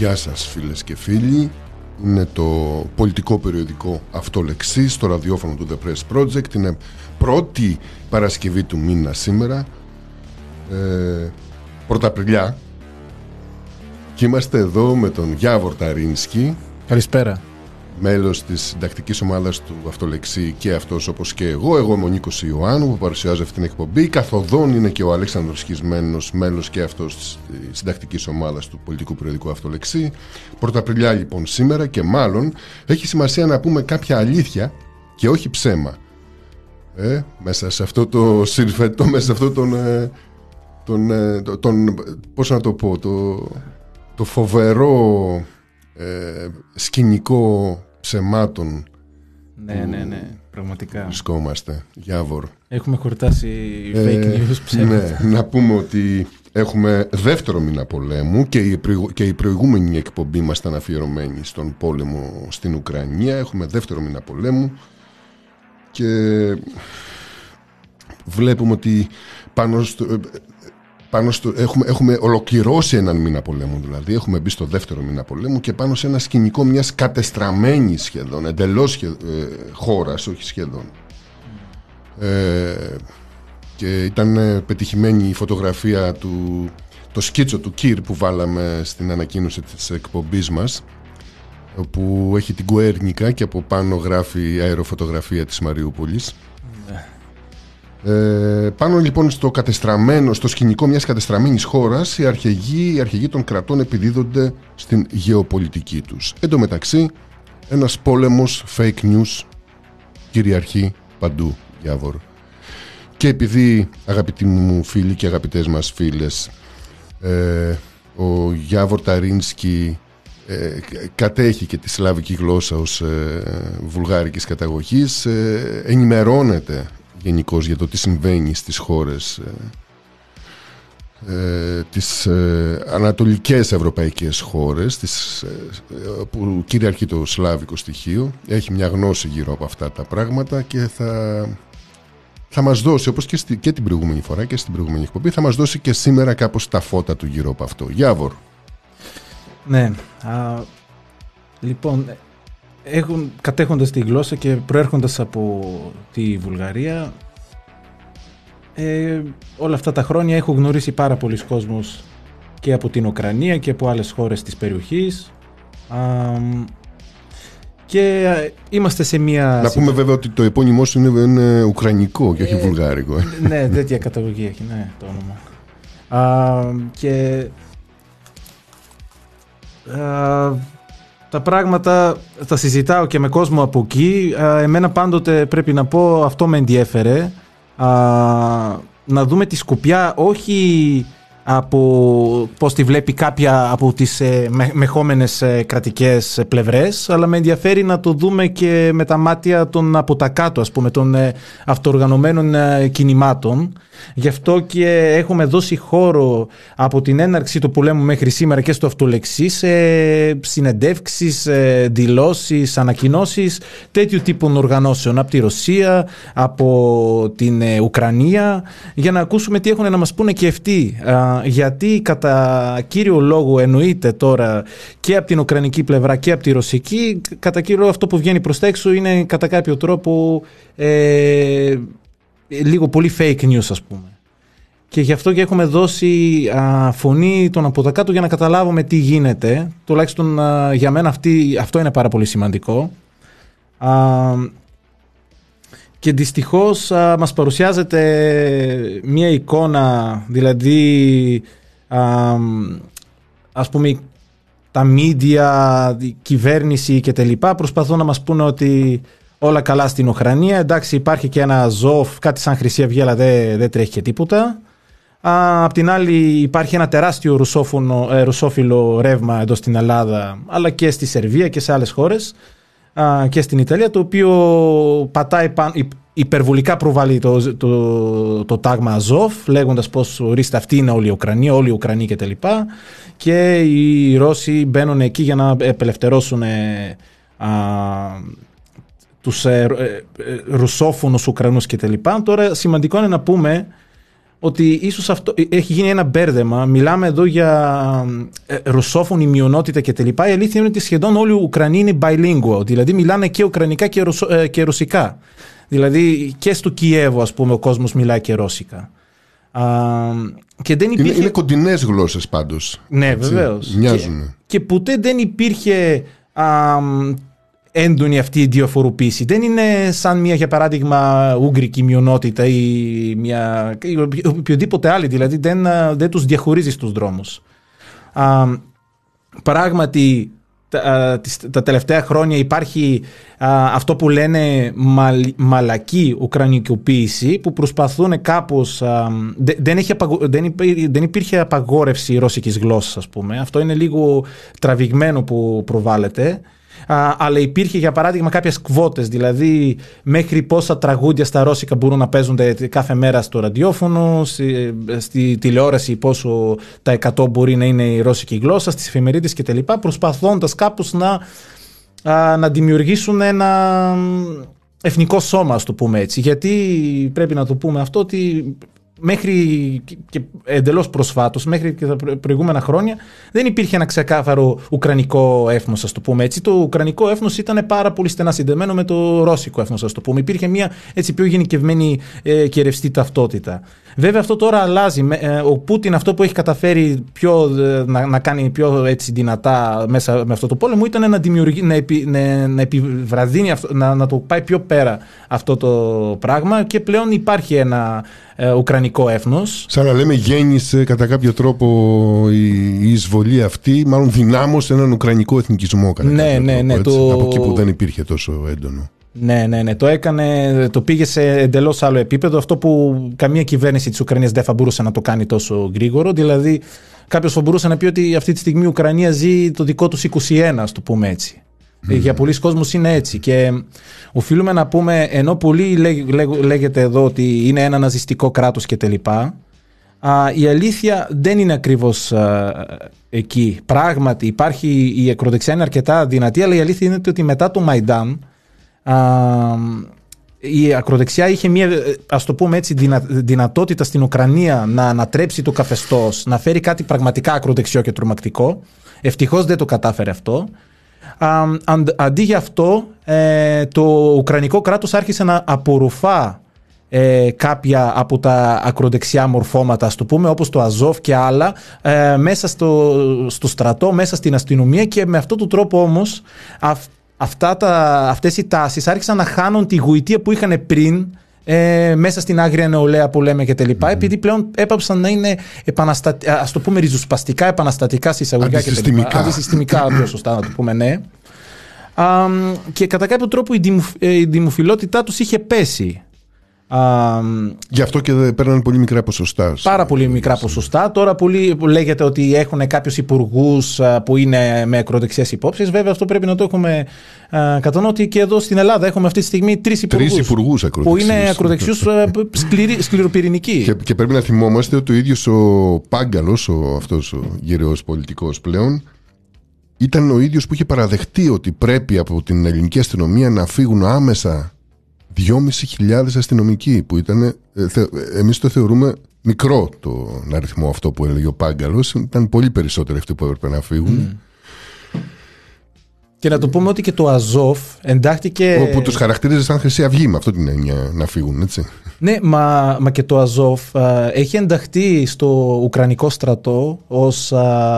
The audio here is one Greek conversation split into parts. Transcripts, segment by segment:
Γεια σας φίλες και φίλοι. Είναι το πολιτικό περιοδικό Αυτολεξή στο ραδιόφωνο του The Press Project. Είναι πρώτη Παρασκευή του μήνα σήμερα, Πρωταπριλιά, και είμαστε εδώ με τον Γιάβορ Ταρίνσκι. Καλησπέρα. Μέλος της συντακτικής ομάδας του Αυτολεξή και αυτός όπως και εγώ. Εγώ είμαι ο Νίκος Ιωάννου που παρουσιάζω αυτή την εκπομπή. Καθοδόν είναι και ο Αλέξανδρος Χισμένος, μέλος και αυτός της συντακτικής ομάδας του πολιτικού περιοδικού Αυτολεξή. Πρωταπριλιά λοιπόν σήμερα, και μάλλον έχει σημασία να πούμε κάποια αλήθεια και όχι ψέμα. Μέσα σε αυτό το συρφετό, μέσα σε αυτό τον πώς να το πω, το φοβερό σκηνικό ψεμάτων. Ναι, πραγματικά Βρισκόμαστε, Γιάβορ. έχουμε χορτάσει fake news, ψέματα. Ναι, να πούμε ότι έχουμε δεύτερο μήνα πολέμου και η προηγούμενη εκπομπή μας ήταν αφιερωμένη στον πόλεμο στην Ουκρανία. Έχουμε δεύτερο μήνα πολέμου και βλέπουμε ότι έχουμε ολοκληρώσει έναν μήνα πολέμου, δηλαδή έχουμε μπει στο δεύτερο μήνα πολέμου και πάνω σε ένα σκηνικό μιας κατεστραμμένης σχεδόν, εντελώς χώρας, όχι σχεδόν. Και ήταν πετυχημένη η φωτογραφία το σκίτσο του Κυρ που βάλαμε στην ανακοίνωση της εκπομπής μας, που έχει την Κουέρνικα και από πάνω γράφει αεροφωτογραφία της Μαριούπολης. Πάνω λοιπόν στο σκηνικό μιας κατεστραμμένης χώρας, οι αρχηγοί των κρατών επιδίδονται στην γεωπολιτική τους. Εν τω μεταξύ, ένας πόλεμος fake news κυριαρχεί παντού, Γιάβορ. Και αγαπητοί μου φίλοι και αγαπητές μας φίλες, ο Γιάβορ Ταρίνσκι κατέχει και τη σλάβικη γλώσσα ως βουλγάρικης καταγωγής, ενημερώνεται γενικώς για το τι συμβαίνει στις χώρες, τις ανατολικές ευρωπαϊκές χώρες, που κυριαρχεί το σλάβικο στοιχείο. Έχει μια γνώση γύρω από αυτά τα πράγματα και θα μας δώσει, όπως και την προηγούμενη φορά και στην προηγούμενη εκπομπή, θα μας δώσει και σήμερα κάπως τα φώτα του γύρω από αυτό. Γιάβορ. Ναι, λοιπόν, κατέχοντας τη γλώσσα και προέρχοντας από τη Βουλγαρία, όλα αυτά τα χρόνια έχω γνωρίσει πάρα πολλοί κόσμος και από την Ουκρανία και από άλλες χώρες της περιοχής, και είμαστε σε μια... Να πούμε βέβαια ότι το επώνυμό σου είναι ουκρανικό και όχι βουλγάρικο. Ναι, τέτοια καταγωγή έχει, ναι, το όνομα. Και τα πράγματα τα συζητάω και με κόσμο από εκεί. Εμένα πάντοτε, πρέπει να πω, αυτό με ενδιέφερε, να δούμε τη σκοπιά όχι από πώς τη βλέπει κάποια από τις μεχόμενες κρατικές πλευρές, αλλά με ενδιαφέρει να το δούμε και με τα μάτια των από τα κάτω, ας πούμε, των αυτοοργανωμένων κινημάτων. Γι' αυτό και έχουμε δώσει χώρο από την έναρξη του πολέμου μέχρι σήμερα και στο Αυτολεξή σε συνεντεύξεις, δηλώσεις, ανακοινώσεις τέτοιου τύπου οργανώσεων από τη Ρωσία, από την Ουκρανία, για να ακούσουμε τι έχουν να μας πούνε και αυτοί. Γιατί κατά κύριο λόγο εννοείται τώρα και από την ουκρανική πλευρά και από τη ρωσική, κατά κύριο λόγο αυτό που βγαίνει προς τα έξω είναι κατά κάποιο τρόπο λίγο πολύ fake news, ας πούμε. Και γι' αυτό και έχουμε δώσει φωνή των από τα κάτω για να καταλάβουμε τι γίνεται. Τουλάχιστον για μένα αυτό είναι πάρα πολύ σημαντικό. Και δυστυχώς μας παρουσιάζεται μια εικόνα, δηλαδή ας πούμε τα media, η κυβέρνηση και τα λοιπά προσπαθούν να μας πούνε ότι όλα καλά στην Ουκρανία. Εντάξει, υπάρχει και ένα Αζόφ, κάτι σαν Χρυσή Αυγή, αλλά δεν τρέχει και τίποτα. Απ' την άλλη υπάρχει ένα τεράστιο ρουσόφιλο ρεύμα εδώ στην Ελλάδα, αλλά και στη Σερβία και σε άλλες χώρες, και στην Ιταλία, το οποίο πατάει υπερβολικά προβάλλει το τάγμα Αζόφ, λέγοντας πως ορίστε αυτή είναι όλη η Ουκρανία, όλοι οι Ουκρανοί κτλ. Και οι Ρώσοι μπαίνουν εκεί για να απελευθερώσουν τους ρουσόφωνους Ουκρανούς κτλ. Τώρα σημαντικό είναι να πούμε ότι ίσως αυτό έχει γίνει ένα μπέρδεμα. Μιλάμε εδώ για ρωσόφωνη μειονότητα και τελικά. Η αλήθεια είναι ότι σχεδόν όλοι οι Ουκρανοί είναι bilingual, δηλαδή μιλάνε και ουκρανικά και ρωσικά. Δηλαδή και στο Κιέβο, ας πούμε, ο κόσμος μιλάει και ρώσικα. Και δεν υπήρχε... Είναι κοντινές γλώσσες πάντως. Ναι, βεβαίως. Μοιάζουν. Και ποτέ δεν υπήρχε έντονη αυτή η διαφοροποίηση. Δεν είναι σαν μια, για παράδειγμα, ουγγρική μειονότητα ή οποιοδήποτε άλλη. Δηλαδή δεν τους διαχωρίζει στους δρόμους. Πράγματι, τα τελευταία χρόνια υπάρχει αυτό που λένε μαλακή ουκρανικοποίηση, που προσπαθούν κάπως... Δεν υπήρχε απαγόρευση ρώσικης γλώσσας, ας πούμε. Αυτό είναι λίγο τραβηγμένο που προβάλλεται. Αλλά υπήρχε, για παράδειγμα, κάποιες κβότες, δηλαδή μέχρι πόσα τραγούδια στα ρώσικα μπορούν να παίζονται κάθε μέρα στο ραδιόφωνο, στη τηλεόραση πόσο τα 100 μπορεί να είναι η ρώσικη γλώσσα, στις εφημερίδες κτλ. Προσπαθώντας κάπως να δημιουργήσουν ένα εθνικό σώμα, ας το πούμε έτσι. Γιατί πρέπει να το πούμε αυτό, ότι μέχρι και εντελώς προσφάτως, μέχρι και τα προηγούμενα χρόνια, δεν υπήρχε ένα ξεκάθαρο ουκρανικό έθνος, ας το πούμε έτσι. Το ουκρανικό έθνος ήταν πάρα πολύ στενά συνδεμένο με το ρώσικο έθνος, ας το πούμε. Υπήρχε μια έτσι πιο γενικευμένη και ρευστή ταυτότητα. Βέβαια αυτό τώρα αλλάζει. Ο Πούτιν αυτό που έχει καταφέρει να κάνει πιο έτσι δυνατά μέσα με αυτό το πόλεμο ήταν να επιβραδύνει, να το πάει πιο πέρα αυτό το πράγμα, και πλέον υπάρχει ένα ουκρανικό έθνος. Σαν να λέμε γέννησε κατά κάποιο τρόπο η εισβολή αυτή, μάλλον δυνάμωσε έναν ουκρανικό εθνικισμό κατά κάποιο τρόπο, από εκεί που δεν υπήρχε τόσο έντονο. Ναι, το πήγε σε εντελώς άλλο επίπεδο, αυτό που καμία κυβέρνηση της Ουκρανίας δεν θα μπορούσε να το κάνει τόσο γρήγορο. Δηλαδή κάποιος θα μπορούσε να πει ότι αυτή τη στιγμή η Ουκρανία ζει το δικό τους 21, ας το πούμε έτσι. Για πολλοί κόσμος είναι έτσι, και οφείλουμε να πούμε, ενώ πολλοί λέγεται εδώ ότι είναι ένα ναζιστικό κράτος και τελικά, η αλήθεια δεν είναι ακριβώς εκεί. Πράγματι υπάρχει, η ακροδεξιά είναι αρκετά δυνατή, αλλά η αλήθεια είναι ότι μετά το Μαϊντάν η ακροδεξιά είχε μια, ας το πούμε έτσι, δυνατότητα στην Ουκρανία να ανατρέψει το καθεστώς, να φέρει κάτι πραγματικά ακροδεξιό και τρομακτικό. Ευτυχώς δεν το κατάφερε αυτό. Αντί για αυτό, το Ουκρανικό κράτος άρχισε να απορροφά κάποια από τα ακροδεξιά μορφώματα, ας το πούμε, όπως το Αζόφ και άλλα, μέσα στο στρατό, μέσα στην αστυνομία, και με αυτόν τον τρόπο όμως αυτές οι τάσεις άρχισαν να χάνουν τη γοητεία που είχαν πριν μέσα στην άγρια νεολαία που λέμε και τελικά, επειδή πλέον έπαψαν να είναι ας το πούμε ριζοσπαστικά, επαναστατικά συσσαγωγικά και τελικά. Αντισυστημικά, πιο σωστά να το πούμε, ναι. Και κατά κάποιο τρόπο η δημοφιλότητά τους είχε πέσει. Γι' αυτό και παίρνουν πολύ μικρά ποσοστά. Πάρα πολύ μικρά ποσοστά. Τώρα πολλοί λέγεται ότι έχουν κάποιους υπουργούς που είναι με ακροδεξιές υπόψεις. Βέβαια αυτό πρέπει να το έχουμε κατά νου, ότι και εδώ στην Ελλάδα έχουμε αυτή τη στιγμή τρεις υπουργούς που είναι ακροδεξιούς σκληροπυρηνικοί. Και πρέπει να θυμόμαστε ότι ο ίδιος ο Πάγκαλος, αυτός ο γεραιός πολιτικός πλέον, ήταν ο ίδιος που είχε παραδεχτεί ότι πρέπει από την ελληνική αστυνομία να φύγουν άμεσα 2.500 αστυνομικοί, που ήταν, εμείς το θεωρούμε μικρό τον αριθμό αυτό που έλεγε ο Πάγκαλος. Ήταν πολύ περισσότεροι αυτοί που έπρεπε να φύγουν. Και να το πούμε ότι και το Αζόφ εντάχθηκε, όπου τους χαρακτηρίζει σαν Χρυσή Αυγή, με αυτό την έννοια, να φύγουν, έτσι. Ναι, μα και το Αζόφ έχει ενταχθεί στο Ουκρανικό στρατό ως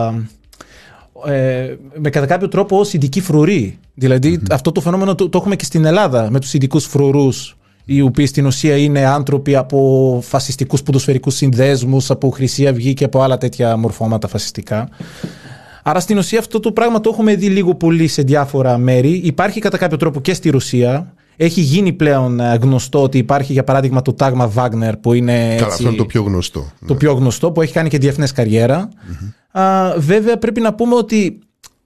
με κατά κάποιο τρόπο ως ειδική φρουρή. Δηλαδή αυτό το φαινόμενο το έχουμε και στην Ελλάδα με τους ειδικούς φρουρούς, οι οποίοι στην ουσία είναι άνθρωποι από φασιστικούς ποδοσφαιρικούς συνδέσμους, από Χρυσή Αυγή και από άλλα τέτοια μορφώματα φασιστικά. Άρα στην ουσία αυτό το πράγμα το έχουμε δει λίγο πολύ σε διάφορα μέρη. Υπάρχει κατά κάποιο τρόπο και στη Ρωσία. Έχει γίνει πλέον γνωστό ότι υπάρχει, για παράδειγμα, το τάγμα Βάγνερ, που είναι. Καλά, αυτό είναι το πιο γνωστό. Το πιο γνωστό, που έχει κάνει και διεθνές καριέρα. Βέβαια πρέπει να πούμε ότι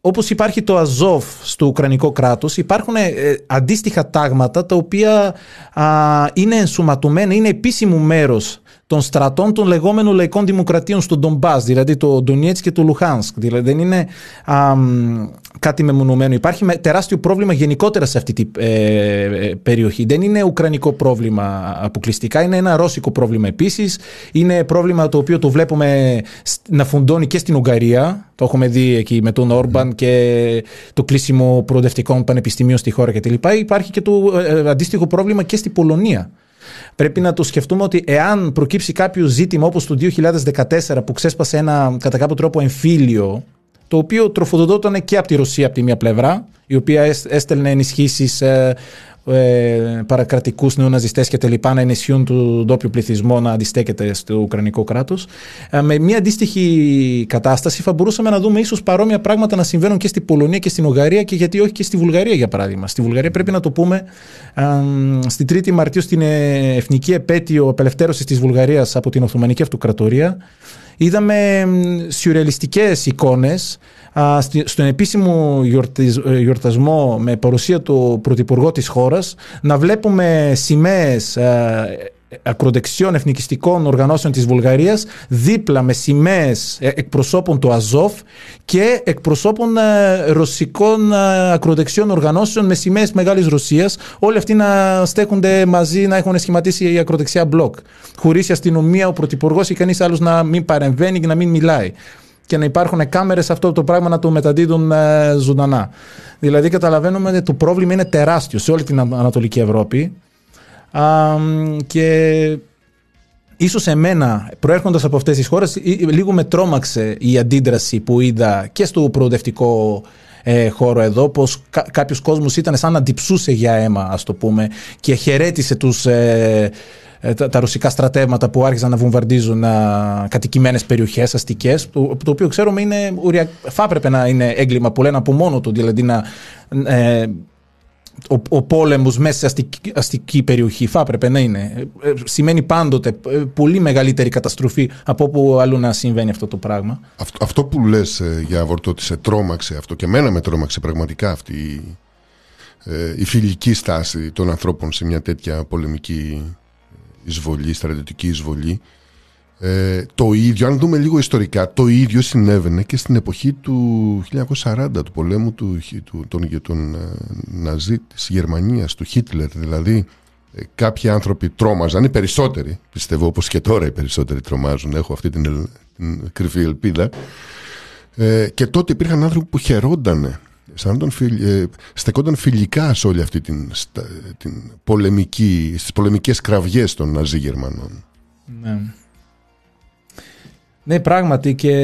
όπως υπάρχει το Αζόφ στο Ουκρανικό κράτος, υπάρχουν αντίστοιχα τάγματα τα οποία είναι ενσωματωμένα, είναι επίσημο μέρος των στρατών των λεγόμενων λαϊκών δημοκρατίων στο Ντομπάς, δηλαδή το Ντονιέτσκ και το Λουχάνσκ. Δηλαδή δεν είναι κάτι μεμονωμένο. Υπάρχει τεράστιο πρόβλημα γενικότερα σε αυτή την περιοχή. Δεν είναι ουκρανικό πρόβλημα αποκλειστικά, είναι ένα ρώσικο πρόβλημα επίσης. Είναι πρόβλημα το οποίο το βλέπουμε να φουντώνει και στην Ουγγαρία. Το έχουμε δει εκεί με τον Όρμπαν και το κλείσιμο προοδευτικών πανεπιστημίων στη χώρα κτλ. Υπάρχει και το αντίστοιχο πρόβλημα και στην Πολωνία. Πρέπει να το σκεφτούμε ότι εάν προκύψει κάποιο ζήτημα όπως το 2014 που ξέσπασε ένα κατά κάποιο τρόπο εμφύλιο, το οποίο τροφοδοτόταν και από τη Ρωσία από τη μία πλευρά, η οποία έστελνε ενισχύσεις παρακρατικούς νεοναζιστές και τελικά να ενισχύουν τον ντόπιο πληθυσμό να αντιστέκεται στο Ουκρανικό κράτος. Με μια αντίστοιχη κατάσταση θα μπορούσαμε να δούμε ίσως παρόμοια πράγματα να συμβαίνουν και στην Πολωνία και στην Ουγγαρία, και γιατί όχι και στη Βουλγαρία για παράδειγμα. Στη Βουλγαρία πρέπει να το πούμε, στην 3η Μαρτίου, στην εθνική επέτειο απελευθέρωσης της Βουλγαρίας από την Οθωμανική Αυτοκρατορία, είδαμε σιουρεαλιστικές εικόνες στον επίσημο γιορτασμό με παρουσία του πρωθυπουργού της χώρας, να βλέπουμε σημαίες ακροδεξιών εθνικιστικών οργανώσεων της Βουλγαρίας δίπλα με σημαίες εκπροσώπων του Αζόφ και εκπροσώπων ρωσικών ακροδεξιών οργανώσεων με σημαίες Μεγάλης Ρωσίας, όλοι αυτοί να στέκονται μαζί, να έχουν σχηματίσει η ακροδεξιά μπλοκ, χωρίς η αστυνομία, ο πρωθυπουργός ή κανείς άλλος να μην παρεμβαίνει και να μην μιλάει, και να υπάρχουν κάμερες αυτό το πράγμα να το μεταδίδουν ζωντανά. Δηλαδή καταλαβαίνουμε ότι το πρόβλημα είναι τεράστιο σε όλη την Ανατολική Ευρώπη. Και ίσως εμένα, προέρχοντας από αυτές τις χώρες, λίγο με τρόμαξε η αντίδραση που είδα και στο προοδευτικό χώρο εδώ, πως κάποιος κόσμος ήταν σαν να διψούσε για αίμα, ας το πούμε, και χαιρέτησε τα ρωσικά στρατεύματα που άρχισαν να βομβαρδίζουν κατοικημένες περιοχές αστικές, το οποίο ξέρουμε θα έπρεπε να είναι έγκλημα που λένε από μόνο του, δηλαδή ο πόλεμος μέσα σε αστική περιοχή θα έπρεπε να είναι. Σημαίνει πάντοτε πολύ μεγαλύτερη καταστροφή από όπου αλλού να συμβαίνει αυτό το πράγμα. Αυτό που λες, Γιάβορτο, ότι σε τρόμαξε αυτό, και εμένα με τρόμαξε πραγματικά αυτή η φιλική στάση των ανθρώπων σε μια τέτοια πολεμική εισβολή, στρατιωτική εισβολή. Το ίδιο, αν δούμε λίγο ιστορικά, το ίδιο συνέβαινε και στην εποχή του 1940, του πολέμου των Ναζί της Γερμανίας, του Χίτλερ. Δηλαδή κάποιοι άνθρωποι τρόμαζαν, οι περισσότεροι, πιστεύω, όπως και τώρα οι περισσότεροι τρομάζουν, έχω αυτή την κρυφή ελπίδα, και τότε υπήρχαν άνθρωποι που χαιρόντανε, στεκόταν φιλικά σε όλη αυτή την πολεμική, στις πολεμικές κραυγές των Ναζί Γερμανών. Ναι. Ναι, πράγματι, και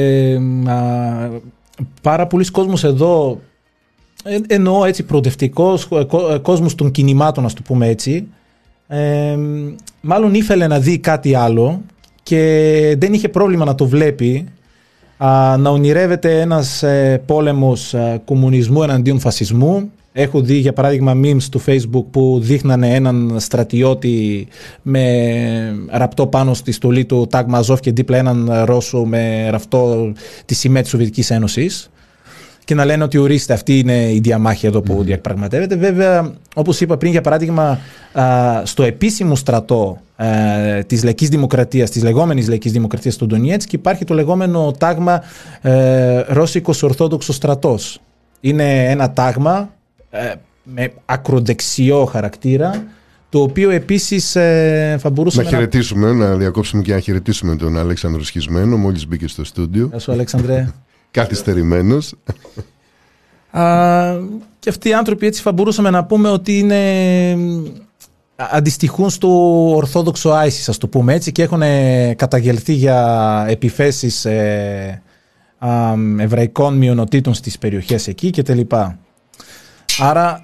πάρα πολλοί κόσμος εδώ, εννοώ έτσι προοδευτικός, κόσμος των κινημάτων, ας το πούμε έτσι, μάλλον ήθελε να δει κάτι άλλο και δεν είχε πρόβλημα να το βλέπει, να ονειρεύεται ένας πόλεμος κομμουνισμού εναντίον φασισμού. Έχω δει για παράδειγμα memes στο Facebook που δείχνανε έναν στρατιώτη με ραπτό πάνω στη στολή του Ταγ Μαζόφ και δίπλα έναν Ρώσο με ραπτό τη σημαία της Σοβιετικής Ένωσης, και να λένε ότι ορίστε, αυτή είναι η διαμάχη εδώ που διαπραγματεύεται. Βέβαια, όπως είπα πριν, για παράδειγμα, στο επίσημο στρατό της Λαϊκής Δημοκρατίας, της λεγόμενης Λαϊκής Δημοκρατίας του Ντονιέτσκ, υπάρχει το λεγόμενο τάγμα Ρώσικος Ορθόδοξος Στρατός. Είναι ένα τάγμα με ακροδεξιό χαρακτήρα, το οποίο επίσης θα μπορούσαμε να χαιρετήσουμε, να διακόψουμε και να χαιρετήσουμε τον Αλέξανδρο Σχισμένο, μόλις μπήκε στο στούντιο. Γεια σου, Αλέξανδρε. Καθυστερημένος. Και αυτοί οι άνθρωποι, έτσι θα μπορούσαμε να πούμε ότι αντιστοιχούν στο ορθόδοξο ISIS, ας το πούμε έτσι, και έχουν καταγγελθεί για επιθέσεις εβραϊκών μειονοτήτων στις περιοχές εκεί και τελικά. Άρα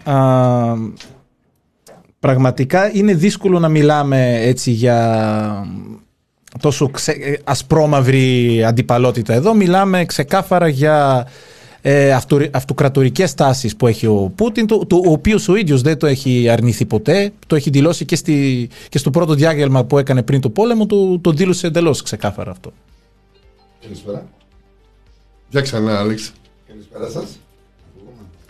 πραγματικά είναι δύσκολο να μιλάμε έτσι για τόσο ασπρόμαυρη αντιπαλότητα εδώ. Μιλάμε ξεκάθαρα για αυτοκρατορικές τάσεις που έχει ο Πούτιν, ο οποίος ο ίδιος δεν το έχει αρνηθεί ποτέ. Το έχει δηλώσει και στο πρώτο διάγγελμα που έκανε πριν το πόλεμο, το δήλωσε εντελώς ξεκάθαρα αυτό. Καλησπέρα. Για ξανά, Άλεξ. Καλησπέρα σας.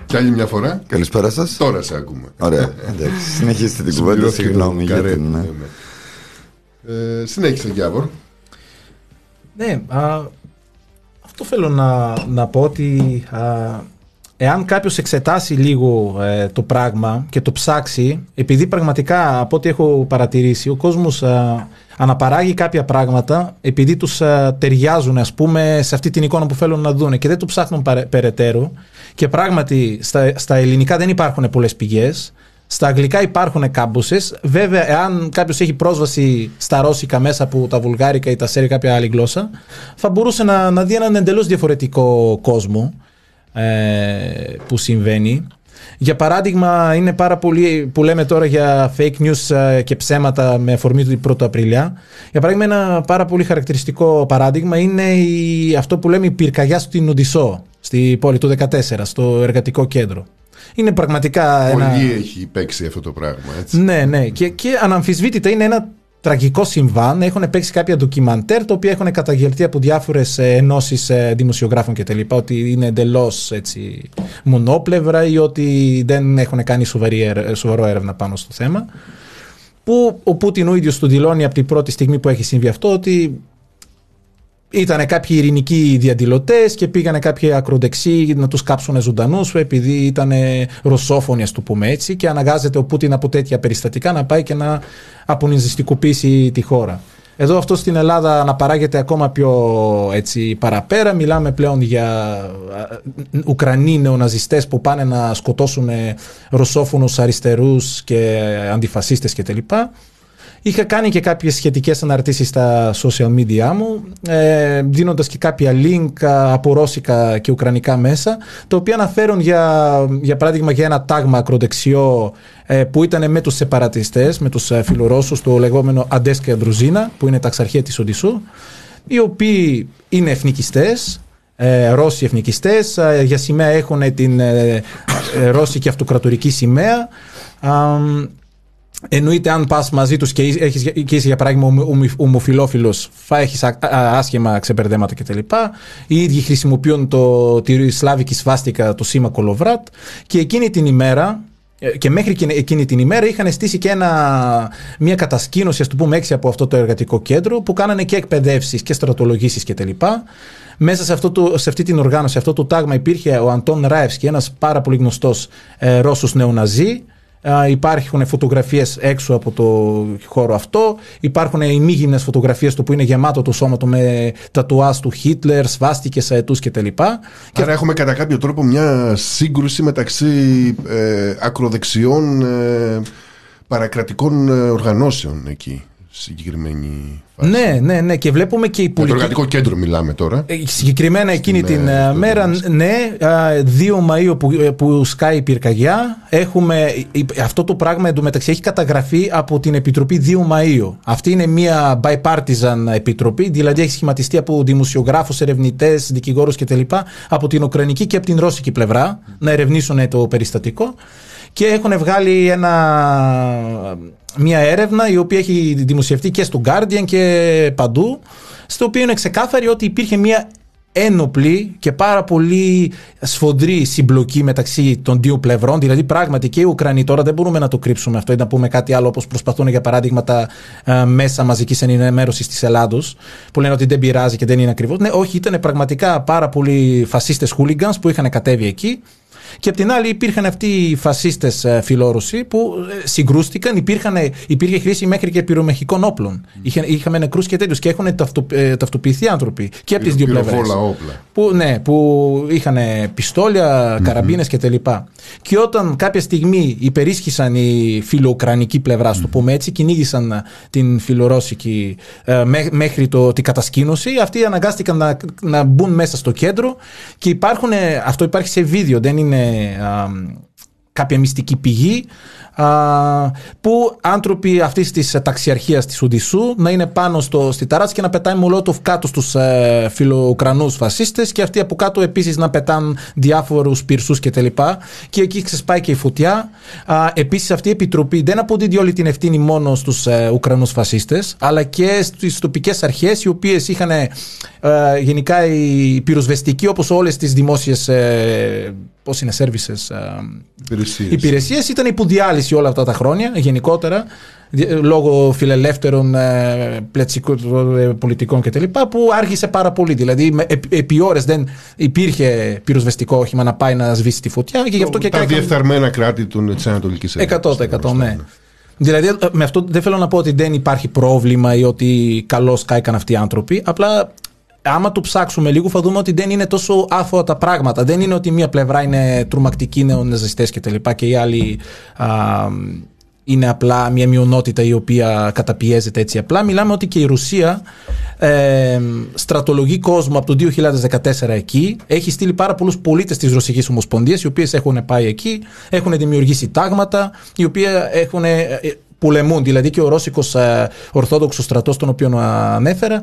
Κι άλλη μια φορά. Καλησπέρα σας. Τώρα σε ακούμε. Ωραία. Συνεχίστε την κουβέντα. Συγγνώμη για την. Συνέχισε, Γιάβορ. Ναι, αυτό θέλω να πω ότι εάν κάποιος εξετάσει λίγο το πράγμα και το ψάξει, επειδή πραγματικά από ό,τι έχω παρατηρήσει ο κόσμος αναπαράγει κάποια πράγματα επειδή τους ταιριάζουν, ας πούμε, σε αυτή την εικόνα που θέλουν να δουν και δεν το ψάχνουν περαιτέρω, και πράγματι στα ελληνικά δεν υπάρχουν πολλές πηγές. Στα αγγλικά υπάρχουν κάμποσες. Βέβαια, εάν κάποιος έχει πρόσβαση στα ρώσικα μέσα από τα βουλγάρικα ή τα σέρι κάποια άλλη γλώσσα, θα μπορούσε να δει έναν εντελώς διαφορετικό κόσμο που συμβαίνει. Για παράδειγμα, είναι πάρα πολύ που λέμε τώρα για fake news και ψέματα με αφορμή του 1 Απριλιά. Για παράδειγμα, ένα πάρα πολύ χαρακτηριστικό παράδειγμα είναι αυτό που λέμε η πυρκαγιά στην Οντισσό, στη πόλη του 14, στο εργατικό κέντρο. Είναι πραγματικά πολύ έχει παίξει αυτό το πράγμα, έτσι. Ναι. Και αναμφισβήτητα είναι ένα τραγικό συμβάν. Έχουν παίξει κάποια ντοκιμαντέρ τα οποία έχουν καταγγελθεί από διάφορες ενώσεις δημοσιογράφων κτλ. Ότι είναι εντελώς μονόπλευρα ή ότι δεν έχουν κάνει σοβαρό έρευνα πάνω στο θέμα. Που ο Πούτιν ο ίδιος του δηλώνει από την πρώτη στιγμή που έχει συμβεί αυτό ότι ήταν κάποιοι ειρηνικοί διαδηλωτές και πήγανε κάποιοι ακροδεξιοί να τους κάψουν ζωντανούς επειδή ήταν ρωσόφωνοι, ας το πούμε έτσι, και αναγκάζεται ο Πούτιν από τέτοια περιστατικά να πάει και να αποναζιστικοποιήσει τη χώρα. Εδώ αυτό στην Ελλάδα αναπαράγεται ακόμα πιο παραπέρα. Μιλάμε πλέον για Ουκρανοί νεοναζιστές που πάνε να σκοτώσουν ρωσόφωνους αριστερούς και αντιφασίστες κτλ. Είχα κάνει και κάποιες σχετικές αναρτήσεις στα social media μου, δίνοντας και κάποια link από ρώσικα και ουκρανικά μέσα, τα οποία αναφέρουν για παράδειγμα για ένα τάγμα ακροδεξιό που ήταν με τους σεπαρατιστές, με τους φιλορώσους, το λεγόμενο Αντέσκα Ντρουζίνα, που είναι ταξαρχία της Οντισσού, οι οποίοι είναι εθνικιστές, Ρώσοι εθνικιστές, για σημαία έχουν την ρώσικη αυτοκρατορική σημαία. Εννοείται αν πας μαζί τους και είσαι για παράδειγμα ομοφυλόφιλος θα έχεις άσχημα ξεπερδέματα κτλ. Οι ίδιοι χρησιμοποιούν τη σλάβικη σβάστικα, το σήμα Κολοβράτ, και εκείνη την ημέρα και μέχρι και εκείνη την ημέρα είχαν στήσει και μια κατασκήνωση, ας το πούμε έξι, από αυτό το εργατικό κέντρο που κάνανε και εκπαιδεύσεις και στρατολογήσεις κτλ. Μέσα σε αυτή την οργάνωση, αυτό το τάγμα, υπήρχε ο Αντών Ράευσκι, ένας πάρα πολύ γνωστός Ρώσος νεοναζί. Υπάρχουν φωτογραφίες έξω από το χώρο αυτό. Υπάρχουν ημίγυμνες φωτογραφίες του που είναι γεμάτο το σώμα του με τατουάζ του Χίτλερ, σβάστικες αετούς κτλ. Άρα έχουμε κατά κάποιο τρόπο μια σύγκρουση μεταξύ ακροδεξιών παρακρατικών οργανώσεων εκεί. Συγκεκριμένη φάση. Ναι, και βλέπουμε και η πολιτική. Το εργατικό κέντρο μιλάμε τώρα. Συγκεκριμένα εκείνη την μέρα, 2 Μαΐου που σκάει η πυρκαγιά, έχουμε αυτό το πράγμα εντωμεταξύ έχει καταγραφεί από την Επιτροπή 2 Μαΐου. Αυτή είναι μια bipartisan επιτροπή, δηλαδή έχει σχηματιστεί από δημοσιογράφους, ερευνητές, δικηγόρους κτλ. Από την Ουκρανική και από την Ρώσικη πλευρά να ερευνήσουν το περιστατικό. Και έχουν βγάλει μια έρευνα η οποία έχει δημοσιευτεί και στο Guardian και παντού, στο οποίο είναι ξεκάθαρη ότι υπήρχε μια ένοπλη και πάρα πολύ σφοδρή συμπλοκή μεταξύ των δύο πλευρών. Δηλαδή πράγματι και οι Ουκρανοί, τώρα δεν μπορούμε να το κρύψουμε αυτό ή να πούμε κάτι άλλο, όπως προσπαθούν για παράδειγμα τα μέσα μαζικής ενημέρωσης της Ελλάδος που λένε ότι δεν πειράζει και δεν είναι ακριβώς. Ναι, όχι, ήταν πραγματικά πάρα πολλοί φασίστες hooligans που είχαν κατέβει εκεί. Και απ' την άλλη υπήρχαν αυτοί οι φασίστες φιλόρωσοι που συγκρούστηκαν, υπήρχε χρήση μέχρι και πυρομαχικών όπλων. Είχαμε νεκρούς και τέτοιους και έχουν ταυτοποιηθεί άνθρωποι και από τις δύο πλευρές. Που είχαν πιστόλια, καραμπίνες κτλ. Και όταν κάποια στιγμή υπερίσχυσαν η φιλοουκρανική πλευρά, στο πούμε έτσι, κυνήγησαν την φιλορώσικη μέχρι την κατασκήνωση, αυτοί αναγκάστηκαν να μπουν μέσα στο κέντρο και αυτό υπάρχει σε βίντεο, δεν είναι κάποια μυστική πηγή, που άνθρωποι αυτής της ταξιαρχίας της Οντισσού να είναι πάνω στη ταράτσα και να πετάει μολότοφ κάτω στους φιλοουκρανούς φασίστες και αυτοί από κάτω επίσης να πετάνε διάφορους πυρσούς κτλ. Και εκεί ξεσπάει και η φωτιά. Επίσης αυτή η επιτροπή δεν αποδίδει όλη την ευθύνη μόνο στους Ουκρανούς φασίστες, αλλά και στις τοπικές αρχές, οι οποίες είχαν γενικά οι πυροσβεστικοί, όπως όλες τις δημόσιες πώς είναι, services, υπηρεσίες, ήταν υποδιάλυση όλα αυτά τα χρόνια γενικότερα, λόγω φιλελεύθερων πολιτικών κτλ. Που άργησε πάρα πολύ. Δηλαδή, επί ώρες δεν υπήρχε πυροσβεστικό όχημα να πάει να σβήσει τη φωτιά. Και γι' αυτό και τα διεφθαρμένα κράτη της Ανατολικής Ευρώπης. 100%, ναι. Δηλαδή, με αυτό δεν θέλω να πω ότι δεν υπάρχει πρόβλημα ή ότι καλώς κάηκαν αυτοί οι άνθρωποι. Απλά, άμα το ψάξουμε λίγο, θα δούμε ότι δεν είναι τόσο άθωα τα πράγματα. Δεν είναι ότι μία πλευρά είναι τρομακτικοί νεοναζιστές κτλ. Και οι άλλοι είναι απλά μια μειονότητα η οποία καταπιέζεται έτσι απλά. Μιλάμε ότι και η Ρωσία στρατολογεί κόσμο από το 2014 εκεί. Έχει στείλει πάρα πολλούς πολίτες της Ρωσικής Ομοσπονδίας, οι οποίες έχουν πάει εκεί, έχουν δημιουργήσει τάγματα, οι οποίοι πολεμούν. Δηλαδή και ο Ρώσικος Ορθόδοξος στρατός, τον οποίο ανέφερα,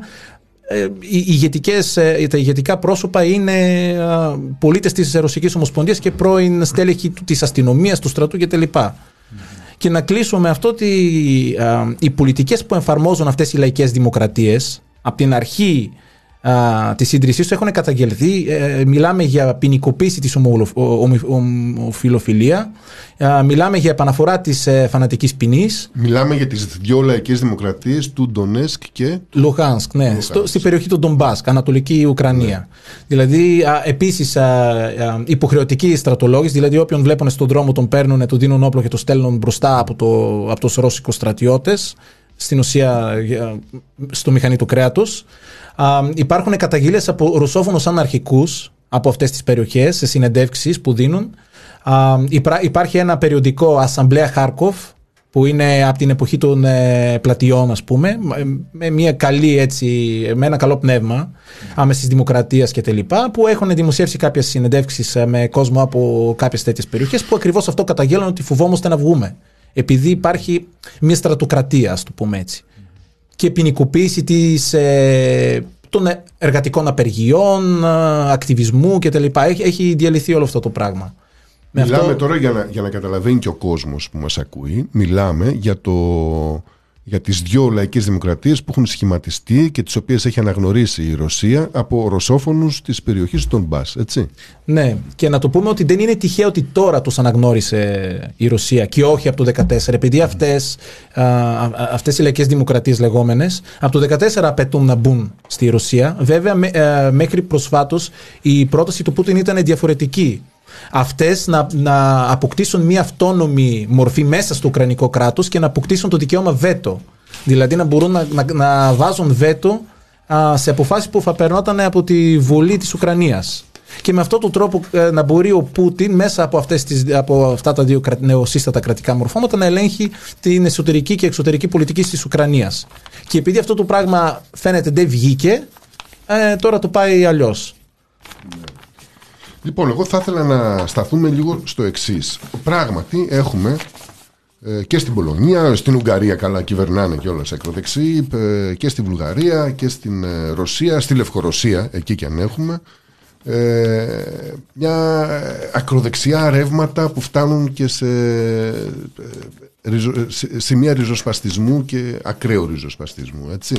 τα ηγετικά πρόσωπα είναι πολίτες της Ρωσικής Ομοσπονδίας και πρώην στέλεχοι της αστυνομίας, του στρατού κτλ. Και να κλείσω με αυτό ότι οι πολιτικές που εφαρμόζουν αυτές οι λαϊκές δημοκρατίες από την αρχή της ίδρυσής του έχουν καταγγελθεί. Μιλάμε για ποινικοποίηση της ομοφιλοφιλία, μιλάμε για επαναφορά της φανατικής ποινής. Μιλάμε για τις δύο λαϊκές δημοκρατίες του Ντονέσκ και Λουγάνσκ, ναι, στην περιοχή του Ντομπάσκ, Ανατολική Ουκρανία. Ναι. Δηλαδή, επίσης υποχρεωτική στρατολόγηση, δηλαδή όποιον βλέπουν στον δρόμο τον παίρνουν, του δίνουν όπλο και το στέλνουν μπροστά από τους ρώσικους στρατιώτες, στην ουσία στο μηχανή του κρέατος. Υπάρχουν καταγγελίες από ρωσόφωνους αναρχικούς από αυτές τις περιοχές σε συνεντεύξεις που δίνουν. Υπάρχει ένα περιοδικό, Ασσαμπλέα Χάρκοφ, που είναι από την εποχή των πλατιών, ας πούμε, με μια καλή, έτσι, με ένα καλό πνεύμα άμεσης δημοκρατίας και τελλοιπά, που έχουν δημοσιεύσει κάποιες συνεντεύξεις με κόσμο από κάποιες τέτοιες περιοχές που ακριβώς αυτό καταγγέλνουν, ότι φοβόμαστε να βγούμε. Επειδή υπάρχει μια στρατοκρατία, ας το πούμε έτσι. Και ποινικοποίηση των εργατικών απεργιών, ακτιβισμού κτλ. Έχει διαλυθεί όλο αυτό το πράγμα. Μιλάμε τώρα για να καταλαβαίνει και ο κόσμος που μας ακούει, μιλάμε για τις δύο λαϊκές δημοκρατίες που έχουν σχηματιστεί και τις οποίες έχει αναγνωρίσει η Ρωσία από ρωσόφωνους της περιοχής των Μπάς, έτσι. Ναι, και να το πούμε ότι δεν είναι τυχαίο ότι τώρα τους αναγνώρισε η Ρωσία και όχι από το 2014, επειδή αυτές οι λαϊκές δημοκρατίες λεγόμενες από το 2014 απαιτούν να μπουν στη Ρωσία. Βέβαια, μέχρι προσφάτως η πρόταση του Πούτιν ήταν διαφορετική. Αυτές να αποκτήσουν μια αυτόνομη μορφή μέσα στο ουκρανικό κράτος και να αποκτήσουν το δικαίωμα βέτο. Δηλαδή να μπορούν να βάζουν βέτο σε αποφάσεις που θα περνόταν από τη Βουλή της Ουκρανίας. Και με αυτόν τον τρόπο να μπορεί ο Πούτιν μέσα από αυτά τα δύο νεοσύστατα κρατικά μορφώματα να ελέγχει την εσωτερική και εξωτερική πολιτική της Ουκρανίας. Και επειδή αυτό το πράγμα φαίνεται δεν βγήκε, τώρα το πάει αλλιώς. Λοιπόν, εγώ θα ήθελα να σταθούμε λίγο στο εξής. Πράγματι έχουμε και στην Πολωνία, στην Ουγγαρία καλά κυβερνάνε κιόλας ακροδεξιοί, και στη Βουλγαρία και στην Ρωσία, στη Λευκορωσία, εκεί κι αν έχουμε, μια ακροδεξιά ρεύματα που φτάνουν και σε σημεία ριζοσπαστισμού και ακραίου ριζοσπαστισμού, έτσι.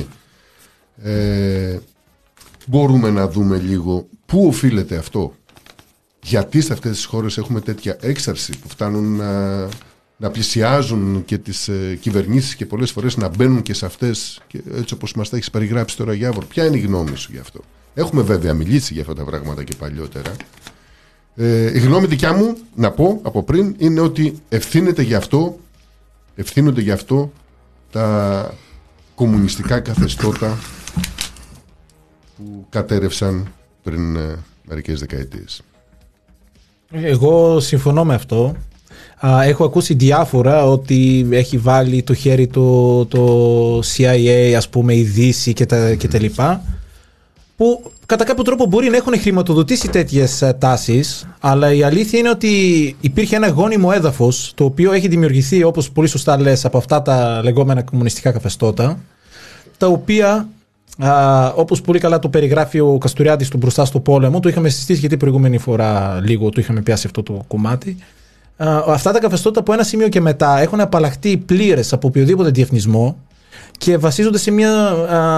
Μπορούμε να δούμε λίγο πού οφείλεται αυτό. Γιατί σε αυτές τις χώρες έχουμε τέτοια έξαρση που φτάνουν να πλησιάζουν και τις κυβερνήσεις και πολλές φορές να μπαίνουν και σε αυτές, και έτσι όπως μας τα έχεις περιγράψει τώρα, Γιάβορ, ποια είναι η γνώμη σου γι' αυτό? Έχουμε βέβαια μιλήσει για αυτά τα πράγματα και παλιότερα. Η γνώμη δικιά μου, να πω από πριν, είναι ότι ευθύνονται γι' αυτό τα κομμουνιστικά καθεστώτα που κατέρευσαν πριν μερικές δεκαετίες. Εγώ συμφωνώ με αυτό. Έχω ακούσει διάφορα ότι έχει βάλει το χέρι το CIA, ας πούμε, η Δύση και τα λοιπά, που κατά κάποιο τρόπο μπορεί να έχουν χρηματοδοτήσει τέτοιες τάσεις, αλλά η αλήθεια είναι ότι υπήρχε ένα γόνιμο έδαφος το οποίο έχει δημιουργηθεί, όπως πολύ σωστά λες, από αυτά τα λεγόμενα κομμουνιστικά καθεστώτα, τα οποία, όπως πολύ καλά το περιγράφει ο Καστουριάδης του Μπροστά στο πόλεμο, το είχαμε συζητήσει γιατί προηγούμενη φορά λίγο το είχαμε πιάσει αυτό το κομμάτι. Αυτά τα καθεστώτα από ένα σημείο και μετά έχουν απαλλαχτεί πλήρες από οποιοδήποτε διεθνισμό και βασίζονται σε μια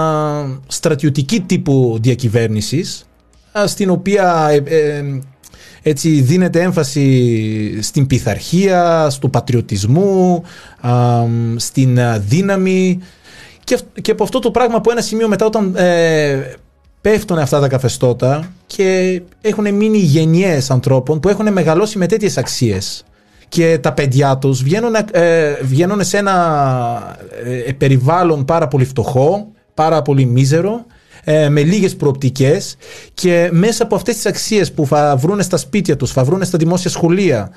στρατιωτική τύπου διακυβέρνησης, στην οποία Έτσι δίνεται έμφαση στην πειθαρχία, στο πατριωτισμό, στην δύναμη και από αυτό το πράγμα από ένα σημείο μετά όταν πέφτουν αυτά τα καθεστώτα και έχουν μείνει γενιές ανθρώπων που έχουν μεγαλώσει με τέτοιες αξίες και τα παιδιά τους βγαίνουν σε ένα περιβάλλον πάρα πολύ φτωχό, πάρα πολύ μίζερο, με λίγες προοπτικές και μέσα από αυτές τις αξίες που θα βρουν στα σπίτια τους, θα βρουν στα δημόσια σχολεία,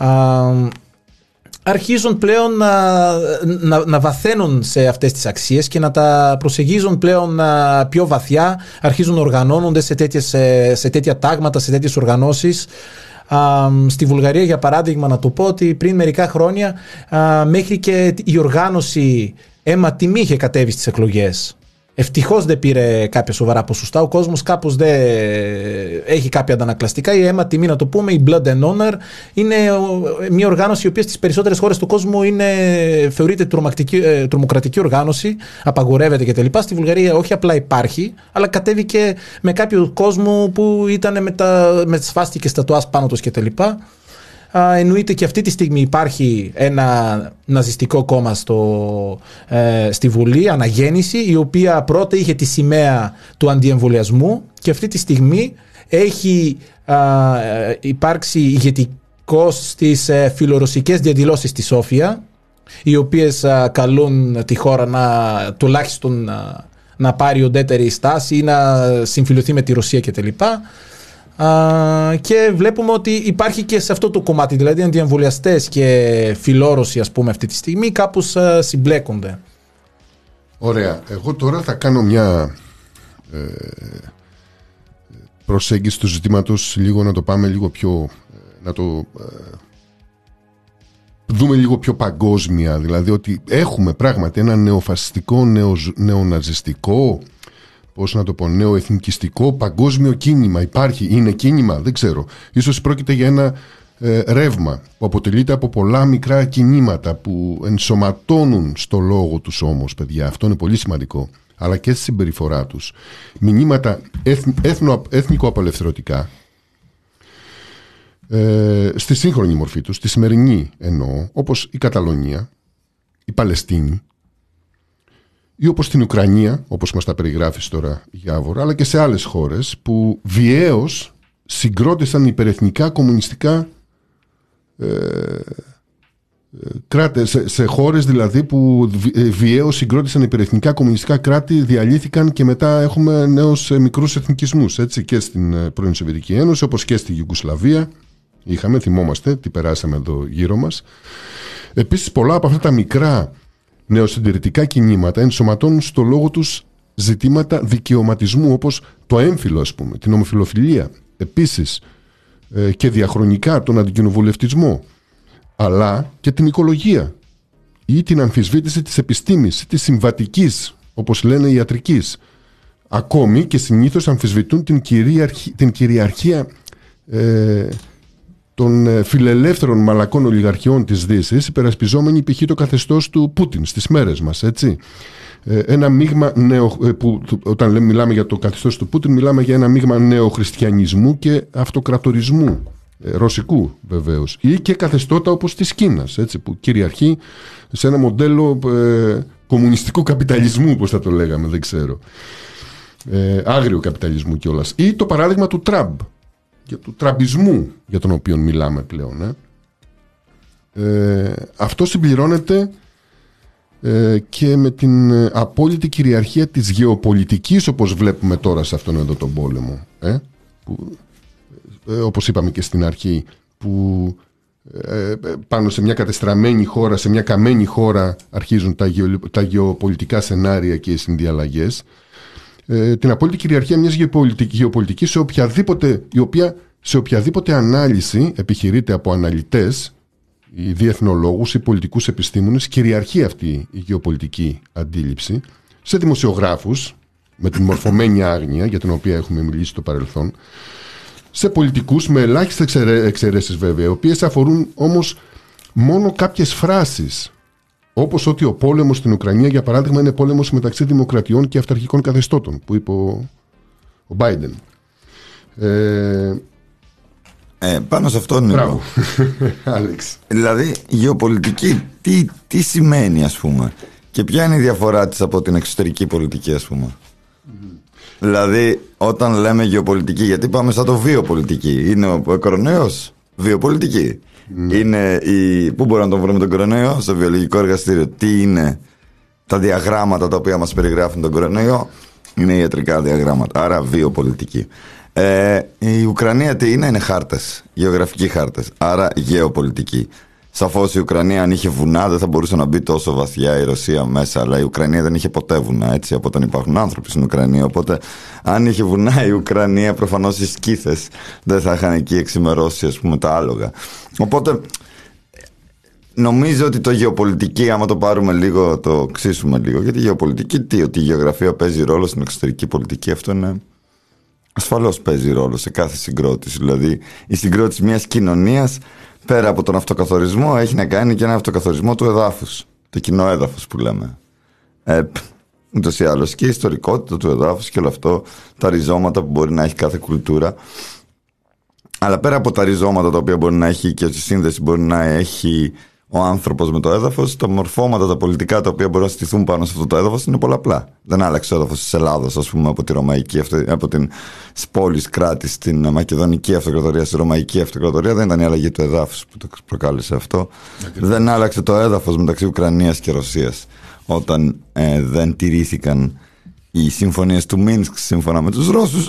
αρχίζουν πλέον να βαθαίνουν σε αυτές τις αξίες και να τα προσεγγίζουν πλέον πιο βαθιά, αρχίζουν να οργανώνονται σε τέτοια τάγματα, σε τέτοιες οργανώσεις. Στη Βουλγαρία, για παράδειγμα, να το πω ότι πριν μερικά χρόνια μέχρι και η οργάνωση αίμα τιμή είχε κατέβει στις εκλογές. Ευτυχώς δεν πήρε κάποια σοβαρά ποσοστά. Ο κόσμος κάπως δεν έχει κάποια αντανακλαστικά. Η αίμα τιμή, να το πούμε, η Blood and Honor, είναι μια οργάνωση η οποία στις περισσότερες χώρες του κόσμου θεωρείται τρομοκρατική οργάνωση, απαγορεύεται κτλ. Στη Βουλγαρία όχι απλά υπάρχει, αλλά κατέβηκε με κάποιο κόσμο που ήταν με τις σβάστηκες τατουάζ πάνω τους κτλ. Εννοείται και αυτή τη στιγμή υπάρχει ένα ναζιστικό κόμμα στη Βουλή, Αναγέννηση, η οποία πρώτα είχε τη σημαία του αντιεμβολιασμού και αυτή τη στιγμή έχει υπάρξει ηγετικός στις φιλορωσικές διαδηλώσεις στη Σόφια, οι οποίες καλούν τη χώρα τουλάχιστον να πάρει οντέτερη στάση ή να συμφιλειωθεί με τη Ρωσία κτλ. Και βλέπουμε ότι υπάρχει και σε αυτό το κομμάτι, δηλαδή αντιεμβολιαστές και φιλόρωσοι, ας πούμε, αυτή τη στιγμή κάπως συμπλέκονται. Ωραία. Εγώ τώρα θα κάνω μια προσέγγιση του ζητήματος, λίγο να το πάμε λίγο πιο, να το δούμε λίγο πιο παγκόσμια, δηλαδή ότι έχουμε πράγματι ένα νεοφασιστικό, νεοναζιστικό, πώς να το πω, νεοεθνικιστικό παγκόσμιο κίνημα. Υπάρχει, είναι κίνημα, δεν ξέρω. Ίσως πρόκειται για ένα ρεύμα που αποτελείται από πολλά μικρά κινήματα που ενσωματώνουν στο λόγο τους όμως, παιδιά. Αυτό είναι πολύ σημαντικό. Αλλά και στη συμπεριφορά τους. Μηνύματα έθνικο-απελευθερωτικά στη σύγχρονη μορφή τους, στη σημερινή εννοώ, όπως η Καταλωνία, η Παλαιστίνη, ή όπως στην Ουκρανία, όπως μας τα περιγράφεις τώρα, Γιάβορα, αλλά και σε άλλες χώρες που βιαίως συγκρότησαν υπερεθνικά κομμουνιστικά κράτη, σε χώρες δηλαδή που βιαίως συγκρότησαν υπερεθνικά κομμουνιστικά κράτη, διαλύθηκαν και μετά έχουμε νέους μικρούς εθνικισμούς, έτσι, και στην πρώην Σοβιετική Ένωση, όπως και στη Ιουγκοσλαβία θυμόμαστε τι περάσαμε εδώ γύρω μας. Επίσης πολλά από αυτά τα μικρά νεοσυντηρητικά κινήματα ενσωματώνουν στο λόγο τους ζητήματα δικαιωματισμού, όπως το έμφυλο, ας πούμε, την ομοφυλοφιλία, επίσης και διαχρονικά τον αντικοινοβουλευτισμό, αλλά και την οικολογία ή την αμφισβήτηση της επιστήμης ή της συμβατικής, όπως λένε, ιατρικής. Ακόμη και συνήθως αμφισβητούν την κυριαρχία των φιλελεύθερων μαλακών ολιγαρχιών της Δύσης, υπερασπιζόμενοι π.χ. το καθεστώς του Πούτιν στις μέρες μας, έτσι. Ένα μείγμα όταν μιλάμε για το καθεστώς του Πούτιν, μιλάμε για ένα μείγμα νεοχριστιανισμού και αυτοκρατορισμού, ρωσικού βεβαίως, ή και καθεστώτα όπως της Κίνας, έτσι, που κυριαρχεί σε ένα μοντέλο κομμουνιστικού καπιταλισμού, όπως θα το λέγαμε, δεν ξέρω, άγριο καπιταλισμού κιόλας, ή το παράδειγμα του Τραμπ, και του τραμπισμού για τον οποίο μιλάμε πλέον. Αυτό συμπληρώνεται και με την απόλυτη κυριαρχία της γεωπολιτικής, όπως βλέπουμε τώρα σε αυτόν εδώ τον πόλεμο, που, όπως είπαμε και στην αρχή, που πάνω σε μια κατεστραμμένη χώρα, σε μια καμένη χώρα αρχίζουν τα γεωπολιτικά σενάρια και οι συνδιαλλαγές. Την απόλυτη κυριαρχία μιας γεωπολιτικής η οποία σε οποιαδήποτε ανάλυση επιχειρείται από αναλυτές ή διεθνολόγους ή πολιτικούς επιστήμονες, κυριαρχεί αυτή η γεωπολιτική αντίληψη, σε δημοσιογράφους με την μορφωμένη άγνοια για την οποία έχουμε μιλήσει στο παρελθόν, σε πολιτικούς με ελάχιστες εξαιρέσεις βέβαια, οι οποίες αφορούν όμως μόνο κάποιες φράσεις, όπως ότι ο πόλεμος στην Ουκρανία, για παράδειγμα, είναι πόλεμος μεταξύ δημοκρατιών και αυταρχικών καθεστώτων, που είπε ο Biden. Πάνω σε αυτό είναι. Μπράβο. Άλεξ. Δηλαδή, γεωπολιτική τι σημαίνει, ας πούμε, και ποια είναι η διαφορά της από την εξωτερική πολιτική, ας πούμε. Δηλαδή, όταν λέμε γεωπολιτική, γιατί πάμε σαν το βιοπολιτική. Είναι ο κορονοϊός βιοπολιτική. Είναι πού μπορούμε να τον βρούμε τον κορονοϊό? Στο βιολογικό εργαστήριο. Τι είναι τα διαγράμματα τα οποία μας περιγράφουν τον κορονοϊό? Είναι ιατρικά διαγράμματα. Άρα βιοπολιτική. Η Ουκρανία τι είναι? Είναι χάρτες, γεωγραφικοί χάρτες. Άρα γεωπολιτική. Σαφώς η Ουκρανία, αν είχε βουνά, δεν θα μπορούσε να μπει τόσο βαθιά η Ρωσία μέσα. Αλλά η Ουκρανία δεν είχε ποτέ βουνά, έτσι, από όταν υπάρχουν άνθρωποι στην Ουκρανία. Οπότε, αν είχε βουνά η Ουκρανία, προφανώς οι σκύθες δεν θα είχαν εκεί εξημερώσει, ας πούμε, τα άλογα. Οπότε, νομίζω ότι το γεωπολιτική, άμα το πάρουμε λίγο, το ξύσουμε λίγο, γιατί η γεωπολιτική ότι η γεωγραφία παίζει ρόλο στην εξωτερική πολιτική, αυτό είναι. Ασφαλώς παίζει ρόλο σε κάθε συγκρότηση. Δηλαδή, η συγκρότηση μιας κοινωνίας, πέρα από τον αυτοκαθορισμό, έχει να κάνει και ένα αυτοκαθορισμό του εδάφους. Το κοινό έδαφος που λέμε. Ούτως ή άλλως και η ιστορικότητα του εδάφους και όλο αυτό, τα ριζώματα που μπορεί να έχει κάθε κουλτούρα. Αλλά πέρα από τα ριζώματα τα οποία μπορεί να έχει και τη σύνδεση μπορεί να έχει ο άνθρωπος με το έδαφος, τα μορφώματα, τα πολιτικά τα οποία μπορούν να στηθούν πάνω σε αυτό το έδαφος είναι πολλαπλά. Δεν άλλαξε το έδαφος της Ελλάδας, ας πούμε, από τη Ρωμαϊκή, από την πόλη κράτη στην Μακεδονική Αυτοκρατορία, στη Ρωμαϊκή Αυτοκρατορία. Δεν ήταν η αλλαγή του εδάφους που το προκάλεσε αυτό. Δεν άλλαξε το έδαφος μεταξύ Ουκρανίας και Ρωσίας όταν δεν τηρήθηκαν οι συμφωνίες του Μίνσκ σύμφωνα με τους Ρώσους.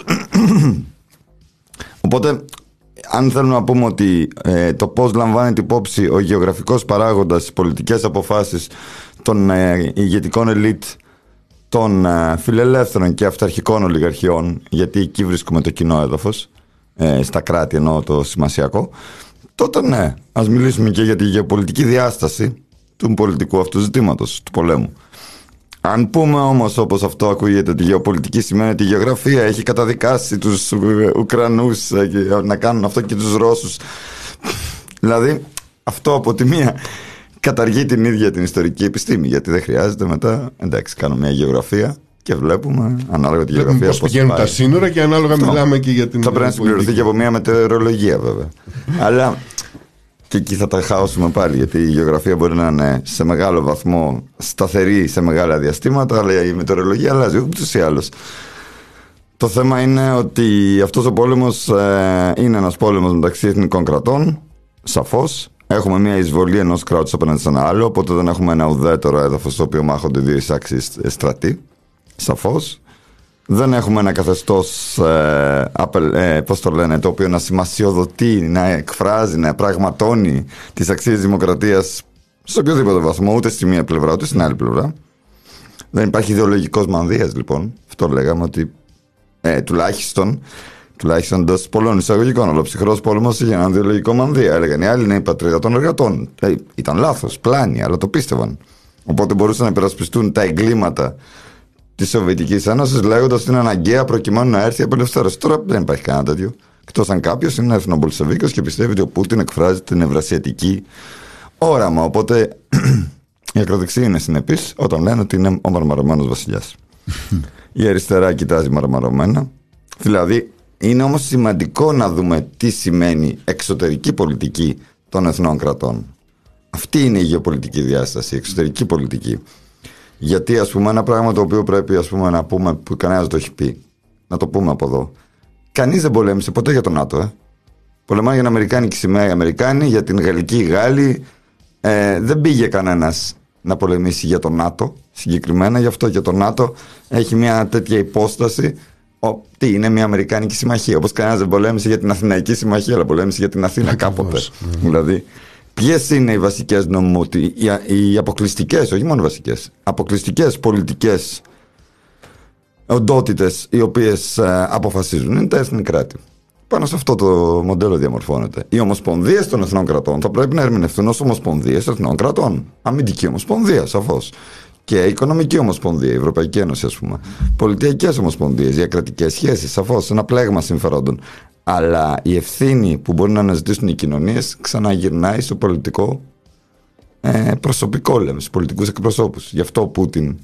Οπότε, αν θέλουμε να πούμε ότι το πώς λαμβάνεται υπόψη ο γεωγραφικός παράγοντας, οι πολιτικές αποφάσεις των ηγετικών ελίτ, των φιλελεύθερων και αυταρχικών ολιγαρχιών, γιατί εκεί βρίσκουμε το κοινό έδαφος, στα κράτη εννοώ το σημασιακό, τότε ναι, ας μιλήσουμε και για τη γεωπολιτική διάσταση του πολιτικού αυτού ζητήματος, του πολέμου. Αν πούμε όμως, όπως αυτό ακούγεται, ότι η γεωπολιτική σημαίνει ότι η γεωγραφία έχει καταδικάσει τους Ουκρανούς να κάνουν αυτό και τους Ρώσους. Δηλαδή, αυτό από τη μία καταργεί την ίδια την ιστορική επιστήμη, γιατί δεν χρειάζεται μετά, εντάξει, κάνουμε μια γεωγραφία και βλέπουμε ανάλογα τη γεωγραφία πώς πηγαίνουν τα σύνορα και ανάλογα αυτό. Μιλάμε και για την. Θα πρέπει να συμπληρωθεί και από μια μετεωρολογία, βέβαια. Αλλά. Και εκεί θα τα χάωσουμε πάλι, γιατί η γεωγραφία μπορεί να είναι σε μεγάλο βαθμό σταθερή σε μεγάλα διαστήματα, αλλά η μετεωρολογία αλλάζει ούτως ή άλλως. Το θέμα είναι ότι αυτός ο πόλεμος είναι ένας πόλεμος μεταξύ εθνικών κρατών, σαφώς. Έχουμε μια εισβολή ενός κράτους απέναντι σε ένα άλλο, οπότε δεν έχουμε ένα ουδέτερο έδαφος στο οποίο μάχονται δύο εισάξιοι στρατοί, σαφώς. Δεν έχουμε ένα καθεστώς, πώς το λένε, το οποίο να σημασιοδοτεί, να εκφράζει, να πραγματώνει τις αξίες δημοκρατίας σε οποιοδήποτε βαθμό, ούτε στη μία πλευρά, ούτε στην άλλη πλευρά. Δεν υπάρχει ιδεολογικός μανδύας, λοιπόν. Αυτό λέγαμε ότι τουλάχιστον εντός πολλών εισαγωγικών, αλλά ο ψυχρός πόλεμος είχε έναν ιδεολογικό μανδύα. Έλεγαν οι άλλοι είναι η πατρίδα των εργατών. Ήταν λάθος, πλάνη, αλλά το πίστευαν. Οπότε μπορούσαν να υπερασπιστούν τα εγκλήματα της Σοβιετικής Ένωσης λέγοντας ότι είναι αναγκαία προκειμένου να έρθει η απελευθέρωση. Τώρα δεν υπάρχει κανένα τέτοιο. Εκτός αν κάποιος είναι εθνομπολσεβίκος και πιστεύει ότι ο Πούτιν εκφράζει την ευρασιατική όραμα. Οπότε η ακροδεξία είναι συνεπής όταν λένε ότι είναι ο μαρμαρωμένος βασιλιάς. Η αριστερά κοιτάζει μαρμαρωμένα. Δηλαδή είναι όμως σημαντικό να δούμε τι σημαίνει εξωτερική πολιτική των εθνών κρατών. Αυτή είναι η γεωπολιτική διάσταση, η εξωτερική πολιτική. Γιατί, ας πούμε, ένα πράγμα το οποίο πρέπει, ας πούμε, να πούμε, που κανένας δεν το έχει πει, να το πούμε από εδώ. Κανείς δεν πολέμησε ποτέ για τον ΝΑΤΟ. Πολεμάνε για την Αμερικάνικη σημαία οι Αμερικάνοι, για την Γαλλική οι Γάλλοι. Δεν πήγε κανένας να πολεμήσει για τον ΝΑΤΟ συγκεκριμένα. Γι' αυτό και το ΝΑΤΟ έχει μια τέτοια υπόσταση. Τι είναι μια Αμερικάνικη συμμαχία. Όπως κανένας δεν πολέμησε για την Αθηναϊκή συμμαχία, αλλά πολέμησε για την Αθήνα κάποτε. Δηλαδή. Ποιες είναι οι βασικές οι αποκλειστικές, όχι μόνο βασικές, αποκλειστικές πολιτικές οντότητες οι οποίες αποφασίζουν? Είναι τα έθνη κράτη. Πάνω σε αυτό το μοντέλο διαμορφώνεται. Οι ομοσπονδίες των εθνών κρατών θα πρέπει να ερμηνευτούν ως ομοσπονδίες εθνών κρατών. Αμυντική ομοσπονδία, σαφώς. Και οικονομική ομοσπονδία, η Ευρωπαϊκή Ένωση, ας πούμε. Πολιτιακές ομοσπονδίες, διακρατικές σχέσεις, σαφώς. Ένα πλέγμα συμφερόντων. Αλλά η ευθύνη που μπορεί να αναζητήσουν οι κοινωνίες ξαναγυρνάει στο πολιτικό προσωπικό, λέμε, στους πολιτικούς εκπροσώπους. Γι' αυτό ο Πούτιν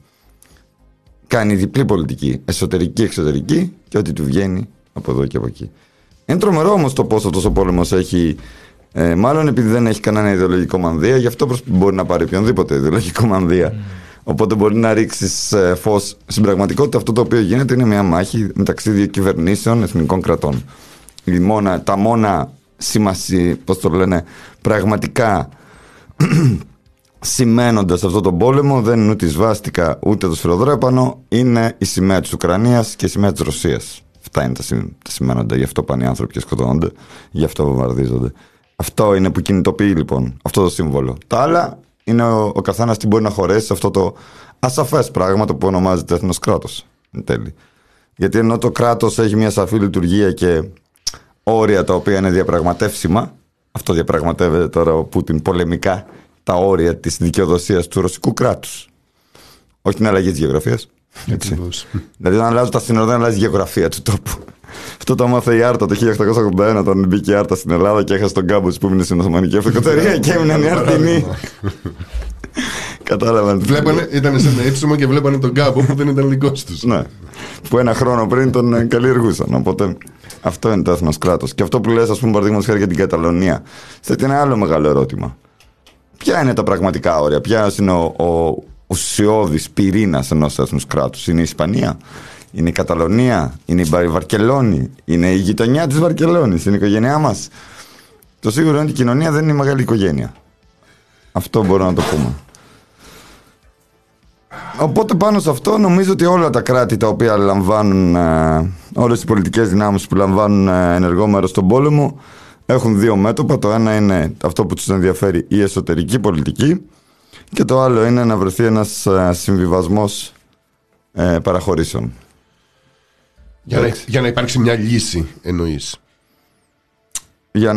κάνει διπλή πολιτική, εσωτερική-εξωτερική, και ό,τι του βγαίνει από εδώ και από εκεί. Είναι τρομερό όμως το πώς αυτός ο πόλεμος έχει. Μάλλον επειδή δεν έχει κανένα ιδεολογικό μανδύα, γι' αυτό μπορεί να πάρει οποιονδήποτε ιδεολογικό μανδύα. Οπότε μπορεί να ρίξεις φως. Στην πραγματικότητα, αυτό το οποίο γίνεται είναι μια μάχη μεταξύ δύο κυβερνήσεων εθνικών κρατών. Τα μόνα σημασία, πώς το λένε, πραγματικά σημαίνοντας αυτό τον πόλεμο δεν είναι ούτε η σβάστικα ούτε το σφυροδρέπανο, είναι η σημαία της Ουκρανίας και η σημαία της Ρωσίας. Αυτά είναι τα σημαίνοντα, γι' αυτό πάνε οι άνθρωποι και σκοτώνονται, γι' αυτό βομβαρδίζονται. Αυτό είναι που κινητοποιεί λοιπόν αυτό το σύμβολο. Τα άλλα είναι ο καθένας τι μπορεί να χωρέσει σε αυτό το ασαφές πράγμα το που ονομάζεται έθνος κράτος. Εν τέλει. Γιατί ενώ το κράτος έχει μια σαφή λειτουργία και όρια τα οποία είναι διαπραγματεύσιμα, αυτό διαπραγματεύεται τώρα ο Πούτιν πολεμικά, τα όρια της δικαιοδοσίας του ρωσικού κράτους. Όχι την αλλαγή της γεωγραφίας. Δηλαδή, αν αλλάζουν τα σύνορα, δεν αλλάζει η γεωγραφία του τόπου. Αυτό το έμαθε η Άρτα το 1881, όταν μπήκε η Άρτα στην Ελλάδα και έχασε τον κάμπο που ήμουν στην Οθωμανική Αυτοκρατορία και έμειναν οι Αρτινοί. Κατάλαβαν. Ήταν σε ένα ύψωμα και βλέπανε τον κάμπο που δεν ήταν δικός τους. Ναι. Που ένα χρόνο πριν τον καλλιεργούσαν. Οπότε αυτό είναι το έθνος κράτος. Και αυτό που λες, ας πούμε, παραδείγματος χάρη για την Καταλωνία, θέτει ένα άλλο μεγάλο ερώτημα. Ποια είναι τα πραγματικά όρια, ποια είναι ο ουσιώδης πυρήνας ενός έθνους κράτους? Είναι η Ισπανία, είναι η Καταλωνία, είναι η Βαρκελόνη, είναι η γειτονιά της Βαρκελόνης, είναι η οικογένειά μας? Το σίγουρο είναι ότι η κοινωνία δεν είναι η μεγάλη οικογένεια. Αυτό μπορούμε να το πούμε. Οπότε πάνω σε αυτό νομίζω ότι όλα τα κράτη τα οποία λαμβάνουν, όλες οι πολιτικές δυνάμεις που λαμβάνουν ενεργό μέρος στον πόλεμο έχουν δύο μέτωπα. Το ένα είναι αυτό που τους ενδιαφέρει, η εσωτερική πολιτική, και το άλλο είναι να βρεθεί ένας συμβιβασμός παραχωρήσεων. Για να υπάρξει μια λύση, εννοείς? Για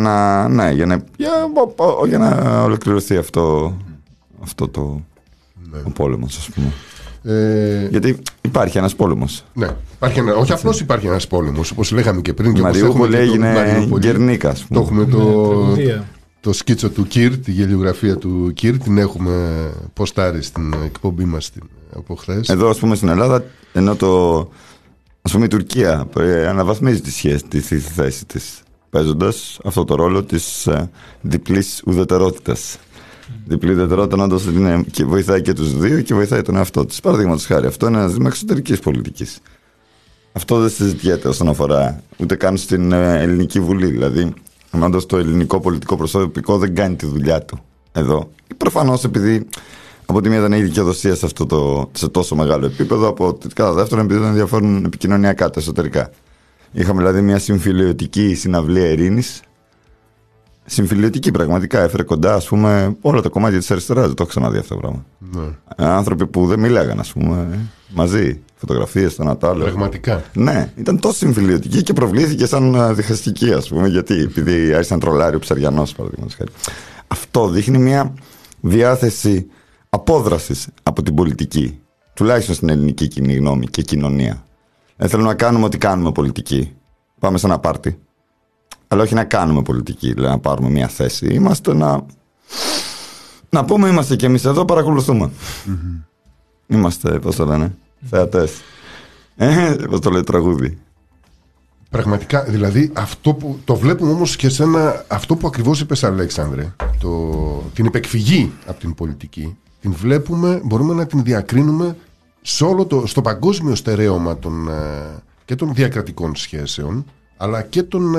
να ολοκληρωθεί αυτό το ο πόλεμος, ας πούμε. Γιατί υπάρχει ένας πόλεμος. Ναι, όχι απλώς υπάρχει ένας πόλεμος, όπως λέγαμε και πριν. Η Μαριούπολη έγινε Γκερνίκα, ας πούμε. Το έχουμε το σκίτσο του Κιρ, τη γελιογραφία του Κιρ, την έχουμε ποστάρει στην εκπομπή μας από χθες. Εδώ, ας πούμε, στην Ελλάδα, ενώ ας πούμε, η Τουρκία αναβαθμίζει τη θέση της, παίζοντας αυτό το ρόλο της διπλής ουδετερότητας. Διπλή ουδετερότητα όντως βοηθάει και τους δύο και βοηθάει τον εαυτό της. Παραδείγματος χάρη, αυτό είναι ένα ζήτημα εξωτερικής πολιτικής. Αυτό δεν συζητιέται όσον αφορά ούτε καν στην Ελληνική Βουλή. Δηλαδή, όντως το ελληνικό πολιτικό προσωπικό δεν κάνει τη δουλειά του εδώ. Προφανώς επειδή από τη μία δεν έχει δικαιοδοσία σε τόσο μεγάλο επίπεδο, κατά δεύτερον επειδή δεν ενδιαφέρουν επικοινωνιακά τα εσωτερικά. Είχαμε δηλαδή μια συμφιλιωτική συναυλία ειρήνης. Συμφιλιωτική πραγματικά, έφερε κοντά, ας πούμε, όλα τα κομμάτια της αριστεράς. Δεν το έχω ξαναδεί αυτό το πράγμα. Ναι. Άνθρωποι που δεν μιλάγαν, ας πούμε, μαζί. Φωτογραφίες στο Νατάλο. Πραγματικά. Ναι, ήταν τόσο συμφιλιωτική και προβλήθηκε σαν διχαστική, ας πούμε. Γιατί? Επειδή άρχισε να τρολάρει ο Ψαριανός, παραδείγματος χάρη. Αυτό δείχνει μια διάθεση απόδρασης από την πολιτική. Τουλάχιστον στην ελληνική κοινή γνώμη και κοινωνία. Δεν θέλουμε να κάνουμε ό,τι κάνουμε πολιτική. Πάμε σε ένα πάρτι. Αλλά όχι να κάνουμε πολιτική, δηλαδή να πάρουμε μια θέση. Είμαστε να πούμε, είμαστε κι εμείς εδώ, παρακολουθούμε. Mm-hmm. Είμαστε, πώς το λένε, θεατές. Πώς το λέει τραγούδι. Πραγματικά, δηλαδή αυτό που το βλέπουμε όμως και σε αυτό που ακριβώς είπες, Αλέξανδρε, την υπεκφυγή από την πολιτική, την βλέπουμε, μπορούμε να την διακρίνουμε στο παγκόσμιο στερέωμα και των διακρατικών σχέσεων, αλλά και των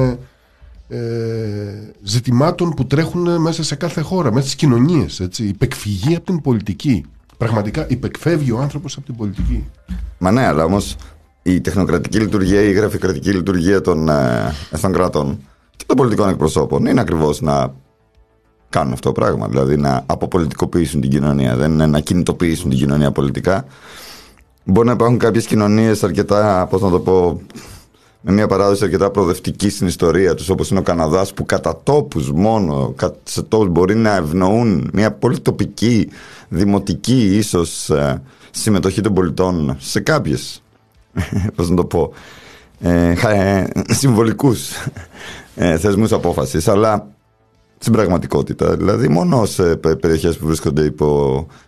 ζητημάτων που τρέχουν μέσα σε κάθε χώρα, μέσα στις κοινωνίες, έτσι. Υπεκφυγή από την πολιτική. Πραγματικά υπεκφεύγει ο άνθρωπος από την πολιτική. Μα ναι, αλλά όμως η τεχνοκρατική λειτουργία, η γραφειοκρατική λειτουργία των εθνών κρατών και των πολιτικών εκπροσώπων είναι ακριβώς να κάνουν αυτό το πράγμα. Δηλαδή να αποπολιτικοποιήσουν την κοινωνία, δεν είναι να κινητοποιήσουν την κοινωνία πολιτικά. Μπορεί να υπάρχουν κάποιες κοινωνίες αρκετά, πώς να το πω, με μια παράδοση αρκετά προοδευτική στην ιστορία τους, όπως είναι ο Καναδάς, που κατά τόπους μόνο, σε τόπους μπορεί να ευνοούν μια πολύ τοπική, δημοτική ίσως συμμετοχή των πολιτών σε κάποιες, πώς να το πω, συμβολικούς θεσμούς απόφασης, αλλά στην πραγματικότητα, δηλαδή μόνο σε περιοχές που βρίσκονται υπό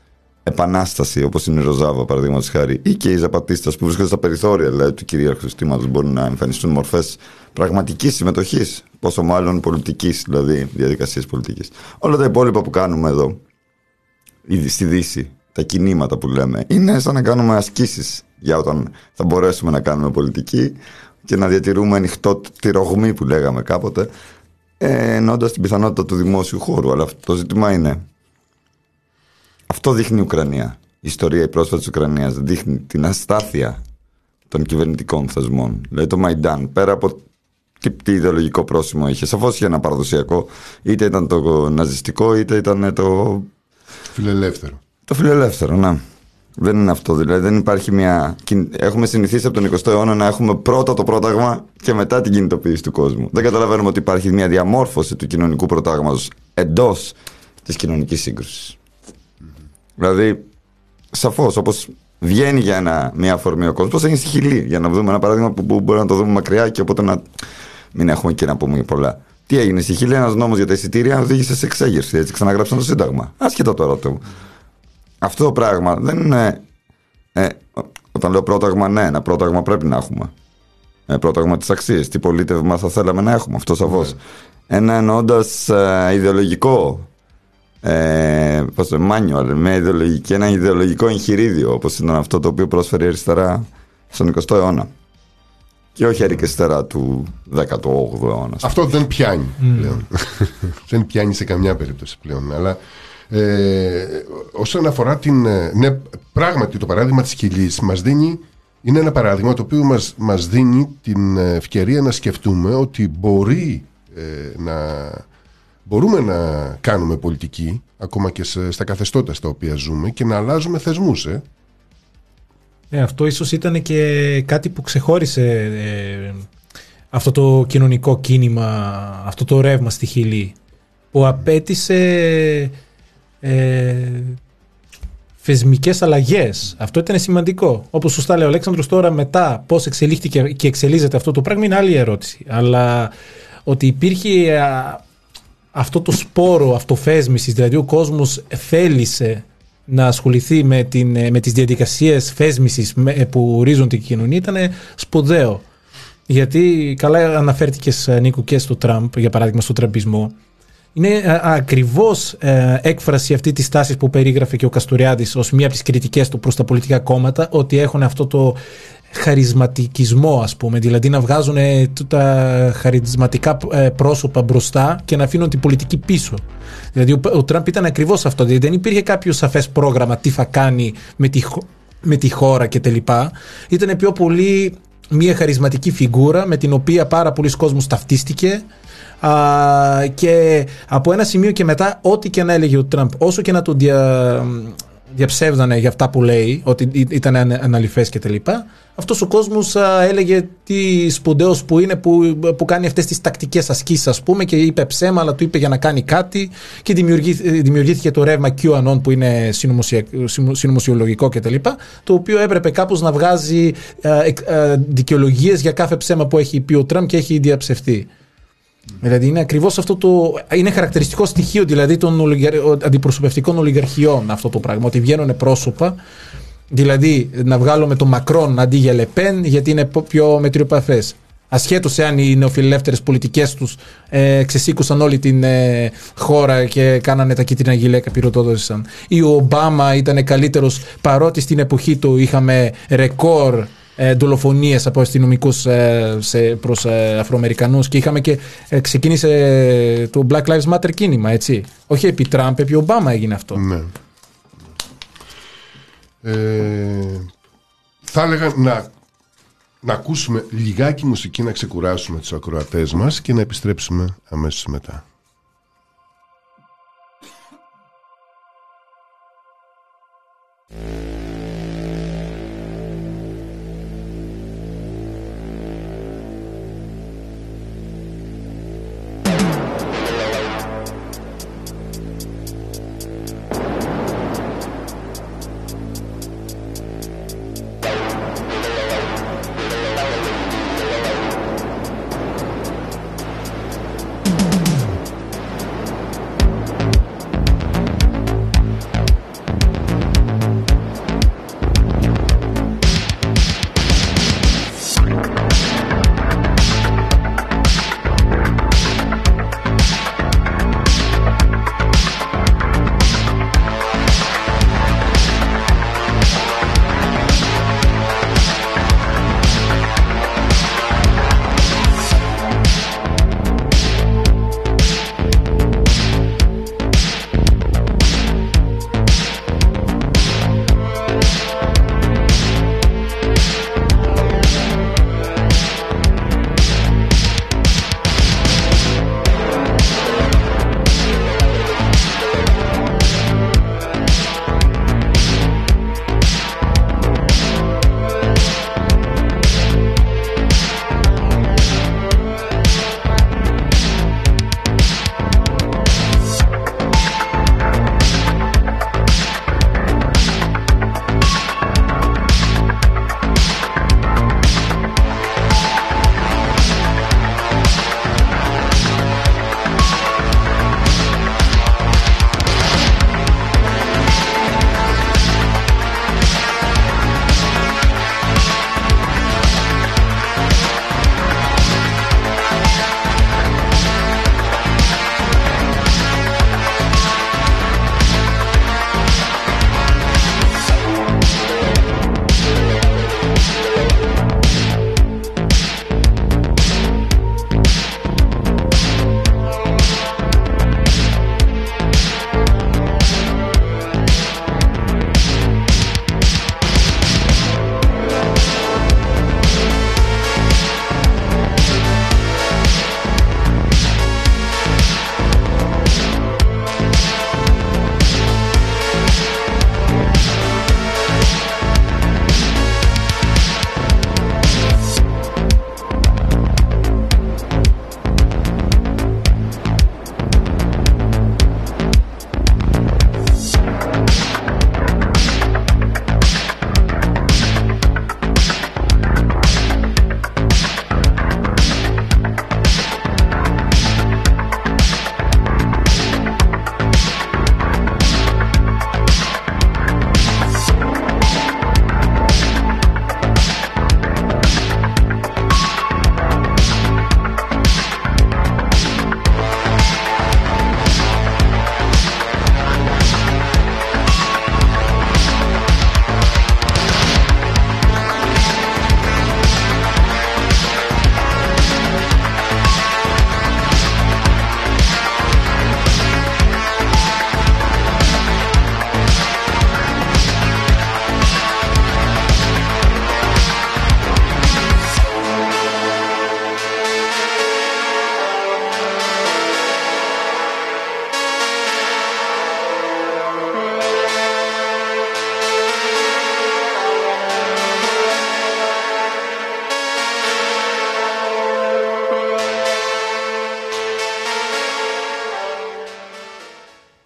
επανάσταση όπως είναι η Ροζάβα παραδείγματος χάρη, ή και οι Ζαπατίστας που βρίσκονται στα περιθώρια δηλαδή, του κυρίαρχου συστήματος, μπορούν να εμφανιστούν μορφές πραγματικής συμμετοχής, πόσο μάλλον πολιτικής, δηλαδή διαδικασίας πολιτικής. Όλα τα υπόλοιπα που κάνουμε εδώ στη Δύση, τα κινήματα που λέμε, είναι σαν να κάνουμε ασκήσεις για όταν θα μπορέσουμε να κάνουμε πολιτική και να διατηρούμε ανοιχτό τη ρογμή που λέγαμε κάποτε, εννοώντας την πιθανότητα του δημόσιου χώρου. Αλλά το ζήτημα είναι, αυτό δείχνει η Ουκρανία. Η ιστορία, η πρόσφατη της Ουκρανίας δείχνει την αστάθεια των κυβερνητικών θεσμών. Δηλαδή το Μαϊντάν, πέρα από τι ιδεολογικό πρόσημο είχε, σαφώς είχε ένα παραδοσιακό, είτε ήταν το ναζιστικό, είτε ήταν το φιλελεύθερο. Το φιλελεύθερο, ναι. Δεν είναι αυτό. Δηλαδή δεν υπάρχει μια. Έχουμε συνηθίσει από τον 20ο αιώνα να έχουμε πρώτα το πρόταγμα και μετά την κινητοποίηση του κόσμου. Δεν καταλαβαίνουμε ότι υπάρχει μια διαμόρφωση του κοινωνικού προτάγματος εντός της κοινωνικής σύγκρουσης. Δηλαδή, σαφώς, όπως βγαίνει για μια αφορμή ο κόσμος, πώς έγινε στη Χιλή, για να δούμε ένα παράδειγμα που μπορεί να το δούμε μακριά και οπότε να μην έχουμε και να πούμε πολλά. Τι έγινε στη Χιλή, ένας νόμος για τα εισιτήρια οδήγησε σε εξέγερση. Έτσι ξαναγράψαν το Σύνταγμα. Άσχετα τώρα το. Αυτό το πράγμα δεν είναι. Όταν λέω πρόταγμα, ναι, ένα πρόταγμα πρέπει να έχουμε. Πρόταγμα της αξίας. Τι πολίτευμα θα θέλαμε να έχουμε, αυτό σαφώς. Ένα εννοώντας ιδεολογικό manual, ένα ιδεολογικό εγχειρίδιο, όπως ήταν αυτό το οποίο πρόσφερε η αριστερά στον 20ο αιώνα. Και όχι η αριστερά του 18ου αιώνα. Αυτό δεν πιάνει πλέον. Δεν πιάνει σε καμιά περίπτωση πλέον. Αλλά όσον αφορά ναι, πράγματι το παράδειγμα της Χιλής μας δίνει, είναι ένα παράδειγμα το οποίο μας δίνει την ευκαιρία να σκεφτούμε ότι μπορούμε να κάνουμε πολιτική ακόμα και στα καθεστώτα στα οποία ζούμε και να αλλάζουμε θεσμούς. Αυτό ίσως ήταν και κάτι που ξεχώρισε αυτό το κοινωνικό κίνημα, αυτό το ρεύμα στη Χιλή, που απέτησε θεσμικές αλλαγές. Αυτό ήταν σημαντικό. Όπως σωστά λέει ο Αλέξανδρος, τώρα μετά πώς εξελίχθηκε και εξελίσσεται αυτό το πράγμα είναι άλλη ερώτηση. Αλλά ότι υπήρχε αυτό το σπόρο αυτοφέσμησης, δηλαδή ο κόσμος θέλησε να ασχοληθεί με τις διαδικασίες φέσμησης που ορίζουν την κοινωνία, ήταν σπουδαίο. Γιατί καλά αναφέρθηκες, Νίκο, και στο Τραμπ, για παράδειγμα στο τραμπισμό. Είναι ακριβώς έκφραση αυτή της τάσης που περίγραφε και ο Καστοριάδης ως μία από τις κριτικές του προς τα πολιτικά κόμματα, ότι έχουν αυτό το χαρισματικισμό, ας πούμε, δηλαδή να βγάζουν τα χαρισματικά πρόσωπα μπροστά και να αφήνουν την πολιτική πίσω. Δηλαδή ο Τραμπ ήταν ακριβώς αυτό, δηλαδή δεν υπήρχε κάποιο σαφές πρόγραμμα τι θα κάνει με τη χώρα και τελικά. Ήταν πιο πολύ μια χαρισματική φιγούρα με την οποία πάρα πολλοί κόσμος ταυτίστηκε. Και από ένα σημείο και μετά, ό,τι και να έλεγε ο Τραμπ, όσο και να τον διαψεύδανε για αυτά που λέει, ότι ήταν αναλυφές και τελικά, αυτός ο κόσμος έλεγε τι σπουδαίος που είναι που κάνει αυτές τις τακτικές ασκήσεις, ας πούμε, και είπε ψέμα, αλλά το είπε για να κάνει κάτι, και δημιουργήθηκε το ρεύμα QAnon που είναι συνωμοσιολογικό και τελικά, το οποίο έπρεπε κάπως να βγάζει δικαιολογίες για κάθε ψέμα που έχει πει ο Τραμπ και έχει διαψευθεί. Δηλαδή είναι ακριβώς αυτό είναι χαρακτηριστικό στοιχείο δηλαδή των αντιπροσωπευτικών ολιγαρχιών αυτό το πράγμα, ότι βγαίνουν πρόσωπα, δηλαδή να βγάλουμε τον Μακρόν αντί για Λεπέν γιατί είναι πιο μετριοπαθές, ασχέτως εάν οι νεοφιλελεύθερες πολιτικές τους ξεσήκουσαν όλη την χώρα και κάνανε τα κίτρινα γυλαίκα, πυροτόδοσαν, ή ο Ομπάμα ήταν καλύτερος παρότι στην εποχή του είχαμε ρεκόρ δολοφονίες από αστυνομικούς προς Αφροαμερικανούς και είχαμε και ξεκίνησε το Black Lives Matter κίνημα, έτσι. Όχι επί Τραμπ, επί Ομπάμα έγινε αυτό. Ναι. Θα έλεγα να ακούσουμε λιγάκι μουσική, να ξεκουράσουμε τους ακροατές μας και να επιστρέψουμε αμέσως μετά.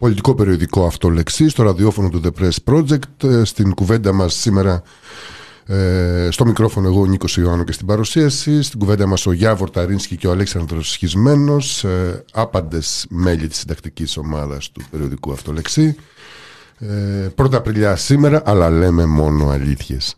πολιτικό περιοδικό Αυτολεξή, στο ραδιόφωνο του The Press Project. Στην κουβέντα μας σήμερα, στο μικρόφωνο εγώ, Νίκος Ιωάννου, και στην παρουσίαση. Στην κουβέντα μας ο Γιάβορ Ταρίνσκι και ο Αλέξανδρος Σχισμένος, άπαντες μέλη της συντακτικής ομάδας του περιοδικού Αυτολεξή. 1 Απριλιά σήμερα, αλλά λέμε μόνο αλήθειες.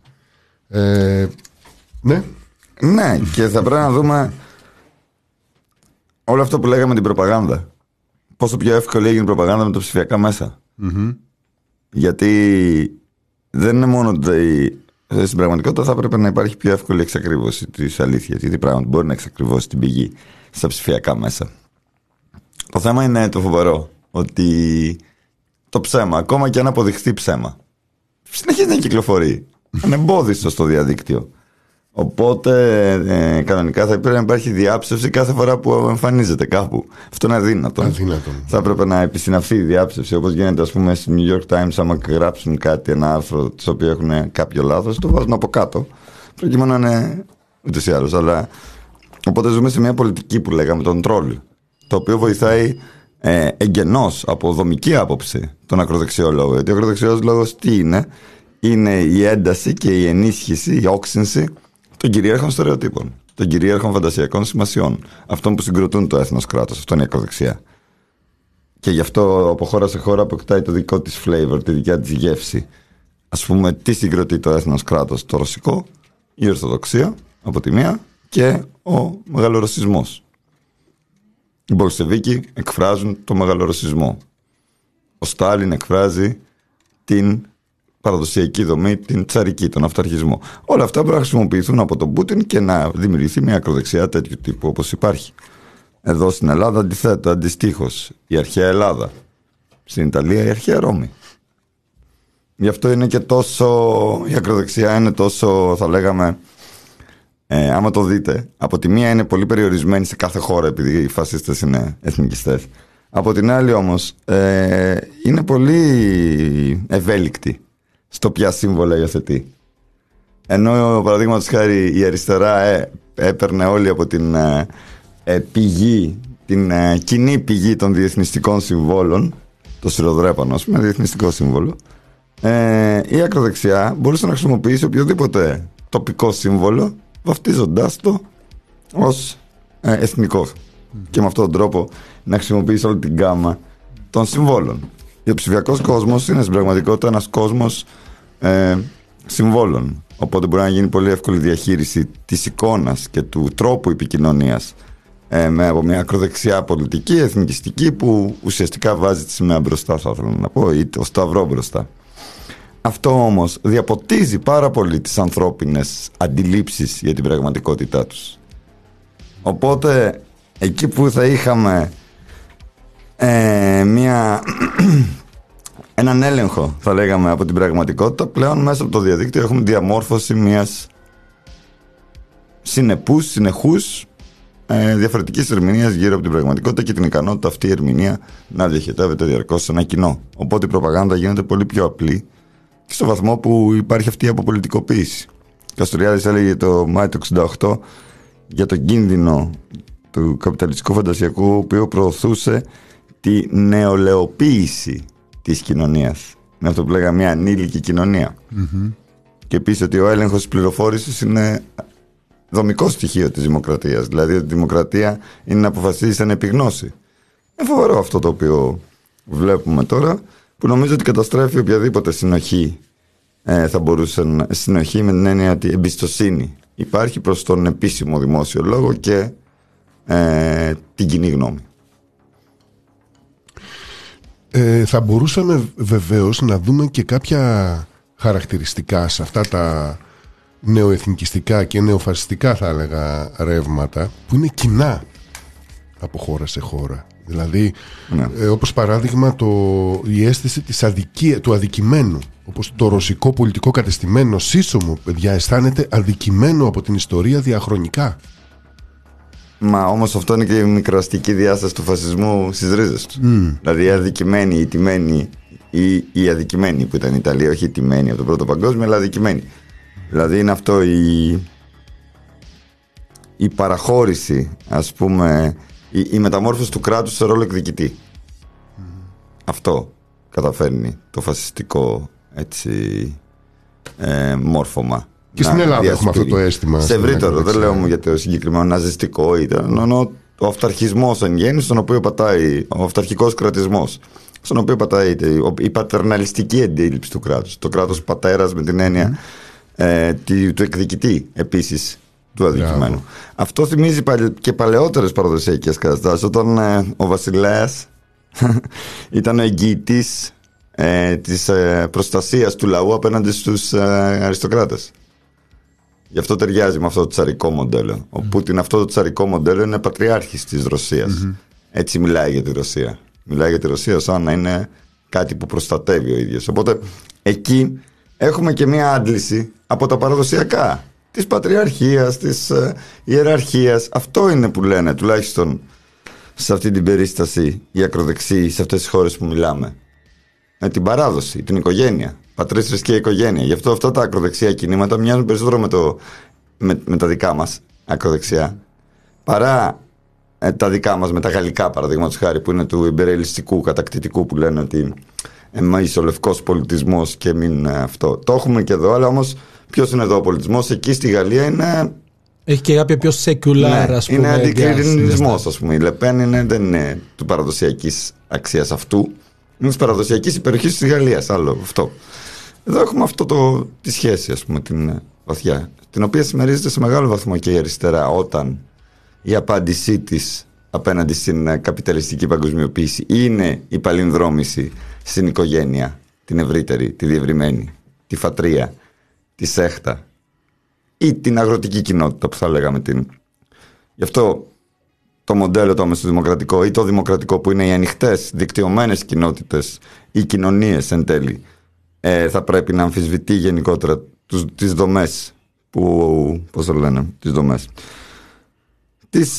Ναι. Ναι, και θα πρέπει να δούμε όλο αυτό που λέγαμε την προπαγάνδα. Πόσο πιο εύκολη έγινε η προπαγάνδα με τα ψηφιακά μέσα. Γιατί δεν είναι μόνο ότι στην πραγματικότητα θα έπρεπε να υπάρχει πιο εύκολη εξακρίβωση της αλήθειας. Γιατί πράγματι μπορεί να εξακριβώσει την πηγή στα ψηφιακά μέσα. Το θέμα είναι το φοβερό, ότι το ψέμα, ακόμα και αν αποδειχθεί ψέμα, συνεχίζει να κυκλοφορεί ανεμπόδιστο στο διαδίκτυο. Οπότε κανονικά θα πρέπει να υπάρχει διάψευση κάθε φορά που εμφανίζεται κάπου. Αυτό είναι αδύνατο. Θα έπρεπε να επισυναυθεί η διάψευση, όπως γίνεται, ας πούμε, στη New York Times. Άμα γράψουν κάτι, ένα άρθρο το οποίο έχουν κάποιο λάθος, το βάζουν από κάτω, προκειμένου να είναι ούτως ή άλλως. Αλλά οπότε ζούμε σε μια πολιτική που λέγαμε τον τρόλ, το οποίο βοηθάει εγγενώς από δομική άποψη τον ακροδεξιό λόγο. Γιατί ο ακροδεξιός λόγος τι είναι? Είναι η ένταση και η ενίσχυση, η όξυνση των κυρίαρχων στερεοτύπων, των κυρίαρχων φαντασιακών σημασιών, αυτών που συγκροτούν το έθνος κράτος. Αυτό είναι η ακροδεξιά. Και γι' αυτό από χώρα σε χώρα αποκτάει το δικό της flavor, τη δικιά της γεύση. Ας πούμε, τι συγκροτεί το έθνος κράτος? Το ρωσικό, η Ορθοδοξία από τη μία και ο μεγαλορωσισμός. Οι Μπολσεβίκοι εκφράζουν το μεγαλορωσισμό. Ο Στάλιν εκφράζει την παραδοσιακή δομή, την τσαρική, τον αυταρχισμό. Όλα αυτά πρέπει να χρησιμοποιηθούν από τον Πούτιν και να δημιουργηθεί μια ακροδεξιά τέτοιου τύπου όπως υπάρχει. Εδώ στην Ελλάδα αντιθέτω, αντιστοίχως, η αρχαία Ελλάδα. Στην Ιταλία η αρχαία Ρώμη. Γι' αυτό είναι και τόσο, η ακροδεξιά είναι τόσο, θα λέγαμε, άμα το δείτε, από τη μία είναι πολύ περιορισμένη σε κάθε χώρα επειδή οι φασίστες είναι εθνικιστές. Από την άλλη όμως είναι πολύ ευέλικτη στο ποια σύμβολα υιοθετεί. Ενώ παραδείγματος χάρη η αριστερά έπαιρνε όλοι από την πηγή, την κοινή πηγή των διεθνιστικών συμβόλων, το σιροδρέπανο, ας πούμε, διεθνιστικό σύμβολο, η ακροδεξιά μπορούσε να χρησιμοποιήσει οποιοδήποτε τοπικό σύμβολο, βαφτίζοντάς το ως εθνικό. Και με αυτόν τον τρόπο να χρησιμοποιήσει όλη την γκάμα των συμβόλων. Ο ψηφιακός κόσμος είναι στην πραγματικότητα ένας κόσμος συμβόλων. Οπότε μπορεί να γίνει πολύ εύκολη διαχείριση της εικόνας και του τρόπου επικοινωνίας από μια ακροδεξιά πολιτική, εθνικιστική, που ουσιαστικά βάζει τη σημαία μπροστά, θα ήθελα να πω, ή το σταυρό μπροστά. Αυτό όμως διαποτίζει πάρα πολύ τις ανθρώπινες αντιλήψεις για την πραγματικότητά τους. Οπότε εκεί που θα είχαμε έναν έλεγχο, θα λέγαμε, από την πραγματικότητα, πλέον μέσα από το διαδίκτυο έχουμε διαμόρφωση μιας συνεχούς διαφορετικής ερμηνείας γύρω από την πραγματικότητα και την ικανότητα αυτή η ερμηνεία να διοχετεύεται διαρκώς σε ένα κοινό. Οπότε η προπαγάνδα γίνεται πολύ πιο απλή και στο βαθμό που υπάρχει αυτή η αποπολιτικοποίηση. Ο Καστοριάδης έλεγε το Μάιο του 1968 για τον κίνδυνο του καπιταλιστικού φαντασιακού, ο οποίος προωθούσε τη νεολαιοποίηση της κοινωνίας. Είναι αυτό που λέγαμε μια ανήλικη κοινωνία. Και επίσης ότι ο έλεγχος της πληροφόρησης είναι δομικό στοιχείο της δημοκρατίας. Δηλαδή ότι η δημοκρατία είναι να αποφασίσει σαν επιγνώση. Είναι φοβερό αυτό το οποίο βλέπουμε τώρα, που νομίζω ότι καταστρέφει οποιαδήποτε συνοχή θα μπορούσε να συνοχή, με την έννοια ότι εμπιστοσύνη υπάρχει προς τον επίσημο δημόσιο λόγο και την κοινή γνώμη. Θα μπορούσαμε βεβαίως να δούμε και κάποια χαρακτηριστικά σε αυτά τα νεοεθνικιστικά και νεοφασιστικά, θα έλεγα, ρεύματα που είναι κοινά από χώρα σε χώρα. Δηλαδή, όπως παράδειγμα η αίσθηση του αδικημένου. Όπως το ρωσικό πολιτικό κατεστημένο σύσσωμο, παιδιά, αισθάνεται αδικημένο από την ιστορία διαχρονικά. Μα όμως αυτό είναι και η μικροαστική διάσταση του φασισμού στις ρίζες του. Δηλαδή οι αδικημένοι, οι τιμένοι, ή οι αδικημένοι που ήταν η Ιταλία, όχι οι τιμένοι από το Πρώτο Παγκόσμιο, αλλά αδικημένοι. Δηλαδή είναι αυτό η παραχώρηση, ας πούμε, η μεταμόρφωση του κράτους σε ρόλο εκδικητή. αυτό καταφέρνει το φασιστικό έτσι, μόρφωμα. Και στην Ελλάδα έχουμε αυτό το αίσθημα. Σε ευρύτερο, δεν λέω μου για το συγκεκριμένο ναζιστικό, ήταν ο αυταρχισμός εν γέννη, στον οποίο πατάει, ο αυταρχικός κρατισμός, στον οποίο πατάει η πατερναλιστική αντίληψη του κράτους. Το κράτος πατέρας με την έννοια του εκδικητή επίσης του αδικημένου. Αυτό θυμίζει και παλαιότερες παραδοσιακές καταστάσεις, όταν ο βασιλέας ήταν ο εγγυητής της προστασίας του λαού απέναντι στους αριστοκράτες. Γι' αυτό ταιριάζει με αυτό το τσαρικό μοντέλο. Ο Πούτιν, αυτό το τσαρικό μοντέλο, είναι πατριάρχης της Ρωσίας. Έτσι μιλάει για τη Ρωσία. Μιλάει για τη Ρωσία σαν να είναι κάτι που προστατεύει ο ίδιος. Οπότε εκεί έχουμε και μία άντληση από τα παραδοσιακά της πατριαρχίας, της ιεραρχίας. Αυτό είναι που λένε, τουλάχιστον σε αυτή την περίσταση, οι ακροδεξιοί σε αυτές τις χώρες που μιλάμε. Με την παράδοση, την οικογένεια. Πατρίς, θρησκεία, οικογένεια. Γι' αυτό αυτά τα ακροδεξιά κινήματα μοιάζουν περισσότερο με τα δικά μας ακροδεξιά, παρά τα δικά μας με τα γαλλικά, παραδείγματος χάρη, που είναι του ιμπεριαλιστικού, κατακτητικού, που λένε ότι εμείς ο λευκός πολιτισμός και μην αυτό. Το έχουμε και εδώ, αλλά όμως ποιος είναι εδώ ο πολιτισμός? Εκεί στη Γαλλία είναι. Έχει και κάποια πιο secular, ας πούμε. Είναι αντικρινισμός, ας πούμε. Η Λεπέν δεν είναι του παραδοσιακής αξίας αυτού. Είναι της παραδοσιακής υπεροχής της Γαλλίας. Άλλο αυτό. Εδώ έχουμε τη σχέση, ας πούμε, την βαθιά, την οποία συμμερίζεται σε μεγάλο βαθμό και η αριστερά, όταν η απάντησή της απέναντι στην καπιταλιστική παγκοσμιοποίηση είναι η παλινδρόμηση στην οικογένεια, την ευρύτερη, τη διευρυμένη, τη φατρία, τη σέχτα ή την αγροτική κοινότητα, που θα λέγαμε Γι' αυτό το μοντέλο το μεσοδημοκρατικό ή το δημοκρατικό, που είναι οι ανοιχτές, δικτυωμένες κοινότητες ή κοινωνίες εν τέλει, θα πρέπει να αμφισβητεί γενικότερα τις δομές πώς το λένε, τις δομές, τις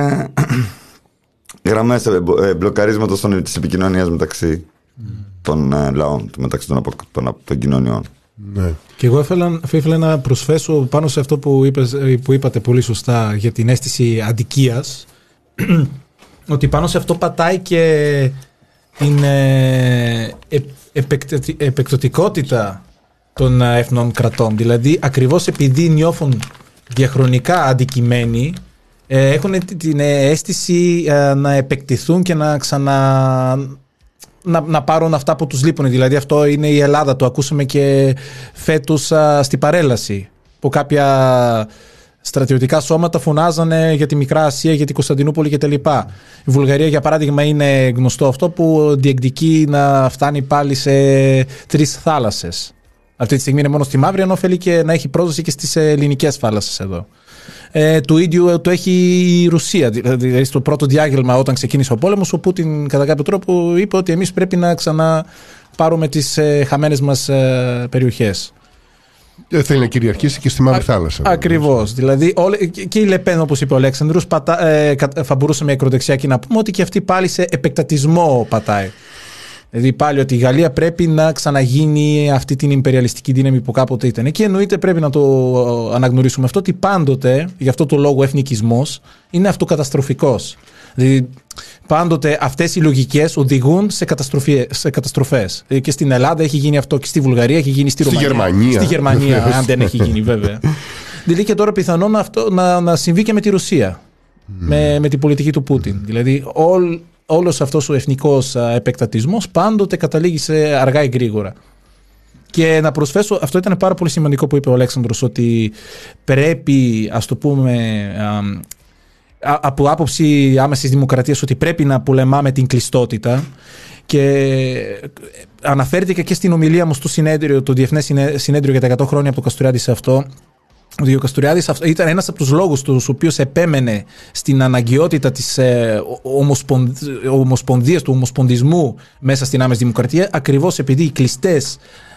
γραμμές μπλοκαρίσματος της επικοινωνίας μεταξύ των λαών, μεταξύ των κοινωνιών. Ναι. Και εγώ θα ήθελα να προσθέσω πάνω σε αυτό που είπατε πολύ σωστά για την αίσθηση αδικίας, ότι πάνω σε αυτό πατάει και την επεκτοτικότητα των εθνών κρατών. Δηλαδή, ακριβώς επειδή νιώθουν διαχρονικά αντικειμένοι, έχουν την αίσθηση να επεκτηθούν και να πάρουν αυτά που τους λείπουν. Δηλαδή, αυτό είναι η Ελλάδα. Το ακούσαμε και φέτος στη παρέλαση, που κάποια στρατιωτικά σώματα φωνάζανε για τη Μικρά Ασία, για την Κωνσταντινούπολη κτλ. Η Βουλγαρία, για παράδειγμα, είναι γνωστό αυτό, που διεκδικεί να φτάνει πάλι σε 3 θάλασσες. Αυτή τη στιγμή είναι μόνο στη Μαύρη, ενώ θέλει και να έχει πρόσβαση και στις ελληνικές θάλασσες εδώ. Το ίδιο το έχει η Ρωσία. Δηλαδή, στο πρώτο διάγγελμα, όταν ξεκίνησε ο πόλεμος, ο Πούτιν κατά κάποιο τρόπο είπε ότι εμείς πρέπει να ξαναπάρουμε τις χαμένες μας περιοχές. Θέλει να κυριαρχήσει και στη Μαύρη Θάλασσα. Ακριβώς. Δηλαδή, και η Λεπέν, όπως είπε ο Αλέξανδρος, θα μπορούσαμε ακροδεξιά να πούμε ότι και αυτή πάλι σε επεκτατισμό πατάει. Δηλαδή πάλι ότι η Γαλλία πρέπει να ξαναγίνει αυτή την ιμπεριαλιστική δύναμη που κάποτε ήταν. Και εννοείται πρέπει να το αναγνωρίσουμε αυτό, ότι πάντοτε, γι' αυτό το λόγο, εθνικισμός είναι αυτοκαταστροφικός. Δηλαδή πάντοτε αυτές οι λογικές οδηγούν σε καταστροφές. Και στην Ελλάδα έχει γίνει αυτό, και στη Βουλγαρία έχει γίνει, στη Ρουμανία. Στη Γερμανία, αν δεν έχει γίνει βέβαια. Δηλαδή και τώρα πιθανόν αυτό να συμβεί και με τη Ρωσία. Με την πολιτική του Πούτιν. Δηλαδή όλος αυτός ο εθνικός επεκτατισμός πάντοτε καταλήγει σε αργά ή γρήγορα. Και να προσθέσω, αυτό ήταν πάρα πολύ σημαντικό που είπε ο Αλέξανδρος, ότι πρέπει, ας το πούμε, από άποψη άμεσης δημοκρατίας, ότι πρέπει να πολεμάμε την κλειστότητα. Και αναφέρθηκε και στην ομιλία μου στο συνέδριο, το Διεθνές Συνέδριο για τα 100 χρόνια από το Καστουριάδη σε αυτό. Ο Καστουριάδης ήταν ένας από τους λόγους τους οποίους επέμενε στην αναγκαιότητα της ομοσπονδίας, του ομοσπονδισμού μέσα στην άμεση δημοκρατία, ακριβώς επειδή οι κλειστές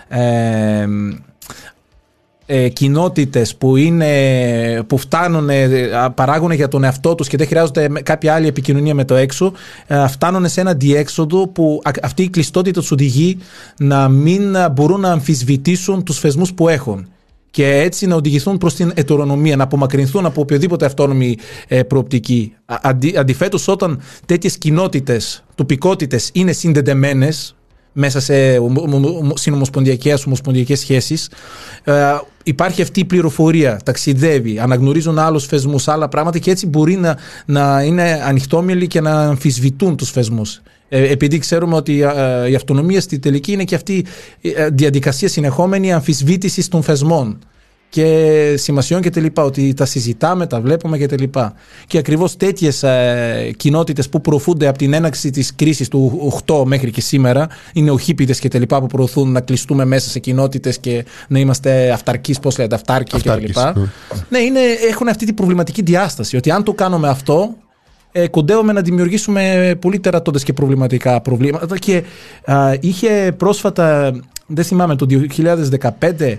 κοινότητες που φτάνουν, παράγουν για τον εαυτό τους και δεν χρειάζονται κάποια άλλη επικοινωνία με το έξω, φτάνουν σε ένα διέξοδο που αυτή η κλειστότητα τους οδηγεί να μην μπορούν να αμφισβητήσουν τους θεσμούς που έχουν. και έτσι να οδηγηθούν προς την ετερονομία, να απομακρυνθούν από οποιοδήποτε αυτόνομη προοπτική. Αντιθέτως, όταν τέτοιες κοινότητες, τοπικότητες είναι συνδεδεμένες μέσα σε ομοσπονδιακές σχέσεις, υπάρχει αυτή η πληροφορία, ταξιδεύει, αναγνωρίζουν άλλους θεσμούς, άλλα πράγματα, και έτσι μπορεί να είναι ανοιχτόμυαλοι και να αμφισβητούν τους θεσμούς. Επειδή ξέρουμε ότι η αυτονομία στη τελική είναι και αυτή η διαδικασία συνεχόμενη αμφισβήτησης των θεσμών και σημασιών και τα λοιπά, ότι τα συζητάμε, τα βλέπουμε και τα λοιπά. Και ακριβώς τέτοιες κοινότητες που προωθούνται από την έναρξη της κρίσης του 8 μέχρι και σήμερα, οι νεοχίπηδες και τα λοιπά, που προωθούν να κλειστούμε μέσα σε κοινότητες και να είμαστε αυταρκείς, πώς λέτε, αυτάρκοι και τα λοιπά. Ναι, έχουν αυτή την προβληματική διάσταση, ότι αν το κάνουμε αυτό, κοντεύουμε να δημιουργήσουμε πολύ τερατώδες και προβληματικά προβλήματα. Και είχε πρόσφατα, δεν θυμάμαι, το 2015,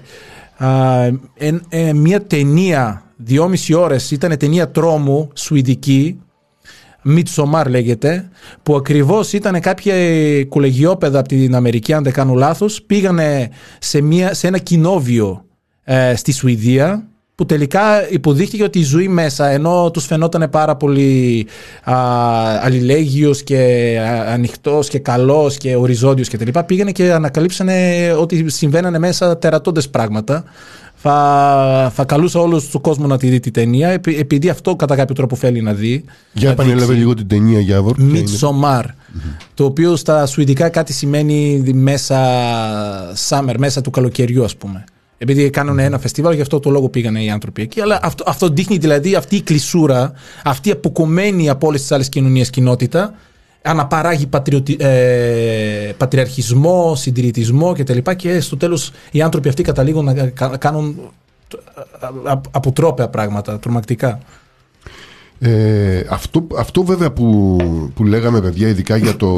μια ταινία 2,5 ώρες, ήταν ταινία τρόμου σουηδική, Midsommar λέγεται, που ακριβώς ήταν κάποια κολεγιόπαιδα από την Αμερική, αν δεν κάνω λάθος, πήγανε σε ένα κοινόβιο στη Σουηδία, που τελικά υποδείχτηκε ότι η ζωή μέσα, ενώ τους φαινόταν πάρα πολύ αλληλέγγυος και ανοιχτός και καλός και οριζόντιος και τα λοιπά, πήγανε και ανακαλύψανε ότι συμβαίνανε μέσα τερατώδες πράγματα. Θα καλούσα όλους του κόσμου να τη δει τη ταινία, επειδή αυτό κατά κάποιο τρόπο θέλει να δει. Για επανέλαβε λίγο την ταινία, Γιάβορ. Midsommar, το οποίο στα σουηδικά κάτι σημαίνει μέσα summer, μέσα του καλοκαιριού, ας πούμε. Επειδή κάνουν ένα φεστιβάλ, γι' αυτό το λόγο πήγανε οι άνθρωποι εκεί. Αλλά αυτό δείχνει δηλαδή αυτή η κλεισούρα, αυτή η αποκομμένη από όλες τις άλλες κοινωνίες κοινότητα, αναπαράγει πατριαρχισμό, συντηρητισμό κτλ. Και στο τέλος οι άνθρωποι αυτοί καταλήγουν να κάνουν αποτρόπαια πράγματα, τρομακτικά. Αυτό βέβαια που λέγαμε, παιδιά, ειδικά για το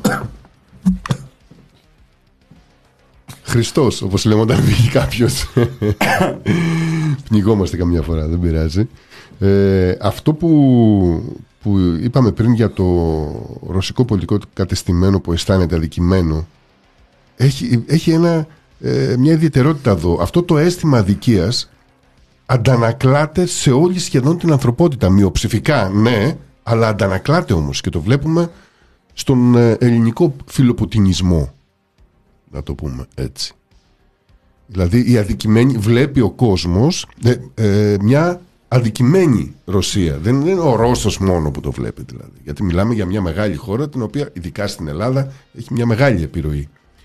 Χριστός, όπως λέμε όταν βγει κάποιος. Πνιγόμαστε καμιά φορά, δεν πειράζει. Αυτό που είπαμε πριν για το ρωσικό πολιτικό κατεστημένο που αισθάνεται αδικημένο, έχει μια ιδιαιτερότητα εδώ. Αυτό το αίσθημα αδικίας αντανακλάται σε όλη σχεδόν την ανθρωπότητα. Μειοψηφικά, ναι, αλλά αντανακλάται όμως, και το βλέπουμε στον ελληνικό φιλοπουτινισμό, να το πούμε έτσι. Δηλαδή η αδικημένη, βλέπει ο κόσμος μια αδικημένη Ρωσία. Δεν είναι ο Ρώσος μόνο που το βλέπει, δηλαδή. Γιατί μιλάμε για μια μεγάλη χώρα, την οποία ειδικά στην Ελλάδα έχει μια μεγάλη επιρροή.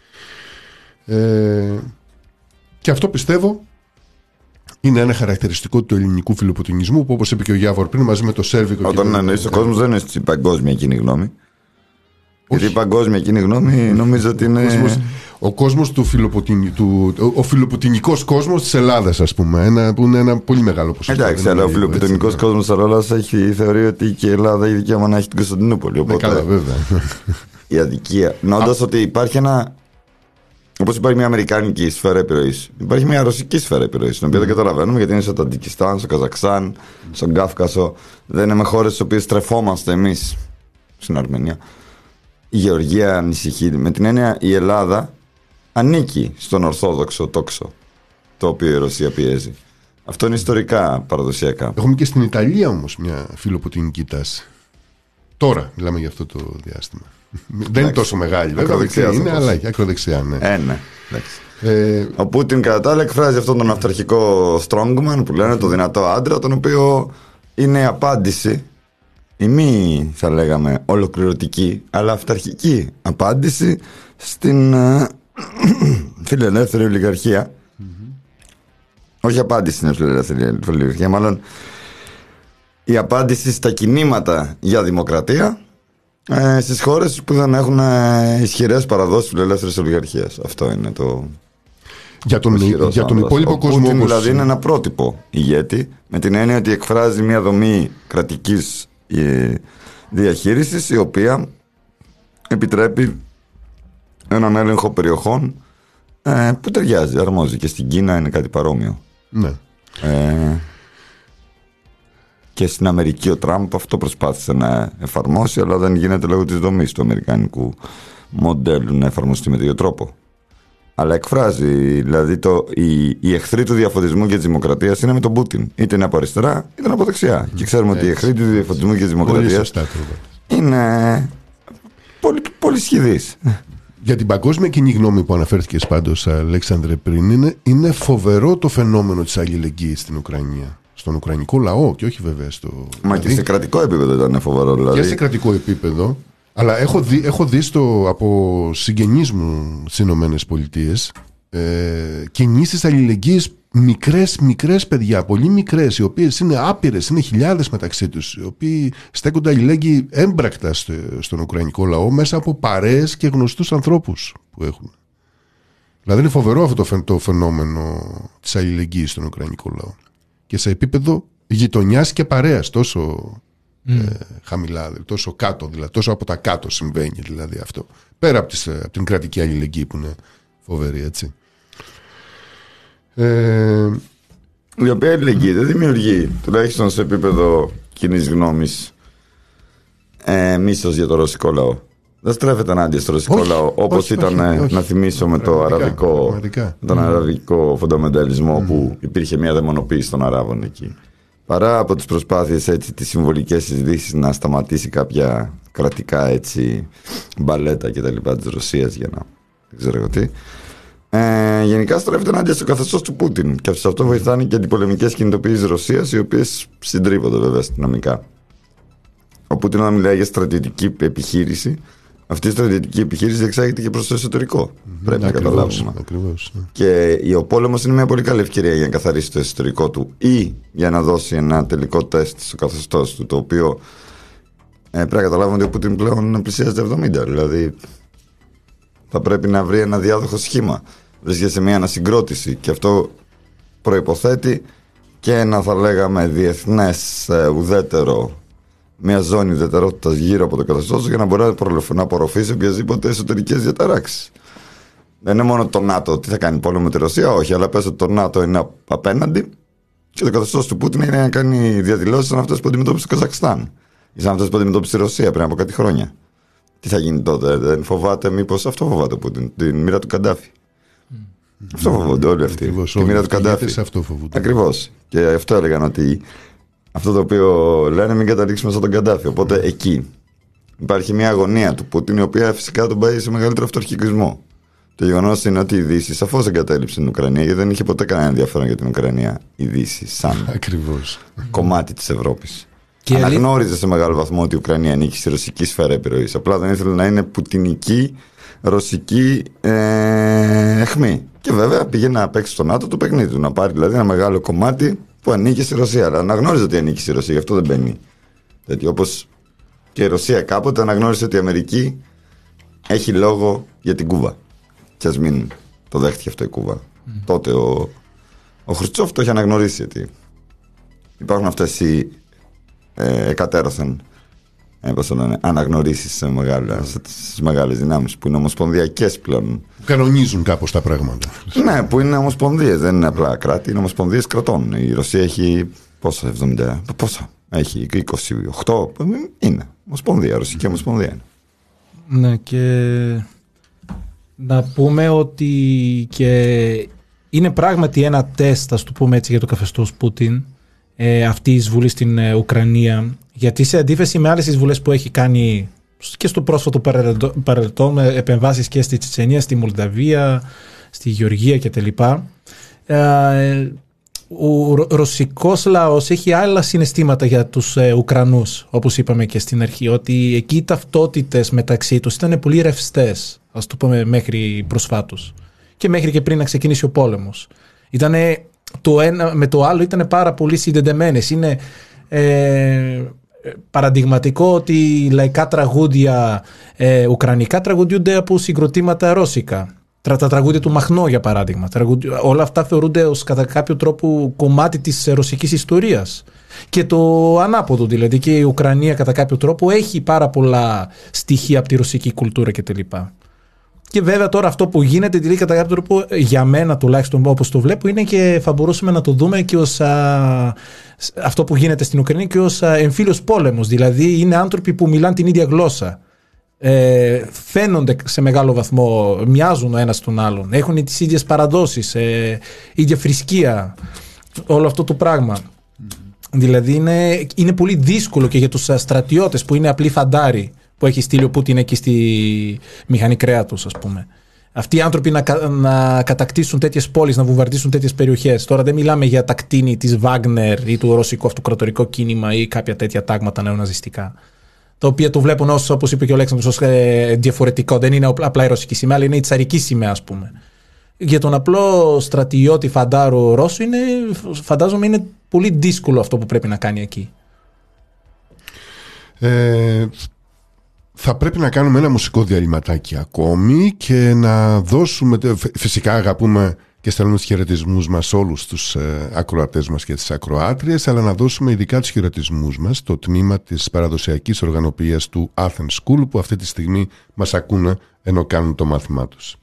Και αυτό πιστεύω είναι ένα χαρακτηριστικό του ελληνικού φιλοπουτινισμού, που όπως είπε και ο Γιάβορ πριν, μαζί με το σέρβικο. Όταν εννοείς ο κόσμος, δεν είναι στην παγκόσμια κοινή γνώμη. Όχι. Γιατί η παγκόσμια κοινή γνώμη νομίζω ότι είναι. Ο κόσμος ο φιλοπουτινικός κόσμος της Ελλάδας, ας πούμε, που είναι ένα πολύ μεγάλο ποσοστό. Εντάξει, αλλά ο φιλοπουτινικός κόσμος της Ελλάδας θεωρεί ότι και η Ελλάδα έχει δικαίωμα να έχει την Κωνσταντινούπολη. Οπότε, καλά, βέβαια. Η αδικία. Νόντας ότι υπάρχει όπως υπάρχει μια αμερικάνικη σφαίρα επιρροής, υπάρχει μια ρωσική σφαίρα επιρροής, την οποία δεν καταλαβαίνουμε, γιατί είναι στο Τατζικιστάν, στο Καζακστάν, στον Κάφκασο. Δεν είναι με χώρες στις οποίες στρεφόμαστε εμείς, στην Αρμενία. Η Γεωργία ανησυχεί. Με την έννοια, η Ελλάδα ανήκει στον ορθόδοξο τόξο, το οποίο η Ρωσία πιέζει. Αυτό είναι ιστορικά, παραδοσιακά. Έχουμε και στην Ιταλία όμως μια φιλοπουτινική τάση. Τώρα μιλάμε για αυτό το διάστημα. Δεν είναι τόσο μεγάλη, βέβαια. Ακροδεξιά είναι, αλλά ακροδεξιά, ναι. Ναι. Ο Πούτιν κατά τα άλλα εκφράζει αυτόν τον αυταρχικό strongman που λένε, το δυνατό άντρα, τον οποίο είναι η απάντηση, η μη θα λέγαμε ολοκληρωτική, αλλά αυταρχική απάντηση στην φιλελεύθερη ολιγαρχία. Όχι απάντηση στην φιλελεύθερη ολιγαρχία, μάλλον η απάντηση στα κινήματα για δημοκρατία στις χώρες που δεν έχουν ισχυρές παραδόσεις φιλελεύθερης ολιγαρχίας. Αυτό είναι το. Για τον υπόλοιπο κόσμο. Πούτιν δηλαδή είναι ένα πρότυπο ηγέτη, με την έννοια ότι εκφράζει μια δομή κρατικής διαχείρισης, η οποία επιτρέπει έναν έλεγχο περιοχών που ταιριάζει, αρμόζει. Και στην Κίνα είναι κάτι παρόμοιο. Ναι. Και στην Αμερική ο Τραμπ αυτό προσπάθησε να εφαρμόσει, αλλά δεν γίνεται λόγω της δομής του αμερικανικού μοντέλου να εφαρμοστεί με τέτοιο τρόπο. αλλά εκφράζει. Δηλαδή οι εχθροί του διαφωτισμού και της δημοκρατίας είναι με τον Πούτιν. Είτε είναι από αριστερά είτε από δεξιά. Και ξέρουμε ότι οι εχθροί του διαφωτισμού και της δημοκρατίας είναι πολύ σχηδείς. Για την παγκόσμια κοινή γνώμη που αναφέρθηκες πάντως, Αλέξανδρε, πριν, είναι φοβερό το φαινόμενο της αλληλεγγύης στην Ουκρανία. Στον ουκρανικό λαό και όχι βέβαια στο. Μα και σε κρατικό επίπεδο ήταν φοβερό, δηλαδή. Και σε κρατικό επίπεδο. Αλλά έχω δει από συγγενείς μου στις Ηνωμένες Πολιτείες κινήσεις αλληλεγγύης, μικρές παιδιά, πολύ μικρές, οι οποίες είναι άπειρες, είναι χιλιάδες μεταξύ τους, οι οποίοι στέκονται αλληλέγγυοι έμπρακτα στον ουκρανικό λαό μέσα από παρέες και γνωστούς ανθρώπους που έχουν. Δηλαδή είναι φοβερό αυτό το φαινόμενο της αλληλεγγύης στον ουκρανικό λαό. Και σε επίπεδο γειτονιάς και παρέας, τόσο χαμηλά, τόσο κάτω, δηλαδή, τόσο από τα κάτω συμβαίνει δηλαδή αυτό. Πέρα από την κρατική αλληλεγγύη που είναι φοβερή, έτσι. Η οποία αλληλεγγύη δεν δημιουργεί, τουλάχιστον σε επίπεδο κοινής γνώμης, μίσος για το ρωσικό λαό. Δεν στρέφεται ενάντια στο ρωσικό λαό, όπως ήταν, να θυμίσω, με τον αραβικό φονταμενταλισμό που υπήρχε μια δαιμονοποίηση των Αράβων εκεί. Παρά από τις προσπάθειες, έτσι, τις συμβολικές συζητήσεις να σταματήσει κάποια κρατικά, έτσι, μπαλέτα και τα λοιπά της Ρωσίας για να δεν ξέρω εγώ τι. Γενικά στρέφεται ενάντια στο καθεστώς του Πούτιν, και σε αυτό βοηθάνε και αντιπολεμικές κινητοποιήσεις Ρωσίας, οι οποίες συντρίβονται βέβαια αστυνομικά. Ο Πούτιν, όταν μιλάει για στρατιωτική επιχείρηση, αυτή η στρατιωτική επιχείρηση εξάγεται και προς το εσωτερικό. Πρέπει να καταλάβουμε. Ακριβώς, ναι. Και ο πόλεμος είναι μια πολύ καλή ευκαιρία για να καθαρίσει το εσωτερικό του ή για να δώσει ένα τελικό τεστ στο καθεστώς του, το οποίο πρέπει να καταλάβουμε ότι ο Πούτιν πλέον πλησιάζει τα 70. Δηλαδή θα πρέπει να βρει ένα διάδοχο σχήμα. Βρίσκεται σε μια ανασυγκρότηση, και αυτό προϋποθέτει και ένα, θα λέγαμε, διεθνές ουδέτερο, μια ζώνη ουδετερότητας γύρω από το καθεστώς, για να μπορεί να απορροφήσει οποιασδήποτε εσωτερικές διαταράξεις. Δεν είναι μόνο το ΝΑΤΟ τι θα κάνει πόλεμο με τη Ρωσία, όχι, αλλά πες ότι το ΝΑΤΟ είναι απέναντι και το καθεστώς του Πούτιν είναι να κάνει διαδηλώσεις σαν αυτές που αντιμετώπισε το Καζακστάν ή σαν αυτές που αντιμετώπισε η Ρωσία πριν από κάτι χρόνια. Τι θα γίνει τότε, δεν φοβάται, μήπως αυτό φοβάται ο Πούτιν, την μοίρα του Καντάφη? Αυτό φοβούνται όλοι αυτοί. Τη μοίρα του Καντάφη. Ακριβώς. Και αυτό έλεγαν, ότι αυτό το οποίο λένε, μην καταλήξουμε σαν τον Καντάφη. Οπότε εκεί υπάρχει μια αγωνία του Πούτιν, η οποία φυσικά τον πάει σε μεγαλύτερο αυταρχικισμό. Το γεγονός είναι ότι η Δύση σαφώς εγκατέλειψε την Ουκρανία, γιατί δεν είχε ποτέ κανένα ενδιαφέρον για την Ουκρανία η Δύση σαν κομμάτι της Ευρώπης. Και αναγνώριζε σε μεγάλο βαθμό ότι η Ουκρανία ανήκει στη ρωσική σφαίρα επιρροής. Απλά δεν ήθελε να είναι πουτινική ρωσική αιχμή. Και βέβαια πήγε να παίξει στο ΝΑΤΟ το παιχνίδι του, να πάρει δηλαδή ένα μεγάλο κομμάτι που ανήκει στη Ρωσία. Αλλά αναγνώριζε ότι ανήκει στη Ρωσία, γι' αυτό δεν μπαίνει. Δηλαδή, όπως και η Ρωσία κάποτε αναγνώρισε ότι η Αμερική έχει λόγο για την Κούβα. Και ας μην το δέχτηκε αυτό η Κούβα. Τότε ο Χρουτσόφ το έχει αναγνωρίσει, ότι υπάρχουν αυτές οι εκατέρωθεν αναγνωρίσεις στις μεγάλες δυνάμεις που είναι ομοσπονδιακές πλέον. Κανονίζουν κάπως τα πράγματα. Ναι, που είναι ομοσπονδίες, δεν είναι απλά κράτη, είναι ομοσπονδίες κρατών. Η Ρωσία έχει πόσα, 70, πόσα, έχει 28, είναι ομοσπονδία, ρωσική ομοσπονδία είναι. Ναι, και να πούμε ότι και είναι πράγματι ένα τεστ, ας το πούμε έτσι, για το καθεστώς Πούτιν, αυτή η εισβολή στην Ουκρανία, γιατί σε αντίθεση με άλλες εισβολές που έχει κάνει και στο πρόσφατο παρελθόν, με επεμβάσεις και στη Τσετσενία, στη Μολδαβία, στη Γεωργία κτλ., ο ρωσικός λαός έχει άλλα συναισθήματα για τους Ουκρανούς, όπως είπαμε και στην αρχή, ότι εκεί οι ταυτότητες μεταξύ τους ήταν πολύ ρευστές, ας το πούμε, μέχρι προσφάτως και μέχρι και πριν να ξεκινήσει ο πόλεμος. Ήτανε το ένα με το άλλο, ήταν πάρα πολύ συνδεδεμένες. Είναι παραδειγματικό ότι λαϊκά τραγούδια ουκρανικά τραγουδιούνται από συγκροτήματα ρώσικα. Τα τραγούδια του Μαχνό, για παράδειγμα. Όλα αυτά θεωρούνται ως κατά κάποιο τρόπο κομμάτι της ρωσικής ιστορίας. Και το ανάποδο, δηλαδή, και η Ουκρανία κατά κάποιο τρόπο έχει πάρα πολλά στοιχεία από τη ρωσική κουλτούρα κτλ. Και βέβαια τώρα αυτό που γίνεται, δηλαδή, κατά κάποιο τρόπο, για μένα τουλάχιστον όπως το βλέπω, είναι και θα μπορούσαμε να το δούμε και ως αυτό που γίνεται στην Ουκρανία και ως εμφύλιος πόλεμος. Δηλαδή είναι άνθρωποι που μιλάνε την ίδια γλώσσα. φαίνονται σε μεγάλο βαθμό, μοιάζουν ο ένας τον άλλον, έχουν τις ίδιες παραδόσεις, ίδια θρησκεία, όλο αυτό το πράγμα. Δηλαδή είναι πολύ δύσκολο και για τους στρατιώτες που είναι απλοί φαντάροι που έχει στείλει ο Πούτιν εκεί στη μηχανή κρέατος, ας πούμε. Αυτοί οι άνθρωποι να κατακτήσουν τέτοιες πόλεις, να βομβαρδίσουν τέτοιες περιοχές. Τώρα δεν μιλάμε για τα κτίνη της Βάγνερ ή του ρωσικού αυτοκρατορικό κίνημα ή κάποια τέτοια τάγματα νεοναζιστικά. Τα οποία το βλέπουν όπως είπε και ο Αλέξανδρος, ως διαφορετικό. Δεν είναι απλά η ρωσική σημαία, αλλά είναι η τσαρική σημαία, ας πούμε. Για τον απλό στρατιώτη φαντάρο Ρώσου φαντάζομαι είναι πολύ δύσκολο αυτό που πρέπει να κάνει εκεί. Θα πρέπει να κάνουμε ένα μουσικό διαλυματάκι ακόμη και να δώσουμε, φυσικά αγαπούμε και στέλνουμε τους χαιρετισμούς μας όλους τους ακροατές μας και τις ακροάτριες, αλλά να δώσουμε ειδικά τους χαιρετισμούς μας στο τμήμα της παραδοσιακής οργανωπίας του Athens School, που αυτή τη στιγμή μας ακούνε ενώ κάνουν το μάθημά τους.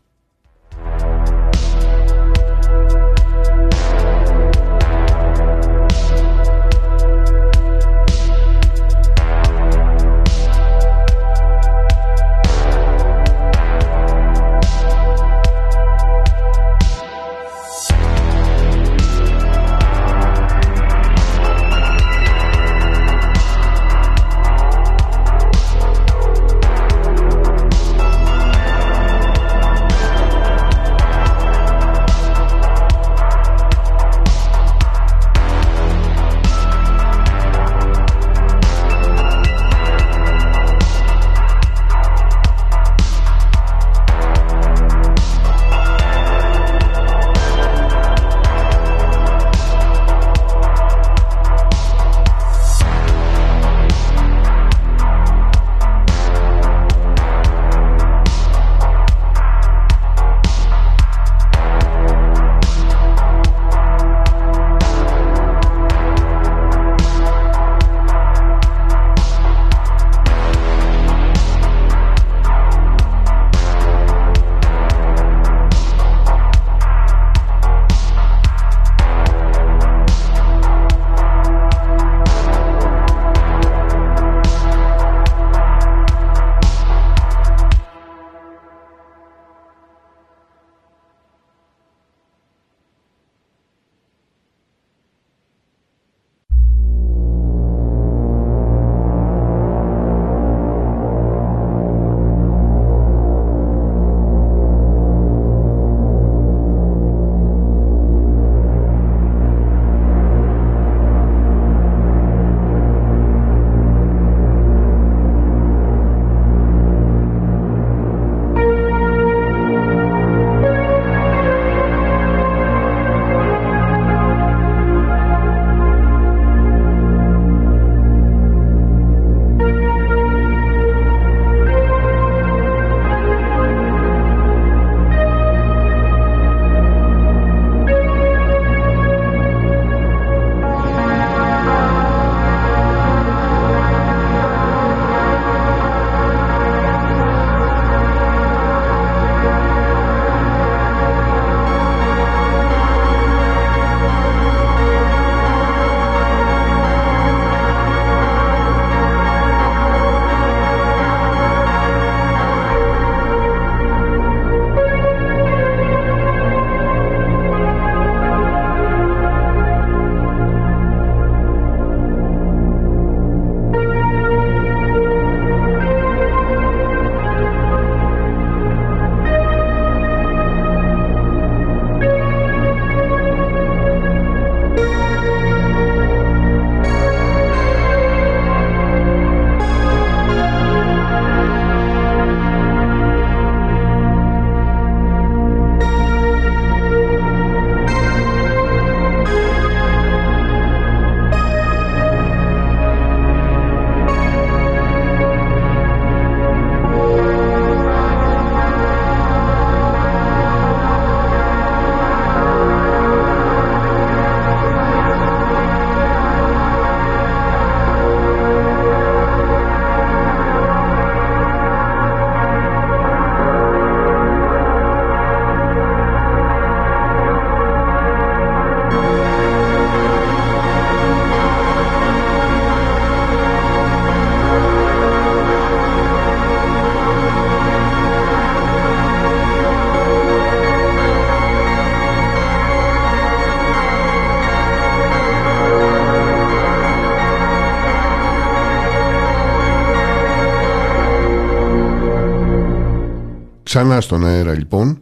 ξανά στον αέρα λοιπόν.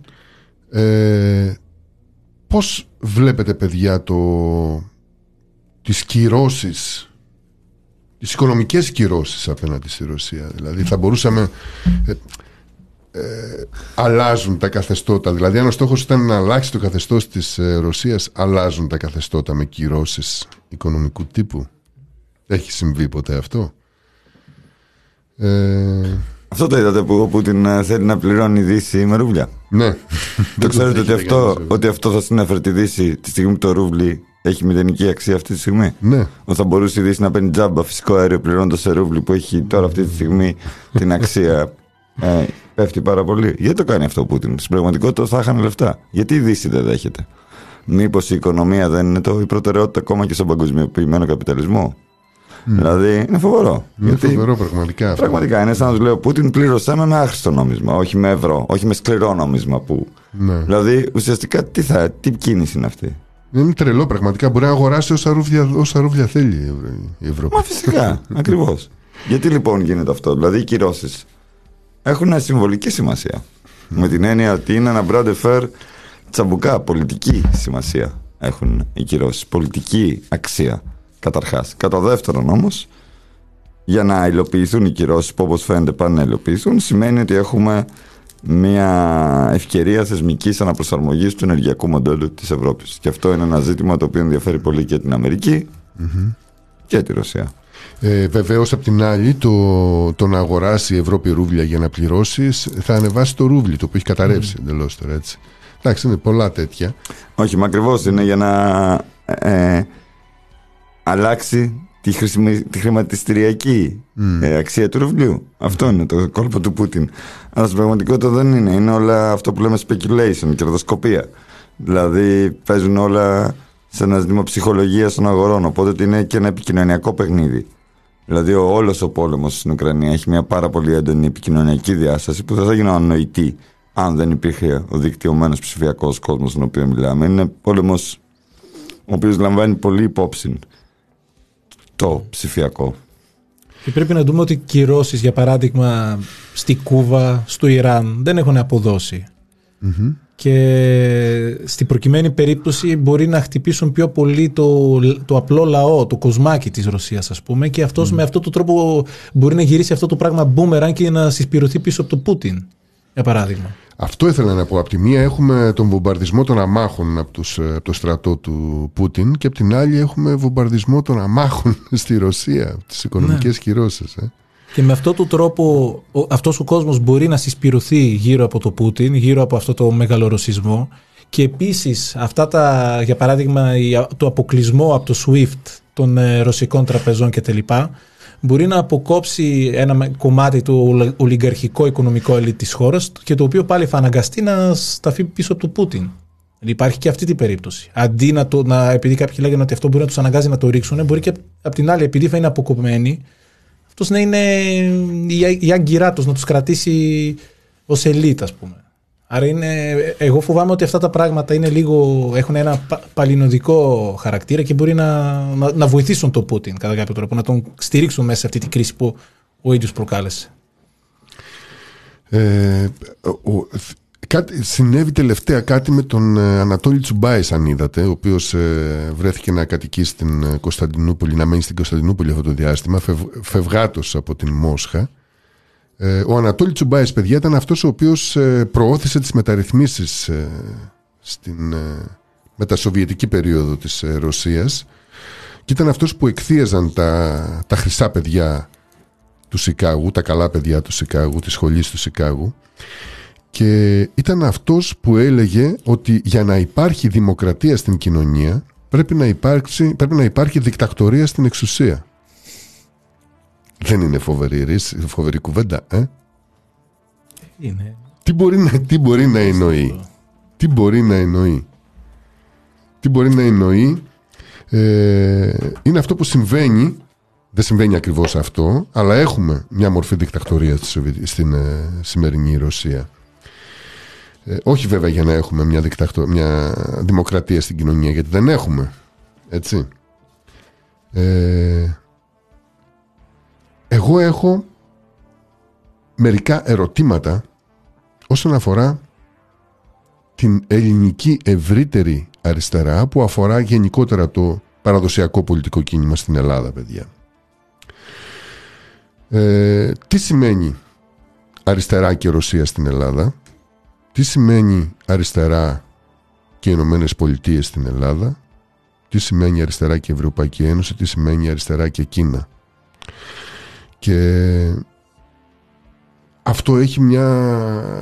Πώς βλέπετε, παιδιά, τις κυρώσεις, τις οικονομικές κυρώσεις απέναντι στη Ρωσία? Δηλαδή θα μπορούσαμε... αλλάζουν τα καθεστώτα. Δηλαδή αν ο στόχος ήταν να αλλάξει το καθεστώς της Ρωσίας, αλλάζουν τα καθεστώτα με κυρώσεις οικονομικού τύπου? Έχει συμβεί ποτέ αυτό? Αυτό το είδατε που ο Πούτιν θέλει να πληρώνει η Δύση με ρούβλια? Ναι. Το ξέρετε ότι αυτό θα συνέφερε τη Δύση τη στιγμή που το ρούβλι έχει μηδενική αξία αυτή τη στιγμή? Ναι. Ότι θα μπορούσε η Δύση να παίρνει τζάμπα φυσικό αέριο πληρώνοντας σε ρούβλι που έχει τώρα αυτή τη στιγμή την αξία πέφτει πάρα πολύ. Γιατί το κάνει αυτό ο Πούτιν? Στην πραγματικότητα θα είχαν λεφτά. Γιατί η Δύση δεν δέχεται? Μήπως η οικονομία δεν είναι η προτεραιότητα ακόμα και στον παγκοσμιοποιημένο καπιταλισμό? Δηλαδή είναι φοβερό. Είναι φοβερό πραγματικά. Πραγματικά είναι σαν να του λέω: Πούτιν, πλήρωσέ με άχρηστο νόμισμα, όχι με ευρώ, όχι με σκληρό νόμισμα. Που... Ναι. Δηλαδή ουσιαστικά τι κίνηση είναι αυτή? Είναι τρελό πραγματικά. Μπορεί να αγοράσει όσα ρούβλια θέλει η Ευρώπη. Μα φυσικά, ακριβώς. Γιατί λοιπόν γίνεται αυτό? Δηλαδή οι κυρώσεις έχουν συμβολική σημασία. Με την έννοια ότι είναι ένα μπράντε φέρ τσαμπουκά, πολιτική σημασία έχουν οι κυρώσεις. Πολιτική αξία καταρχάς. Κατά δεύτερον όμως, για να υλοποιηθούν οι κυρώσεις που όπως φαίνεται πάνε να υλοποιηθούν, σημαίνει ότι έχουμε μια ευκαιρία θεσμικής αναπροσαρμογής του ενεργειακού μοντέλου της Ευρώπης. Και αυτό είναι ένα ζήτημα το οποίο ενδιαφέρει πολύ και την Αμερική και τη Ρωσία. Βεβαίως, απ' την άλλη, το να αγοράσει η Ευρώπη ρούβλια για να πληρώσει θα ανεβάσει το ρούβλι, το που έχει καταρρεύσει εντελώς τώρα, έτσι. Εντάξει, είναι πολλά τέτοια. Όχι, μα ακριβώς είναι για να αλλάξει τη χρηματιστηριακή αξία του ρουβλιού. Αυτό είναι το κόλπο του Πούτιν. Αλλά στην πραγματικότητα δεν είναι. Είναι όλα αυτό που λέμε speculation, κερδοσκοπία. Δηλαδή παίζουν όλα σε ένα ζήτημα ψυχολογίας των αγορών. Οπότε είναι και ένα επικοινωνιακό παιχνίδι. Δηλαδή όλος ο πόλεμος στην Ουκρανία έχει μια πάρα πολύ έντονη επικοινωνιακή διάσταση που δεν θα γινόταν νοητή αν δεν υπήρχε ο δικτυωμένος ψηφιακός κόσμος στον οποίο μιλάμε. Είναι πόλεμος ο οποίος λαμβάνει πολύ υπόψη το ψηφιακό. Και πρέπει να δούμε ότι κυρώσεις, για παράδειγμα, στη Κούβα, στο Ιράν, δεν έχουν αποδώσει. Και στην προκειμένη περίπτωση μπορεί να χτυπήσουν πιο πολύ το απλό λαό, το κοσμάκι της Ρωσίας, ας πούμε, και αυτός με αυτόν τον τρόπο μπορεί να γυρίσει αυτό το πράγμα μπούμεραν και να συσπηρωθεί πίσω από το Πούτιν, για παράδειγμα. Αυτό ήθελα να πω. Από τη μία έχουμε τον βομβαρδισμό των αμάχων από το στρατό του Πούτιν και από την άλλη έχουμε βομβαρδισμό των αμάχων στη Ρωσία, τις οικονομικές κυρώσεις. Και με αυτόν τον τρόπο αυτός ο κόσμος μπορεί να συσπηρωθεί γύρω από το Πούτιν, γύρω από αυτό το μεγαλορωσισμό, και επίσης αυτά για παράδειγμα το αποκλεισμό από το SWIFT των ρωσικών τραπεζών κτλ. Μπορεί να αποκόψει ένα κομμάτι του ολιγαρχικό οικονομικό ελίτ της χώρας και το οποίο πάλι θα αναγκαστεί να σταθεί πίσω από το Πούτιν. Υπάρχει και αυτή την περίπτωση. Αντί επειδή κάποιοι λέγανε ότι αυτό μπορεί να τους αναγκάζει να το ρίξουν, μπορεί και απ' την άλλη, επειδή θα είναι αποκοπημένοι, αυτός να είναι η άγκυρά τους, να τους κρατήσει ως ελίτ, ας πούμε. Άρα εγώ φοβάμαι ότι αυτά τα πράγματα έχουν ένα παλινοδικό χαρακτήρα και μπορεί να βοηθήσουν τον Πούτιν κατά κάποιο τρόπο, να τον στηρίξουν μέσα σε αυτή την κρίση που ο ίδιος προκάλεσε. Συνέβη τελευταία κάτι με τον Ανατόλη Τσουμπάης, αν είδατε, ο οποίος βρέθηκε να κατοικεί στην Κωνσταντινούπολη, να μένει στην Κωνσταντινούπολη αυτό το διάστημα, φευγάτος από την Μόσχα. Ο Ανατόλη Τσουμπάης, παιδιά, ήταν αυτός ο οποίος προώθησε τις μεταρρυθμίσεις στην μετασοβιετική περίοδο της Ρωσίας και ήταν αυτός που εκθίαζαν τα χρυσά παιδιά του Σικάγου, τα καλά παιδιά του Σικάγου, της σχολής του Σικάγου, και ήταν αυτός που έλεγε ότι για να υπάρχει δημοκρατία στην κοινωνία πρέπει να υπάρχει δικτακτορία στην εξουσία. Δεν είναι φοβερή κουβέντα, Είναι. Τι μπορεί να εννοεί? Τι μπορεί να εννοεί? Είναι αυτό που συμβαίνει. Δεν συμβαίνει ακριβώς αυτό, αλλά έχουμε μια μορφή δικτακτορία στην σημερινή Ρωσία. Όχι βέβαια για να έχουμε μια δημοκρατία στην κοινωνία, γιατί δεν έχουμε, έτσι. Εγώ έχω μερικά ερωτήματα όσον αφορά την ελληνική ευρύτερη αριστερά, που αφορά γενικότερα το παραδοσιακό πολιτικό κίνημα στην Ελλάδα, παιδιά. Τι σημαίνει αριστερά και Ρωσία στην Ελλάδα, τι σημαίνει αριστερά και οι Ηνωμένες Πολιτείες στην Ελλάδα, τι σημαίνει αριστερά και η Ευρωπαϊκή Ένωση, τι σημαίνει αριστερά και Κίνα. Και αυτό έχει μια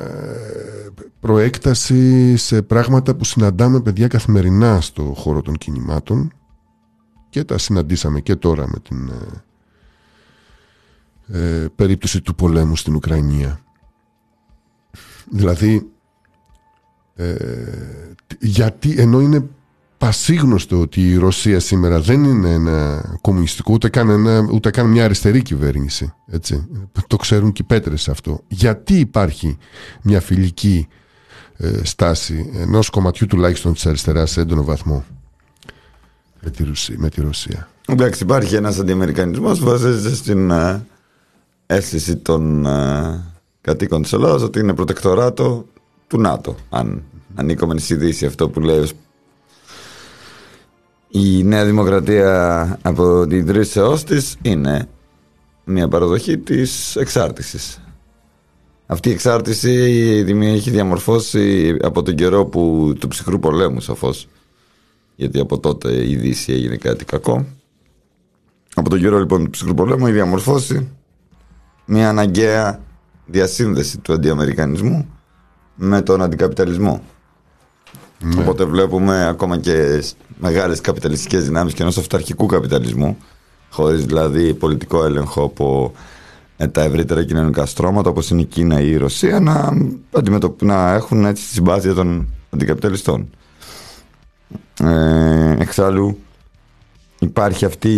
προέκταση σε πράγματα που συναντάμε, παιδιά, καθημερινά στο χώρο των κινημάτων, και τα συναντήσαμε και τώρα με την περίπτωση του πολέμου στην Ουκρανία. Δηλαδή, γιατί ενώ είναι πασίγνωστο ότι η Ρωσία σήμερα δεν είναι ένα κομμουνιστικό, ούτε καν μια αριστερή κυβέρνηση, έτσι. Το ξέρουν και οι πέτρες αυτό. Γιατί υπάρχει μια φιλική στάση ενός κομματιού τουλάχιστον της αριστεράς σε έντονο βαθμό με τη Ρωσία? Εντάξει, υπάρχει ένας αντιαμερικανισμός που βασίζεται στην αίσθηση των κατοίκων της Ελλάδας ότι είναι προτεκτοράτο του ΝΑΤΟ. Αν ανήκουμε στη Δύση, αυτό που λέει η Νέα Δημοκρατία από την ιδρύσεώς της είναι μια παραδοχή της εξάρτησης. Αυτή η εξάρτηση έχει διαμορφώσει από τον καιρό του ψυχρού πολέμου, σαφώς, γιατί από τότε η Δύση έγινε κάτι κακό. Από τον καιρό λοιπόν του ψυχρού πολέμου έχει διαμορφώσει μια αναγκαία διασύνδεση του αντιαμερικανισμού με τον αντικαπιταλισμό. Ναι. Οπότε βλέπουμε ακόμα και μεγάλες καπιταλιστικές δυνάμεις και ενός αυταρχικού καπιταλισμού, χωρίς δηλαδή πολιτικό έλεγχο από τα ευρύτερα κοινωνικά στρώματα όπως είναι η Κίνα ή η Ρωσία, να έχουν έτσι τη συμπάθεια των αντικαπιταλιστών. Εξάλλου υπάρχει αυτή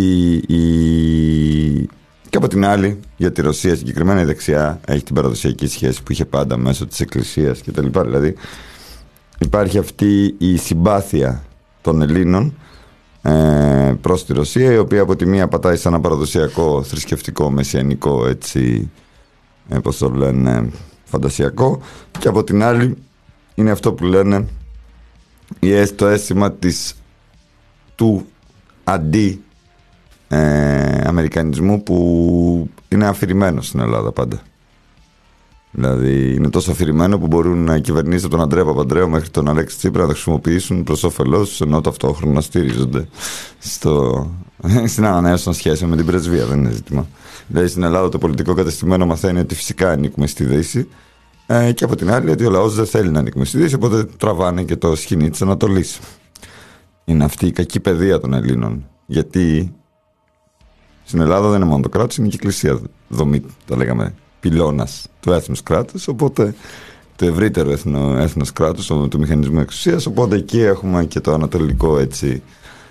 και από την άλλη, για τη Ρωσία συγκεκριμένα, η δεξιά έχει την παραδοσιακή σχέση που είχε πάντα μέσω της Εκκλησίας κτλ. Δηλαδή υπάρχει αυτή η συμπάθεια των Ελλήνων προς τη Ρωσία, η οποία από τη μία πατάει σαν ένα παραδοσιακό θρησκευτικό μεσιανικό, έτσι, πώς το λένε, φαντασιακό, και από την άλλη είναι αυτό που λένε το αίσθημα του αντί αμερικανισμού, που είναι αφηρημένο στην Ελλάδα πάντα. Δηλαδή είναι τόσο αφηρημένο που μπορούν να κυβερνήσουν από τον Αντρέα Παπαντρέου μέχρι τον Αλέξη Τσίπρα να τα χρησιμοποιήσουν προς όφελός τους, ενώ ταυτόχρονα στηρίζονται στην ανανέωση των σχέσεων με την πρεσβεία. Δεν είναι ζήτημα. Δηλαδή στην Ελλάδα το πολιτικό κατεστημένο μαθαίνει ότι φυσικά ανήκουμε στη Δύση, και από την άλλη ότι ο λαός δεν θέλει να ανήκουμε στη Δύση, οπότε τραβάνε και το σκηνή της Ανατολής. Είναι αυτή η κακή παιδεία των Ελλήνων. Γιατί στην Ελλάδα δεν είναι μόνο το κράτος, είναι και η Εκκλησία δομή, τα λέγαμε, πυλώνας του έθνους κράτους, οπότε το ευρύτερο έθνος κράτους, του μηχανισμού εξουσίας, οπότε εκεί έχουμε και το ανατολικό, έτσι,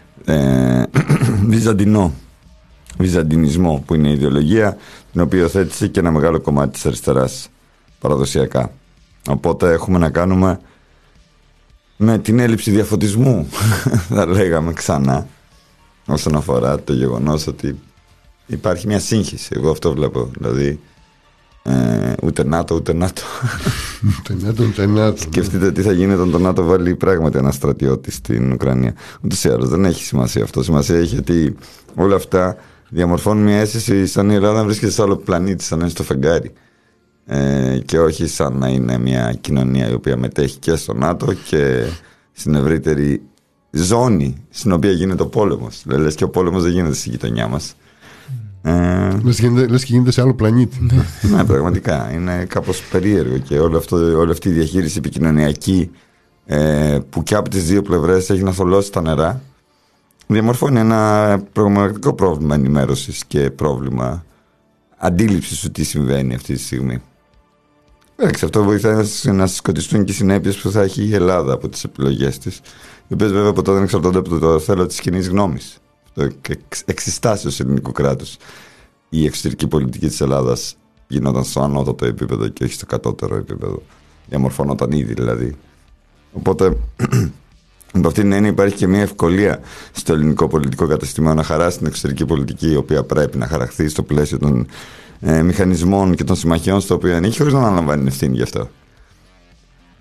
βυζαντινισμό, που είναι η ιδεολογία την οποία θέτησε και ένα μεγάλο κομμάτι της αριστεράς παραδοσιακά. Οπότε έχουμε να κάνουμε με την έλλειψη διαφωτισμού, θα λέγαμε ξανά, όσον αφορά το γεγονός ότι υπάρχει μια σύγχυση. Εγώ αυτό βλέπω. Δηλαδή ούτε ΝΑΤΟ ούτε ΝΑΤΟ. Ούτε ΝΑΤΟ. Σκεφτείτε τι θα γίνει όταν το ΝΑΤΟ βάλει πράγματι ένα στρατιώτη στην Ουκρανία. Ούτως ή άλλως δεν έχει σημασία αυτό. Σημασία έχει ότι όλα αυτά διαμορφώνουν μια αίσθηση σαν η Ελλάδα να βρίσκεται σε άλλο πλανήτη, σαν να είναι στο φεγγάρι. Και όχι σαν να είναι μια κοινωνία η οποία μετέχει και στο ΝΑΤΟ και στην ευρύτερη ζώνη στην οποία γίνεται ο πόλεμος. Λες και ο πόλεμος δεν γίνεται στη γειτονιά μας. Λες και γίνεται σε άλλο πλανήτη. Ναι, πραγματικά είναι κάπως περίεργο. Και όλη αυτή η διαχείριση επικοινωνιακή, που και από τις δύο πλευρές έχει να θολώσει τα νερά, διαμορφώνει ένα πραγματικό πρόβλημα ενημέρωσης και πρόβλημα αντίληψης του τι συμβαίνει αυτή τη στιγμή. Εντάξει, αυτό βοηθάει να συσκοτιστούν και οι συνέπειες που θα έχει η Ελλάδα από τις επιλογές της, οι οποίες βέβαια ποτέ δεν εξαρτώνται από το θέλω της κοινής γνώμης. Το εξιστάσεως ελληνικού κράτους. Η εξωτερική πολιτική της Ελλάδας γινόταν στο ανώτατο επίπεδο και όχι στο κατώτερο επίπεδο. Διαμορφωνόταν ήδη δηλαδή. Οπότε από αυτήν την έννοια υπάρχει και μια ευκολία στο ελληνικό πολιτικό κατεστημένο να χαράσει την εξωτερική πολιτική, η οποία πρέπει να χαραχθεί στο πλαίσιο των μηχανισμών και των συμμαχιών στο οποίο ανήκει, χωρίς να αναλαμβάνει ευθύνη γι' αυτό.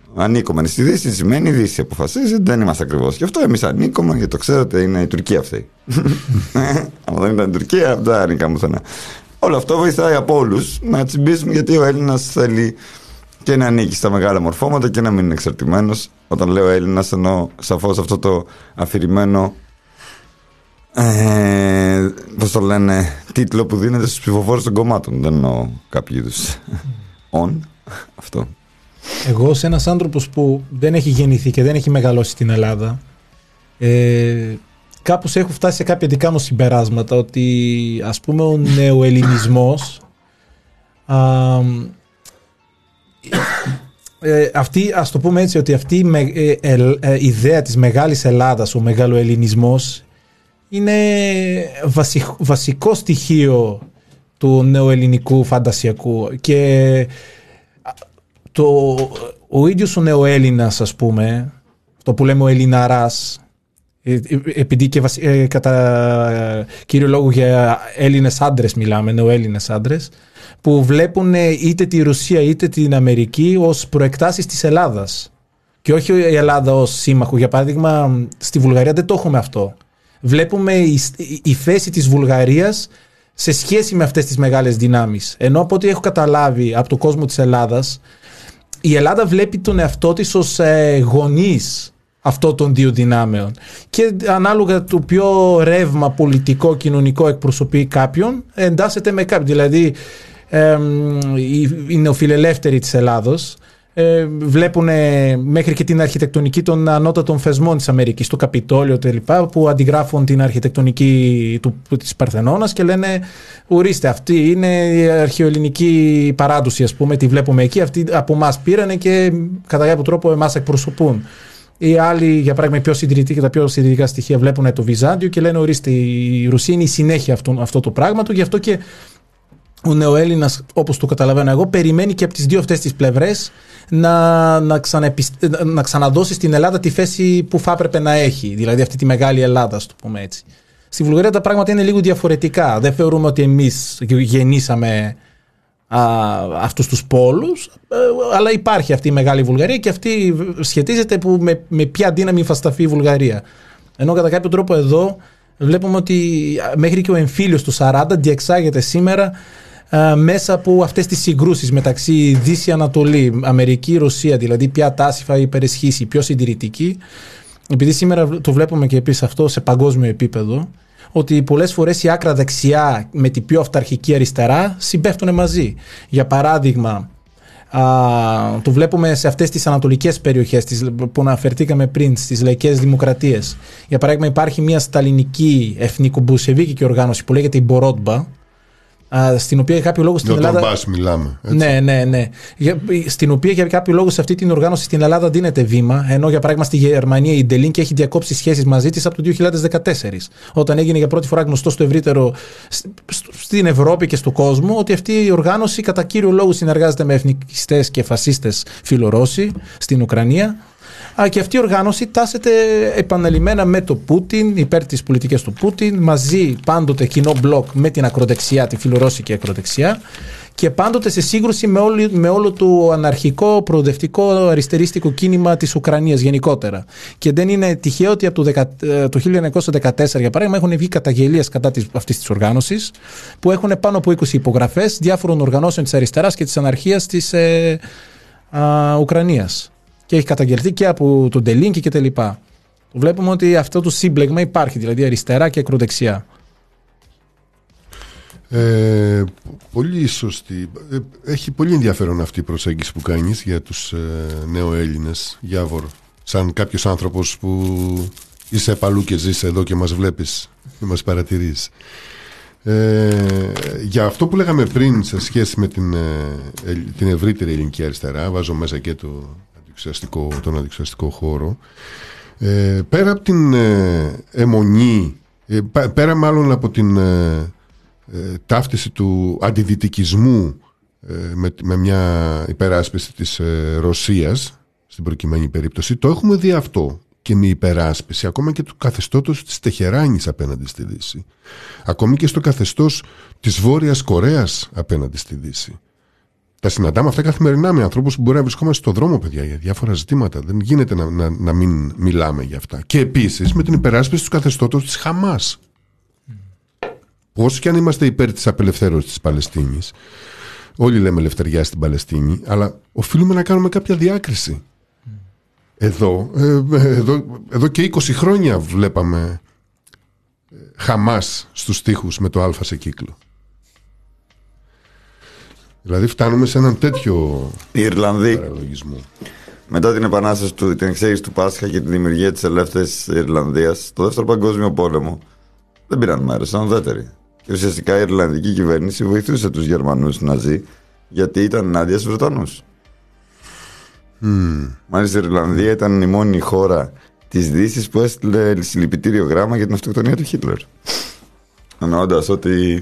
ανήκομενοι στη Δύση σημαίνει η Δύση αποφασίζει, δεν είμαστε ακριβώς. Γι' αυτό εμείς ανήκουμε, γιατί το ξέρετε, είναι η Τουρκία αυτή. Αν δεν ήταν η Τουρκία, δεν ανήκαμε πουθενά. Όλο αυτό βοηθάει από όλους να τσιμπήσουμε, γιατί ο Έλληνας θέλει και να ανήκει στα μεγάλα μορφώματα και να μην είναι εξαρτημένος. Όταν λέω Έλληνας, εννοώ σαφώς αυτό το αφηρημένο, πώς το λένε, τίτλο που δίνεται στους ψηφοφόρους των κομμάτων. Δεν εννοώ κάποιο είδους αυτό. Εγώ, ως ένας άνθρωπος που δεν έχει γεννηθεί και δεν έχει μεγαλώσει στην Ελλάδα, κάπως έχω φτάσει σε κάποια δικά μου συμπεράσματα ότι, ας πούμε, ο νεοελληνισμός, ας το πούμε έτσι, ότι αυτή η ιδέα της μεγάλης Ελλάδας, ο μεγαλοελληνισμός, είναι βασικό στοιχείο του νεοελληνικού φαντασιακού, και ο ίδιος ο νεοέλληνας, ας πούμε, το που λέμε ο Ελληναράς, επειδή και κατά κύριο λόγο για Έλληνες άντρες μιλάμε, νεοέλληνες άντρες, που βλέπουν είτε τη Ρωσία είτε την Αμερική ως προεκτάσεις της Ελλάδας και όχι η Ελλάδα ως σύμμαχο. Για παράδειγμα, στη Βουλγαρία δεν το έχουμε αυτό. Βλέπουμε η θέση της Βουλγαρίας σε σχέση με αυτές τις μεγάλες δυνάμεις. Ενώ από ό,τι έχω καταλάβει από τον κόσμο της Ελλάδας, η Ελλάδα βλέπει τον εαυτό της ως γονείς αυτών των δύο δυνάμεων. Και ανάλογα του ποιο ρεύμα πολιτικό, κοινωνικό εκπροσωπεί κάποιον, εντάσσεται με κάποιον. Δηλαδή, οι νεοφιλελεύθεροι της Ελλάδος βλέπουν μέχρι και την αρχιτεκτονική των ανώτατων θεσμών της Αμερικής, το Καπιτόλιο κλπ., που αντιγράφουν την αρχιτεκτονική της Παρθενώνας και λένε, ορίστε, αυτή είναι η αρχαιοελληνική παράδοση, ας πούμε, τη βλέπουμε εκεί, αυτοί από εμάς πήρανε και κατά κάποιο τρόπο εμάς εκπροσωπούν. Οι άλλοι, για παράδειγμα, οι πιο συντηρητικοί και τα πιο συντηρητικά στοιχεία βλέπουν το Βυζάντιο και λένε, ορίστε, η Ρωσία είναι η συνέχεια αυτό το πράγμα του, γι' αυτό και ο νεοέλληνας, όπως το καταλαβαίνω εγώ, περιμένει και από τις δύο αυτές τις πλευρές να ξαναδώσει στην Ελλάδα τη θέση που θα έπρεπε να έχει, δηλαδή αυτή τη μεγάλη Ελλάδα, ας το πούμε έτσι. Στη Βουλγαρία τα πράγματα είναι λίγο διαφορετικά. Δεν θεωρούμε ότι εμείς γεννήσαμε αυτούς τους πόλους, αλλά υπάρχει αυτή η μεγάλη Βουλγαρία και αυτή σχετίζεται με ποια δύναμη θα σταθεί η Βουλγαρία. Ενώ κατά κάποιο τρόπο εδώ βλέπουμε ότι μέχρι και ο εμφύλιος του 40 διεξάγεται σήμερα μέσα από αυτές τις συγκρούσεις μεταξύ Δύση-Ανατολή, Αμερική-Ρωσία, δηλαδή ποια τάση θα υπερισχύσει, πιο συντηρητική. Επειδή σήμερα το βλέπουμε και επίσης αυτό σε παγκόσμιο επίπεδο, ότι πολλές φορές η άκρα δεξιά με την πιο αυταρχική αριστερά συμπέφτουν μαζί. Για παράδειγμα, το βλέπουμε σε αυτές τις ανατολικές περιοχές που αναφερθήκαμε πριν, στις λαϊκές δημοκρατίες. Για παράδειγμα, υπάρχει μια σταλινική εθνικομπολσεβίκικη οργάνωση που λέγεται η Μπορότμπα, στην οποία για κάποιο λόγο στην Ελλάδα. Μπάς μιλάμε. Έτσι. Ναι. Στην οποία για κάποιο λόγο σε αυτή την οργάνωση στην Ελλάδα δίνεται βήμα, ενώ για παράδειγμα στη Γερμανία η Ντελίνκ έχει διακόψει σχέσεις μαζί της από το 2014, όταν έγινε για πρώτη φορά γνωστό στο ευρύτερο στην Ευρώπη και στον κόσμο ότι αυτή η οργάνωση κατά κύριο λόγο συνεργάζεται με εθνικιστές και φασίστες φιλορώσοι στην Ουκρανία. Και αυτή η οργάνωση τάσεται επαναλημμένα με το Πούτιν, υπέρ της πολιτικής του Πούτιν, μαζί πάντοτε κοινό μπλοκ με την ακροδεξιά, τη φιλορώσικη ακροδεξιά, και πάντοτε σε σύγκρουση με όλο το αναρχικό, προοδευτικό, αριστερίστικο κίνημα της Ουκρανίας γενικότερα. Και δεν είναι τυχαίο ότι από το 1914, για παράδειγμα, έχουν βγει καταγγελίες κατά αυτής της οργάνωσης, που έχουν πάνω από 20 υπογραφές διάφορων οργανώσεων της αριστεράς και της αναρχίας της Ουκρανίας. Και έχει καταγγελθεί και από τον Ντελίνκι και τα λοιπά. Βλέπουμε ότι αυτό το σύμπλεγμα υπάρχει, δηλαδή αριστερά και ακροδεξιά. Πολύ σωστή. Έχει πολύ ενδιαφέρον αυτή η προσέγγιση που κάνεις για τους νεοέλληνες, Γιάβορ. Σαν κάποιος άνθρωπος που είσαι παλού και ζεις εδώ και μας βλέπεις και μας παρατηρείς. Για αυτό που λέγαμε πριν σε σχέση με την ευρύτερη ελληνική αριστερά, βάζω μέσα και τον αντιξιαστικό χώρο, πέρα από την αιμονή, πέρα μάλλον από την ταύτιση του αντιδυτικισμού με μια υπεράσπιση της Ρωσίας στην προκειμένη περίπτωση, το έχουμε δει αυτό και με υπεράσπιση ακόμα και του καθεστώτος της Τεχεράνης απέναντι στη Δύση, ακόμη και στο καθεστώς της Βόρειας Κορέας απέναντι στη Δύση. Τα συναντάμε αυτά καθημερινά με ανθρώπους που μπορεί να βρισκόμαστε στον δρόμο, παιδιά, για διάφορα ζητήματα. Δεν γίνεται να μην μιλάμε για αυτά. Και επίσης με την υπεράσπιση του καθεστώτος της Χαμάς. Όσο και αν είμαστε υπέρ της απελευθέρωσης της Παλαιστίνης, όλοι λέμε ελευθεριά στην Παλαιστίνη, αλλά οφείλουμε να κάνουμε κάποια διάκριση. Εδώ και 20 χρόνια βλέπαμε Χαμάς στους τοίχους με το Α σε κύκλο. Δηλαδή φτάνουμε σε έναν τέτοιο παραλογισμό. Μετά την επανάσταση την εξέγερση του Πάσχα και τη δημιουργία της ελεύθερης Ιρλανδίας, το Δεύτερο Παγκόσμιο Πόλεμο, δεν πήραν μέρος, ήταν ουδέτεροι. Και ουσιαστικά η Ιρλανδική κυβέρνηση βοηθούσε τους Γερμανούς Ναζί, γιατί ήταν ενάντια στους Βρετανούς. Μάλιστα η Ιρλανδία ήταν η μόνη χώρα της Δύσης που έστειλε συλληπιτήριο γράμμα για την αυτοκτονία του Χίτλερ. Εννοώντας ότι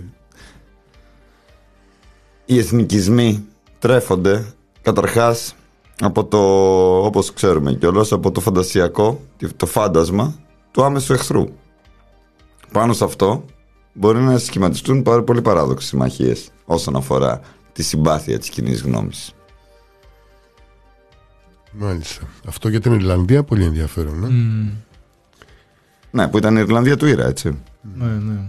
οι εθνικισμοί τρέφονται καταρχάς από το, όπως ξέρουμε κιόλας, από το φαντασιακό, το φάντασμα του άμεσου εχθρού. Πάνω σε αυτό μπορεί να σχηματιστούν πάρα πολύ παράδοξες συμμαχίες όσον αφορά τη συμπάθεια της κοινής γνώμης. Μάλιστα. Αυτό για την Ιρλανδία πολύ ενδιαφέρον. Ναι, που ήταν η Ιρλανδία του Ήρα, έτσι. Ναι.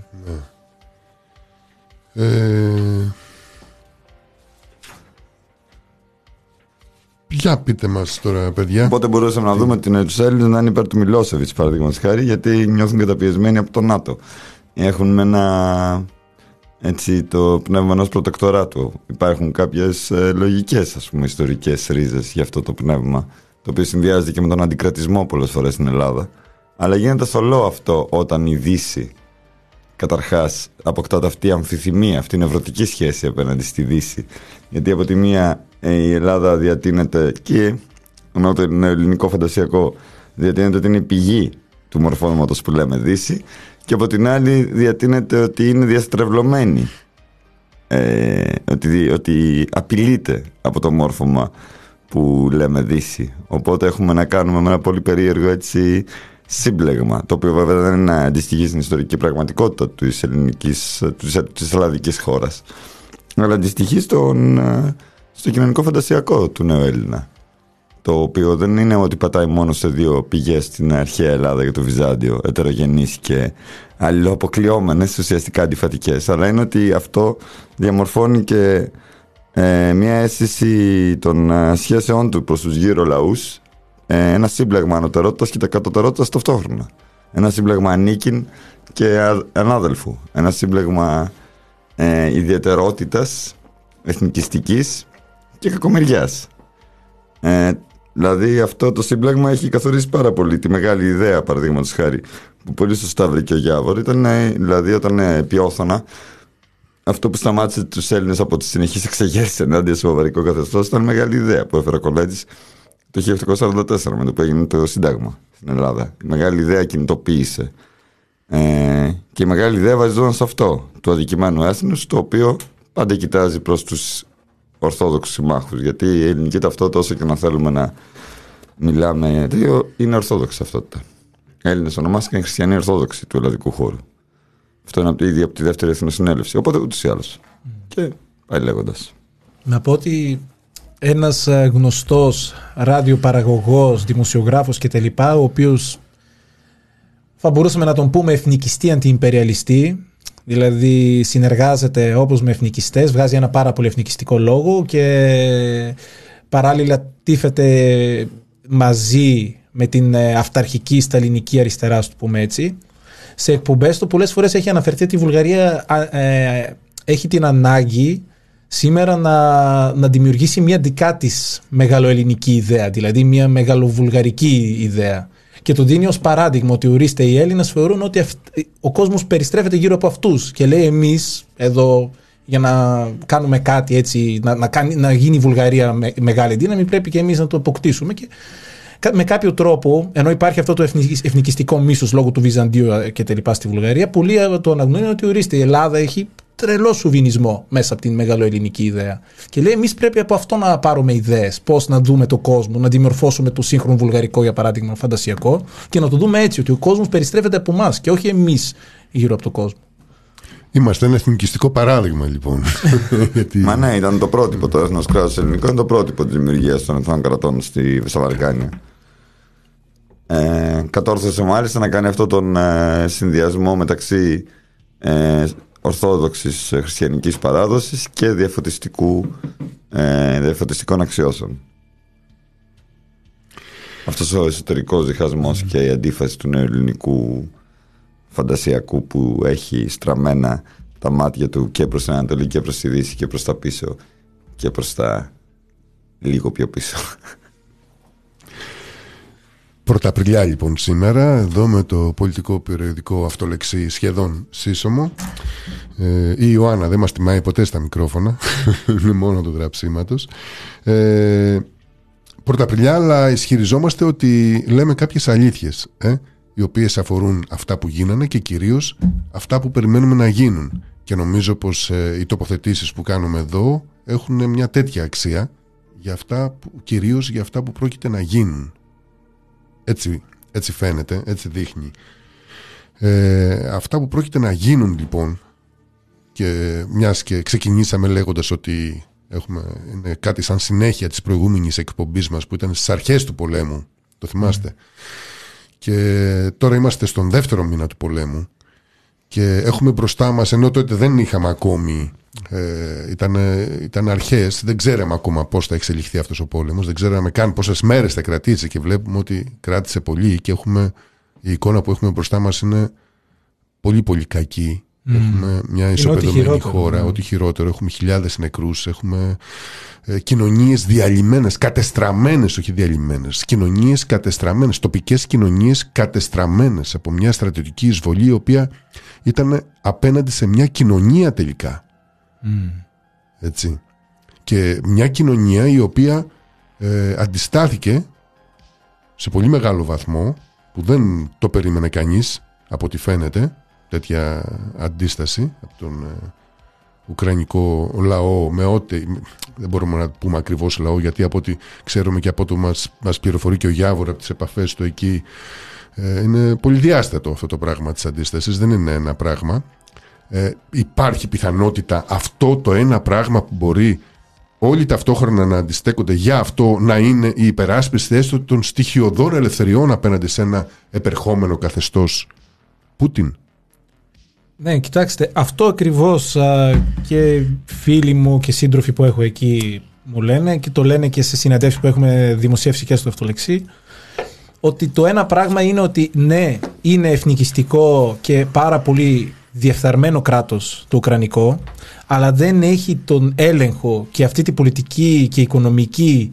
Για πείτε μας τώρα, παιδιά. Οπότε μπορούσαμε να δούμε τους Έλληνες να είναι υπέρ του Μιλόσεβιτς, παραδείγματος χάρη, γιατί νιώθουν καταπιεσμένοι από το ΝΑΤΟ. Έχουν με ένα, έτσι, το πνεύμα ενός προτεκτοράτου. Υπάρχουν κάποιες λογικές, ας πούμε, ιστορικές ρίζες για αυτό το πνεύμα, το οποίο συνδυάζεται και με τον αντικρατισμό πολλές φορές στην Ελλάδα. Αλλά γίνεται θολό αυτό όταν η Δύση καταρχάς αποκτάται αυτή η αμφιθυμία, αυτή η νευρωτική σχέση απέναντι στη Δύση. Γιατί από τη μία η Ελλάδα διατείνεται, και ενώ το ελληνικό φαντασιακό διατείνεται ότι είναι η πηγή του μορφώματος που λέμε Δύση, και από την άλλη διατείνεται ότι είναι διαστρεβλωμένη, ότι απειλείται από το μόρφωμα που λέμε Δύση. Οπότε έχουμε να κάνουμε με ένα πολύ περίεργο, έτσι, σύμπλεγμα, το οποίο βέβαια δεν είναι αντιστοιχεί στην ιστορική πραγματικότητα της ελλαδικής χώρας, αλλά αντιστοιχεί στο κοινωνικό φαντασιακό του νέου Έλληνα, το οποίο δεν είναι ότι πατάει μόνο σε δύο πηγές, στην αρχαία Ελλάδα και το Βυζάντιο, ετερογενείς και αλληλοαποκλειόμενες, ουσιαστικά αντιφατικές, αλλά είναι ότι αυτό διαμορφώνει και μια αίσθηση των σχέσεών του προς τους γύρω λαούς, ένα σύμπλεγμα ανωτερότητας και κατωτερότητας ταυτόχρονα, ένα σύμπλεγμα ανήκειν και ανάδελφου, ένα σύμπλεγμα ιδιαιτερότητας, εθνικιστικής και κακομοιριάς. Δηλαδή αυτό το σύμπλεγμα έχει καθορίσει πάρα πολύ τη μεγάλη ιδέα, παραδείγματος χάρη, που πολύ σωστά βρήκε ο Γιάβορ. Ήταν δηλαδή όταν επί Όθωνα, αυτό που σταμάτησε τους Έλληνες από τις συνεχείς εξεγέρσεις ενάντια στο βαβαρικό καθεστώς ήταν μεγάλη ιδέα που έφερε ο Κολέτζης το 1844 με το που έγινε το Σύνταγμα στην Ελλάδα. Η μεγάλη ιδέα κινητοποίησε. Και η μεγάλη ιδέα βασιζόταν σε αυτό, του αδικημένου έθνους, το οποίο πάντα κοιτάζει προς τους ορθόδοξους συμμάχους. Γιατί η ελληνική ταυτότητα, όσο και να θέλουμε να μιλάμε δύο, είναι ορθόδοξη ταυτότητα. Έλληνες ονομάστηκαν χριστιανοί ορθόδοξοι του ελλαδικού χώρου. Αυτό είναι ήδη από τη δεύτερη Εθνοσυνέλευση. Οπότε ούτως ή άλλως. Και πάει λέγοντας. Να πω ότι ένας γνωστός ραδιοπαραγωγός, δημοσιογράφος κτλ., ο οποίος θα μπορούσαμε να τον πούμε εθνικιστή αντιιμπεριαλιστή, δηλαδή συνεργάζεται όπως με εθνικιστές, βγάζει ένα πάρα πολύ εθνικιστικό λόγο και παράλληλα τύφεται μαζί με την αυταρχική σταλινική αριστερά, ας το πούμε έτσι. Σε εκπομπές του πολλές φορές έχει αναφερθεί ότι η Βουλγαρία έχει την ανάγκη σήμερα να δημιουργήσει μια δικά της μεγαλοελληνική ιδέα, δηλαδή μια μεγαλοβουλγαρική ιδέα. Και το δίνει ως παράδειγμα ότι ορίστε οι Έλληνες θεωρούν ότι ο κόσμος περιστρέφεται γύρω από αυτούς και λέει εμείς εδώ για να κάνουμε κάτι έτσι, να γίνει η Βουλγαρία μεγάλη δύναμη πρέπει και εμείς να το αποκτήσουμε και με κάποιο τρόπο, ενώ υπάρχει αυτό το εθνικιστικό μίσος λόγω του Βυζαντίου και τα λοιπά στη Βουλγαρία, πολλοί το αναγνωρίζουν ότι ορίστε η Ελλάδα έχει τρελό σουβινισμό μέσα από την μεγαλοελληνική ιδέα. Και λέει, εμείς πρέπει από αυτό να πάρουμε ιδέες. Πώς να δούμε το κόσμο, να δημορφώσουμε το σύγχρονο βουλγαρικό, για παράδειγμα, φαντασιακό, και να το δούμε έτσι, ότι ο κόσμος περιστρέφεται από εμάς και όχι εμείς γύρω από τον κόσμο. Είμαστε ένα εθνικιστικό παράδειγμα, λοιπόν. Γιατί... Μα ναι, ήταν το πρότυπο. Το έθνος κράτος ελληνικό είναι το πρότυπο της δημιουργίας των εθνών κρατών στα Βαλκάνια. Κατόρθωσε μάλιστα να κάνει αυτό τον συνδυασμό μεταξύ ορθόδοξης χριστιανικής παράδοσης και διαφωτιστικών αξιώσεων. Αυτός ο εσωτερικός διχασμός και η αντίφαση του νεοελληνικού φαντασιακού που έχει στραμμένα τα μάτια του και προς την Ανατολή και προς τη Δύση και προς τα πίσω και προς τα λίγο πιο πίσω. Πρωταπριλιά λοιπόν σήμερα, εδώ με το πολιτικό περιοδικό αυτολεξί σχεδόν σύσσωμο. Η Ιωάννα δεν μας τιμάει ποτέ στα μικρόφωνα, είναι μόνο του γραψίματος. Πρωταπριλιά, αλλά ισχυριζόμαστε ότι λέμε κάποιες αλήθειες, οι οποίες αφορούν αυτά που γίνανε και κυρίως αυτά που περιμένουμε να γίνουν. Και νομίζω πως οι τοποθετήσεις που κάνουμε εδώ έχουν μια τέτοια αξία για αυτά κυρίως για αυτά που πρόκειται να γίνουν. Έτσι φαίνεται, έτσι δείχνει. Αυτά που πρόκειται να γίνουν λοιπόν, και μιας και ξεκινήσαμε λέγοντας ότι είναι κάτι σαν συνέχεια της προηγούμενης εκπομπής μας που ήταν στις αρχές του πολέμου, το θυμάστε, και τώρα είμαστε στον δεύτερο μήνα του πολέμου και έχουμε μπροστά μας, ενώ τότε δεν είχαμε ακόμη, ήταν αρχές, δεν ξέραμε ακόμα πώς θα εξελιχθεί αυτός ο πόλεμος, δεν ξέραμε καν πόσες μέρες θα κρατήσει, και βλέπουμε ότι κράτησε πολύ και η εικόνα που έχουμε μπροστά μας είναι πολύ πολύ κακή. Έχουμε μια ισοπεδωμένη χώρα, ό,τι χειρότερο, έχουμε χιλιάδες νεκρούς, έχουμε κοινωνίες διαλυμένες, κατεστραμμένες, όχι διαλυμένες, κοινωνίες κατεστραμμένες, τοπικές κοινωνίες κατεστραμμένες από μια στρατιωτική εισβολή η οποία ήταν απέναντι σε μια κοινωνία τελικά. Έτσι. Και μια κοινωνία η οποία αντιστάθηκε σε πολύ μεγάλο βαθμό, που δεν το περίμενε κανείς από ό,τι φαίνεται, τέτοια αντίσταση από τον ουκρανικό λαό, με ό,τι, δεν μπορούμε να πούμε ακριβώς λαό, γιατί από ό,τι ξέρουμε και από ό,τι μας πληροφορεί και ο Γιάβορα από τις επαφές του εκεί, είναι πολυδιάστατο αυτό το πράγμα της αντίστασης, δεν είναι ένα πράγμα. Υπάρχει πιθανότητα αυτό το ένα πράγμα που μπορεί όλοι ταυτόχρονα να αντιστέκονται για αυτό να είναι η υπεράσπιση έστω των στοιχειωδών ελευθεριών απέναντι σε ένα επερχόμενο καθεστώς Πούτιν. Ναι, κοιτάξτε, αυτό ακριβώς και φίλοι μου και σύντροφοι που έχω εκεί μου λένε, και το λένε και σε συναντεύσεις που έχουμε δημοσιεύσει και στο Αυτολεξί, ότι το ένα πράγμα είναι ότι ναι, είναι εθνικιστικό και πάρα πολύ διεφθαρμένο κράτος το ουκρανικό, αλλά δεν έχει τον έλεγχο και αυτή την πολιτική και οικονομική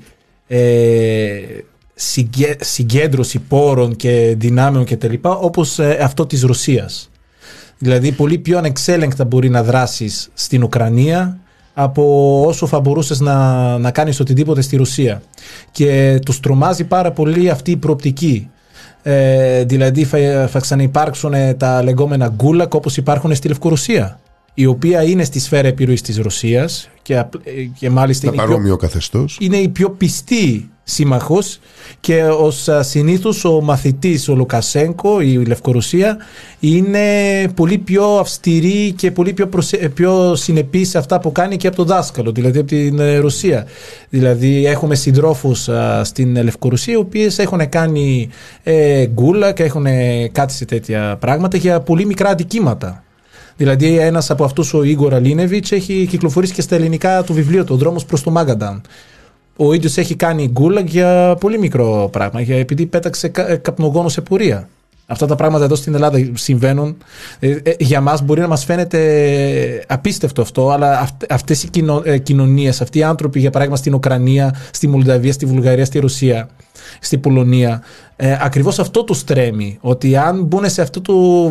συγκέντρωση πόρων και δυνάμεων και τα λοιπά, όπως αυτό της Ρωσίας. Δηλαδή πολύ πιο ανεξέλεγκτα μπορεί να δράσεις στην Ουκρανία από όσο θα μπορούσες να κάνεις οτιδήποτε στη Ρωσία. Και τους τρομάζει πάρα πολύ αυτή η προοπτική. Δηλαδή θα ξαναυπάρξουν τα λεγόμενα γκούλακ όπως υπάρχουν στη Λευκορωσία, η οποία είναι στη σφαίρα επιρροής της Ρωσίας και μάλιστα είναι η πιο πιστή σύμμαχος, και ως συνήθως ο μαθητής ο Λουκασένκο, η Λευκορωσία, είναι πολύ πιο αυστηρή και πολύ πιο συνεπής σε αυτά που κάνει και από τον δάσκαλο, δηλαδή από την Ρωσία. Δηλαδή έχουμε συντρόφους στην Λευκορωσία οι οποίες έχουν κάνει γκούλα και έχουν κάτι σε τέτοια πράγματα για πολύ μικρά αντικείμενα. Δηλαδή ένας από αυτούς, ο Ίγκορ Αλίνεβιτς, έχει κυκλοφορήσει και στα ελληνικά το βιβλίο του «Ο δρόμος προς το Μάγκανταν». Ο ίδιος έχει κάνει γκούλαγκ για πολύ μικρό πράγμα, επειδή πέταξε καπνογόνο σε πορεία. Αυτά τα πράγματα εδώ στην Ελλάδα συμβαίνουν. Για μας μπορεί να μας φαίνεται απίστευτο αυτό, αλλά αυτές οι κοινωνίες, αυτοί οι άνθρωποι, για παράδειγμα στην Ουκρανία, στη Μολδαβία, στη Βουλγαρία, στη Ρωσία, στη Πολωνία, ακριβώς αυτό τους τρέμει, ότι αν μπουν σε αυτό το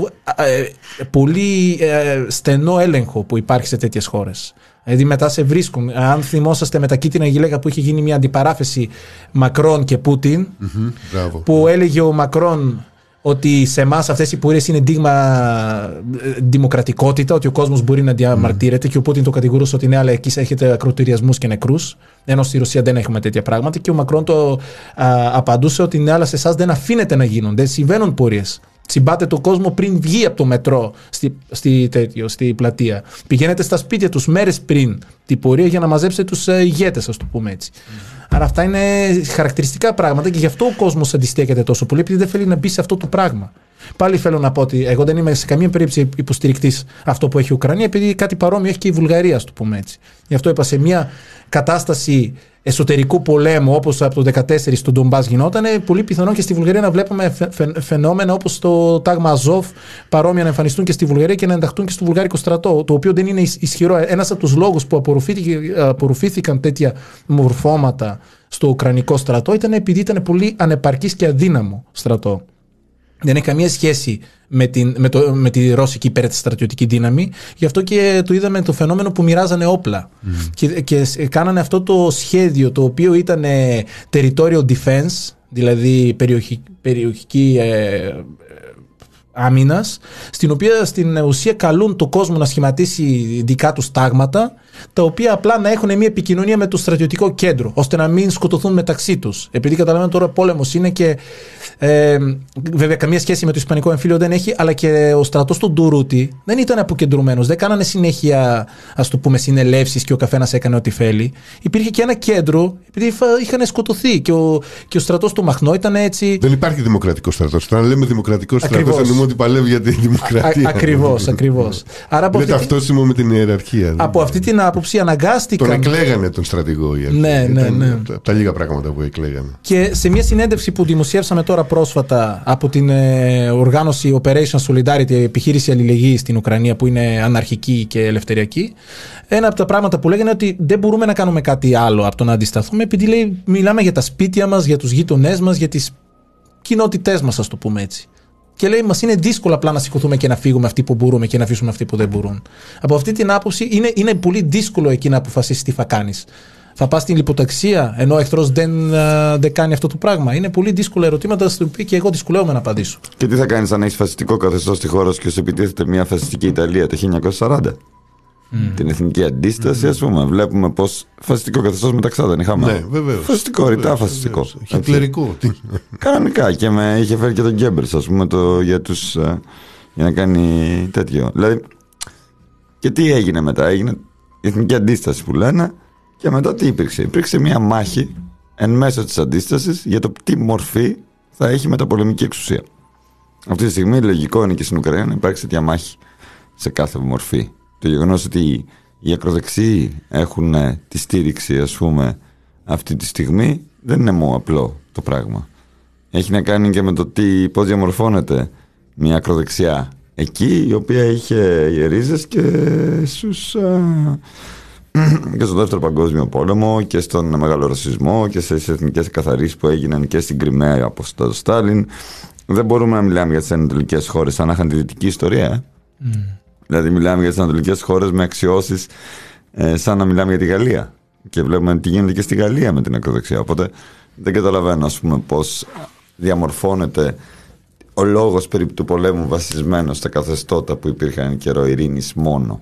πολύ στενό έλεγχο που υπάρχει σε τέτοιες χώρες, δηλαδή μετά σε βρίσκουν. Αν θυμόσαστε με τα κίτρινα γυλαίκα που είχε γίνει μια αντιπαράθεση Μακρόν και Πούτιν, που έλεγε ο Μακρόν ότι σε εμάς αυτές οι πορείες είναι δείγμα δημοκρατικότητα, ότι ο κόσμος μπορεί να διαμαρτύρεται, και ο Πούτιν το κατηγορούσε ότι ναι, αλλά εκεί έχετε ακροτηριασμούς και νεκρούς, ενώ στη Ρωσία δεν έχουμε τέτοια πράγματα, και ο Μακρόν το απαντούσε ότι ναι, αλλά σε εσάς δεν αφήνεται να γίνονται, συμβαίνουν πορείες. Τσιμπάτε τον κόσμο πριν βγει από το μετρό στη πλατεία. Πηγαίνετε στα σπίτια τους μέρες πριν την πορεία για να μαζέψετε τους ηγέτες, ας το πούμε έτσι. Άρα αυτά είναι χαρακτηριστικά πράγματα και γι' αυτό ο κόσμος αντιστέκεται τόσο πολύ, επειδή δεν θέλει να μπει σε αυτό το πράγμα. Πάλι θέλω να πω ότι εγώ δεν είμαι σε καμία περίπτωση υποστηρικτής αυτό που έχει η Ουκρανία, επειδή κάτι παρόμοιο έχει και η Βουλγαρία, ας το πούμε έτσι. Γι' αυτό είπα, σε μια κατάσταση εσωτερικού πολέμου όπως από το 2014 στον Ντομπάς γινόταν, πολύ πιθανό και στη Βουλγαρία να βλέπουμε φαινόμενα όπως το τάγμα Αζόφ παρόμοια να εμφανιστούν και στη Βουλγαρία και να ενταχθούν και στο βουλγάρικο στρατό, το οποίο δεν είναι ισχυρό. Ένας από τους λόγους που απορροφήθηκαν τέτοια μορφώματα στο ουκρανικό στρατό ήταν επειδή ήταν πολύ ανεπαρκής και αδύναμο στρατό. Δεν έχει καμία σχέση με τη ρώσικη υπερστρατιωτική δύναμη. Γι' αυτό και το είδαμε το φαινόμενο που μοιράζανε όπλα. Και κάνανε αυτό το σχέδιο, το οποίο ήταν territorial defense, δηλαδή περιοχική άμυνας, στην οποία στην ουσία καλούν το κόσμο να σχηματίσει δικά τους τάγματα, τα οποία απλά να έχουν μια επικοινωνία με το στρατιωτικό κέντρο, ώστε να μην σκοτωθούν μεταξύ τους. Επειδή καταλαβαίνω τώρα πόλεμος είναι και βέβαια καμία σχέση με το Ισπανικό εμφύλιο δεν έχει, αλλά και ο στρατός του Ντουρούτη δεν ήταν αποκεντρωμένος, δεν κάνανε συνέχεια, ας το πούμε, συνελεύσεις και ο καθένας έκανε ό,τι θέλει. Υπήρχε και ένα κέντρο, επειδή είχαν σκοτωθεί και ο στρατός του Μαχνό ήταν έτσι. Δεν υπάρχει δημοκρατικός στρατός. Όταν λέμε δημοκρατικός στρατός, εννοούμε ότι παλεύει για τη δημοκρατία. Ακριβώς. Είναι ταυτόσιμο με την ιεραρχία. Από αυτή την άποψη αναγκάστηκαν. Τον εκλέγανε τον στρατηγό. Ναι. Από τα λίγα πράγματα που εκλέγανε. Και σε μια συνέντευξη που δημοσιεύσαμε τώρα πρόσφατα από την οργάνωση Operation Solidarity, επιχείρηση αλληλεγγύης στην Ουκρανία, που είναι αναρχική και ελευθεριακή, ένα από τα πράγματα που λέγανε ότι δεν μπορούμε να κάνουμε κάτι άλλο από το να αντισταθούμε, επειδή λέει, μιλάμε για τα σπίτια μας, για τους γείτονές μας, για τις κοινότητές μας, ας το πούμε έτσι. Και λέει, μας είναι δύσκολο απλά να σηκωθούμε και να φύγουμε αυτοί που μπορούμε και να αφήσουμε αυτοί που δεν μπορούν. Από αυτή την άποψη είναι πολύ δύσκολο εκεί να αποφασίσεις τι θα κάνεις. Θα πας στην λιποταξία ενώ ο εχθρός δεν κάνει αυτό το πράγμα. Είναι πολύ δύσκολα ερωτήματα στα οποία και εγώ δυσκολεύομαι να απαντήσω. Και τι θα κάνεις αν έχεις φασιστικό καθεστώς στη χώρα σου και σου επιτίθεται μια φασιστική Ιταλία το 1940? Την εθνική αντίσταση, ας πούμε. Βλέπουμε πως φασιστικό καθεστώς μεταξά δεν είχαμε. Ναι, βεβαίως. Φασιστικό, ρητά φασιστικό. Χιτλερικό. Κανονικά. Και είχε φέρει και τον Γκέμπελς, ας πούμε, για να κάνει τέτοιο. Δηλαδή, και τι έγινε μετά? Έγινε η εθνική αντίσταση που λένε. Και μετά τι υπήρξε? Υπήρξε μια μάχη εν μέσω της αντίστασης για το τι μορφή θα έχει μεταπολεμική εξουσία. Αυτή τη στιγμή λογικό είναι και στην Ουκρανία να υπάρξει τέτοια μάχη σε κάθε μορφή. Το γεγονός ότι οι ακροδεξιοί έχουν τη στήριξη, ας πούμε, αυτή τη στιγμή δεν είναι μόνο απλό το πράγμα. Έχει να κάνει και με το πώς διαμορφώνεται μια ακροδεξιά εκεί, η οποία είχε ρίζες και και στο Δεύτερο Παγκόσμιο Πόλεμο και στον Μεγάλο Ρωσισμό και στις εθνικές καθαρίσεις που έγιναν και στην Κριμαία από τον Στάλιν. Δεν μπορούμε να μιλάμε για τις ανατολικές χώρες σαν να είχαν τη δυτική ιστορία. Δηλαδή μιλάμε για τις ανατολικές χώρες με αξιώσεις σαν να μιλάμε για τη Γαλλία. Και βλέπουμε τι γίνεται και στη Γαλλία με την ακροδεξιά. Οπότε δεν καταλαβαίνω, ας πούμε, πώς διαμορφώνεται ο λόγος περί του πολέμου βασισμένος στα καθεστώτα που υπήρχαν καιρό ειρήνης μόνο.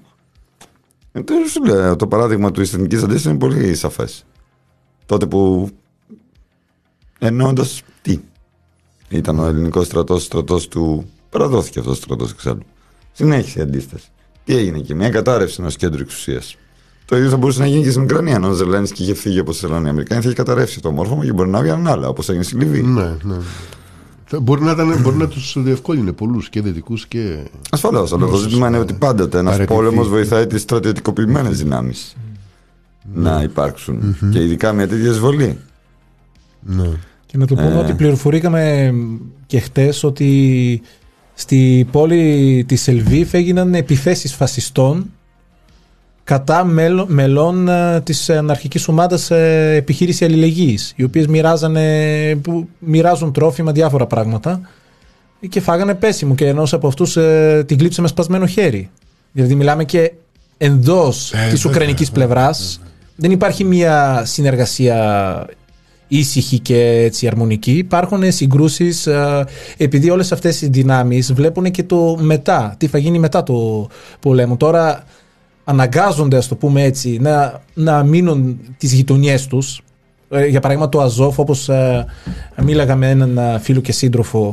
Το παράδειγμα του εθνικής αντίστασης είναι πολύ σαφές. Τότε που εννοώντας τι ήταν ο ελληνικός στρατός του, παραδόθηκε αυτός ο στρατός εξάλλου. Συνέχισε η αντίσταση. Τι έγινε εκεί? Μια κατάρρευση ενός κέντρου εξουσίας. Το ίδιο θα μπορούσε να γίνει και στην Ουκρανία. Αν ο Ζελένσκι είχε φύγει όπως θέλουν οι Αμερικάνοι, θα είχε καταρρεύσει το μόρφωμα και μπορεί να βγαίνουν άλλα, όπως έγινε στη Λιβύη. Ναι. Μπορεί να τους διευκόλυνε πολλούς και δυτικούς και. Ασφαλώς, αλλά το ζήτημα είναι ότι πάντοτε ένας πόλεμος βοηθάει τις στρατιωτικοποιημένες δυνάμεις να υπάρξουν. Και ειδικά μια τέτοια εισβολή. Ναι. Και να το πούμε ότι πληροφορήκαμε και χτες ότι στη πόλη της Ελβίβ έγιναν επιθέσεις φασιστών κατά μελών της αναρχικής ομάδας επιχείρηση αλληλεγγύης, οι οποίες μοιράζουν τρόφιμα, διάφορα πράγματα, και φάγανε πέσιμο, και ενός από αυτούς την κλείψε με σπασμένο χέρι. Δηλαδή μιλάμε και εντός της ουκρανικής πλευράς. Δεν υπάρχει μια συνεργασία ήσυχη και έτσι αρμονική. Υπάρχουν συγκρούσεις, επειδή όλες αυτές οι δυνάμεις βλέπουν και το μετά, τι θα γίνει μετά το πολέμο. Τώρα αναγκάζονται, ας το πούμε έτσι, να μείνουν τις γειτονιές τους. Για παράδειγμα το Αζόφ, όπως μίλαγα με έναν φίλο και σύντροφο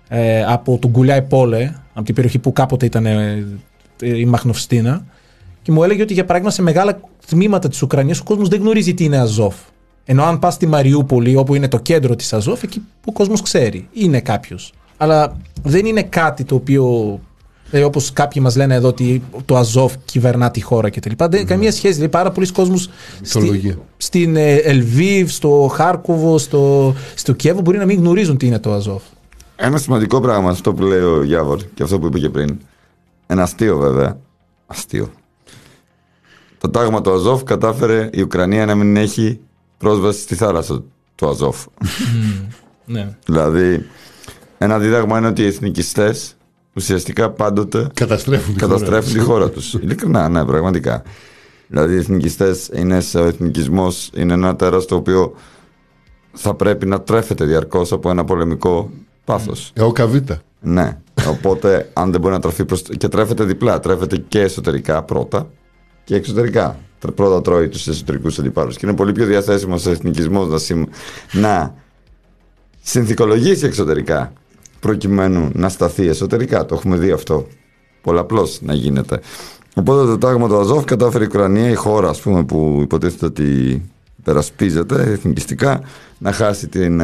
από τον Γκουλιάι Πόλε, από την περιοχή που κάποτε ήταν η Μαχνοφστίνα, και μου έλεγε ότι για παράδειγμα σε μεγάλα τμήματα της Ουκρανίας ο κόσμος δεν γνωρίζει τι είναι Αζόφ. Ενώ αν πας στη Μαριούπολη, όπου είναι το κέντρο της Αζόφ, εκεί που ο κόσμος ξέρει, είναι κάποιος. Αλλά δεν είναι κάτι το οποίο, όπως κάποιοι μας λένε εδώ, ότι το Αζόφ κυβερνά τη χώρα κτλ. Δεν καμία σχέση. Δηλαδή, πάρα πολλοί κόσμος στην Ελβίβ, στο Χάρκοβο, στο Κιέβο μπορεί να μην γνωρίζουν τι είναι το Αζόφ. Ένα σημαντικό πράγμα, αυτό που λέει ο Γιάβορ και αυτό που είπε και πριν. Ένα αστείο βέβαια. Αστείο. Το τάγμα του Αζόφ κατάφερε η Ουκρανία να μην έχει πρόσβαση στη θάλασσα του Αζόφ. Ναι. Δηλαδή, ένα δίδαγμα είναι ότι οι εθνικιστές ουσιαστικά πάντοτε καταστρέφουν τη χώρα τους. Ειλικρινά, ναι, πραγματικά. Δηλαδή, οι εθνικιστές ο εθνικισμός είναι ένα τέρας το οποίο θα πρέπει να τρέφεται διαρκώς από ένα πολεμικό πάθος. Εοκαβίτα. Ναι. Οπότε, αν δεν μπορεί να τρεφεί και τρέφεται διπλά, τρέφεται και εσωτερικά πρώτα και εξωτερικά. Πρώτα τρώει τους εσωτερικούς αντιπάλους. Και είναι πολύ πιο διαθέσιμος ο εθνικισμός να συνθηκολογήσει εξωτερικά προκειμένου να σταθεί εσωτερικά. Το έχουμε δει αυτό πολλαπλώς να γίνεται. Οπότε το τάγμα του Αζόφ κατάφερε η Ουκρανία, η χώρα ας πούμε, που υποτίθεται ότι υπερασπίζεται εθνικιστικά, να χάσει την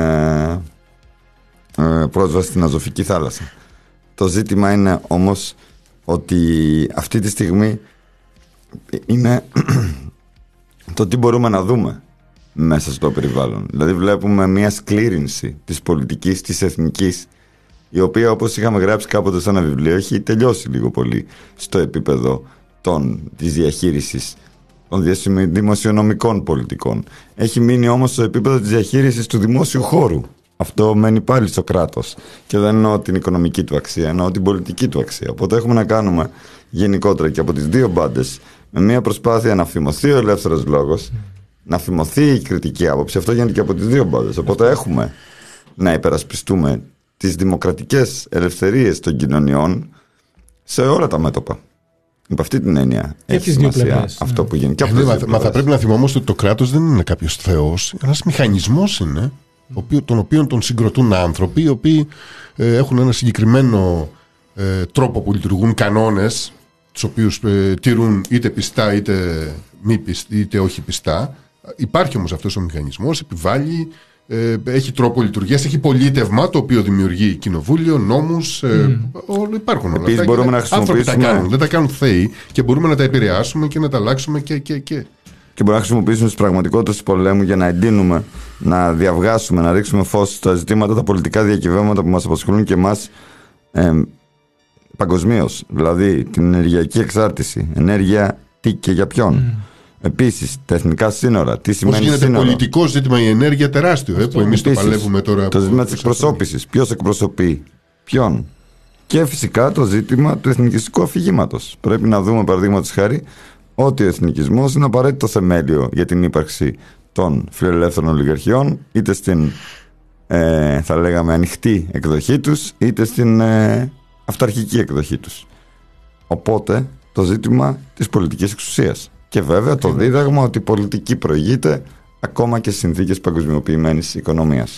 πρόσβαση στην Αζωφική θάλασσα. Το ζήτημα είναι όμως ότι αυτή τη στιγμή είναι το τι μπορούμε να δούμε μέσα στο περιβάλλον. Δηλαδή βλέπουμε μια σκλήρινση της πολιτικής, της εθνικής, η οποία, όπως είχαμε γράψει κάποτε σε ένα βιβλίο, έχει τελειώσει λίγο πολύ στο επίπεδο της διαχείρισης των δημοσιονομικών πολιτικών. Έχει μείνει όμως στο επίπεδο της διαχείρισης του δημόσιου χώρου. Αυτό μένει πάλι στο κράτος. Και δεν εννοώ την οικονομική του αξία, εννοώ την πολιτική του αξία. Οπότε έχουμε να κάνουμε γενικότερα και από τις δύο μπάντες με μια προσπάθεια να φημωθεί ο ελεύθερος λόγος, να φημωθεί η κριτική άποψη. Αυτό γίνεται και από τις δύο μπάντες. Οπότε έχουμε να υπερασπιστούμε τις δημοκρατικές ελευθερίες των κοινωνιών σε όλα τα μέτωπα. Υπ' αυτή την έννοια έχει σημασία αυτό που γίνεται. Μα θα πρέπει να θυμόμαστε ότι το κράτος δεν είναι κάποιος θεός, ένας μηχανισμός είναι, τον οποίο τον συγκροτούν άνθρωποι οι οποίοι έχουν ένα συγκεκριμένο τρόπο που λειτουργούν, κανόνες, τους οποίους τηρούν είτε πιστά είτε όχι πιστά. Υπάρχει όμως αυτός ο μηχανισμός, επιβάλλει, έχει τρόπο λειτουργίας, έχει πολίτευμα το οποίο δημιουργεί κοινοβούλιο, νόμους, υπάρχουν όλα. Επίσης μπορούμε να άνθρωποι τα κάνουν, δεν τα κάνουν θεοί και μπορούμε να τα επηρεάσουμε και να τα αλλάξουμε και. Και μπορούμε να χρησιμοποιήσουμε τις πραγματικότητες του πολέμου για να εντείνουμε, να διαβγάσουμε, να ρίξουμε φως στα ζητήματα, τα πολιτικά διακυβεύματα που μας απασχολούν και εμάς παγκοσμίως. Δηλαδή την ενεργειακή εξάρτηση. Ενέργεια τι και για ποιον. Επίσης τα εθνικά σύνορα. Τι σημαίνει σύνορα. Πώς γίνεται πολιτικό ζήτημα η ενέργεια τεράστιο, που εμείς το παλεύουμε τώρα. Το ζήτημα της εκπροσώπησης. Ποιος εκπροσωπεί ποιον. Και φυσικά το ζήτημα του εθνικιστικού αφηγήματος. Πρέπει να δούμε, παραδείγματος χάρη, ότι ο εθνικισμός είναι απαραίτητο θεμέλιο για την ύπαρξη των φιλελεύθερων ολιγαρχιών, είτε στην θα λέγαμε ανοιχτή εκδοχή τους, είτε στην αυταρχική εκδοχή τους. Οπότε το ζήτημα της πολιτικής εξουσίας. Και βέβαια το δίδαγμα ότι η πολιτική προηγείται ακόμα και σε συνθήκες παγκοσμιοποιημένης οικονομίας.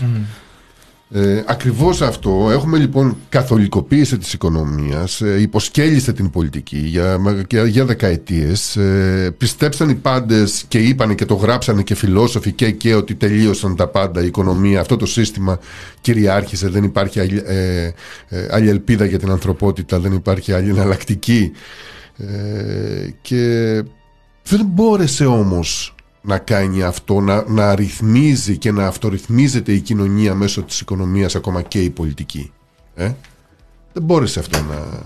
Ακριβώς αυτό. Έχουμε λοιπόν καθολικοποίηση της οικονομίας, υποσκέλισε την πολιτική για δεκαετίες. Πιστέψαν οι πάντες και είπανε και το γράψανε και φιλόσοφοι και ότι τελείωσαν τα πάντα, η οικονομία, αυτό το σύστημα κυριάρχησε, δεν υπάρχει άλλη ελπίδα για την ανθρωπότητα, δεν υπάρχει άλλη εναλλακτική, και δεν μπόρεσε όμως να κάνει αυτό, να ρυθμίζει και να αυτορυθμίζεται η κοινωνία μέσω της οικονομίας, ακόμα και η πολιτική. Δεν μπόρεσε αυτό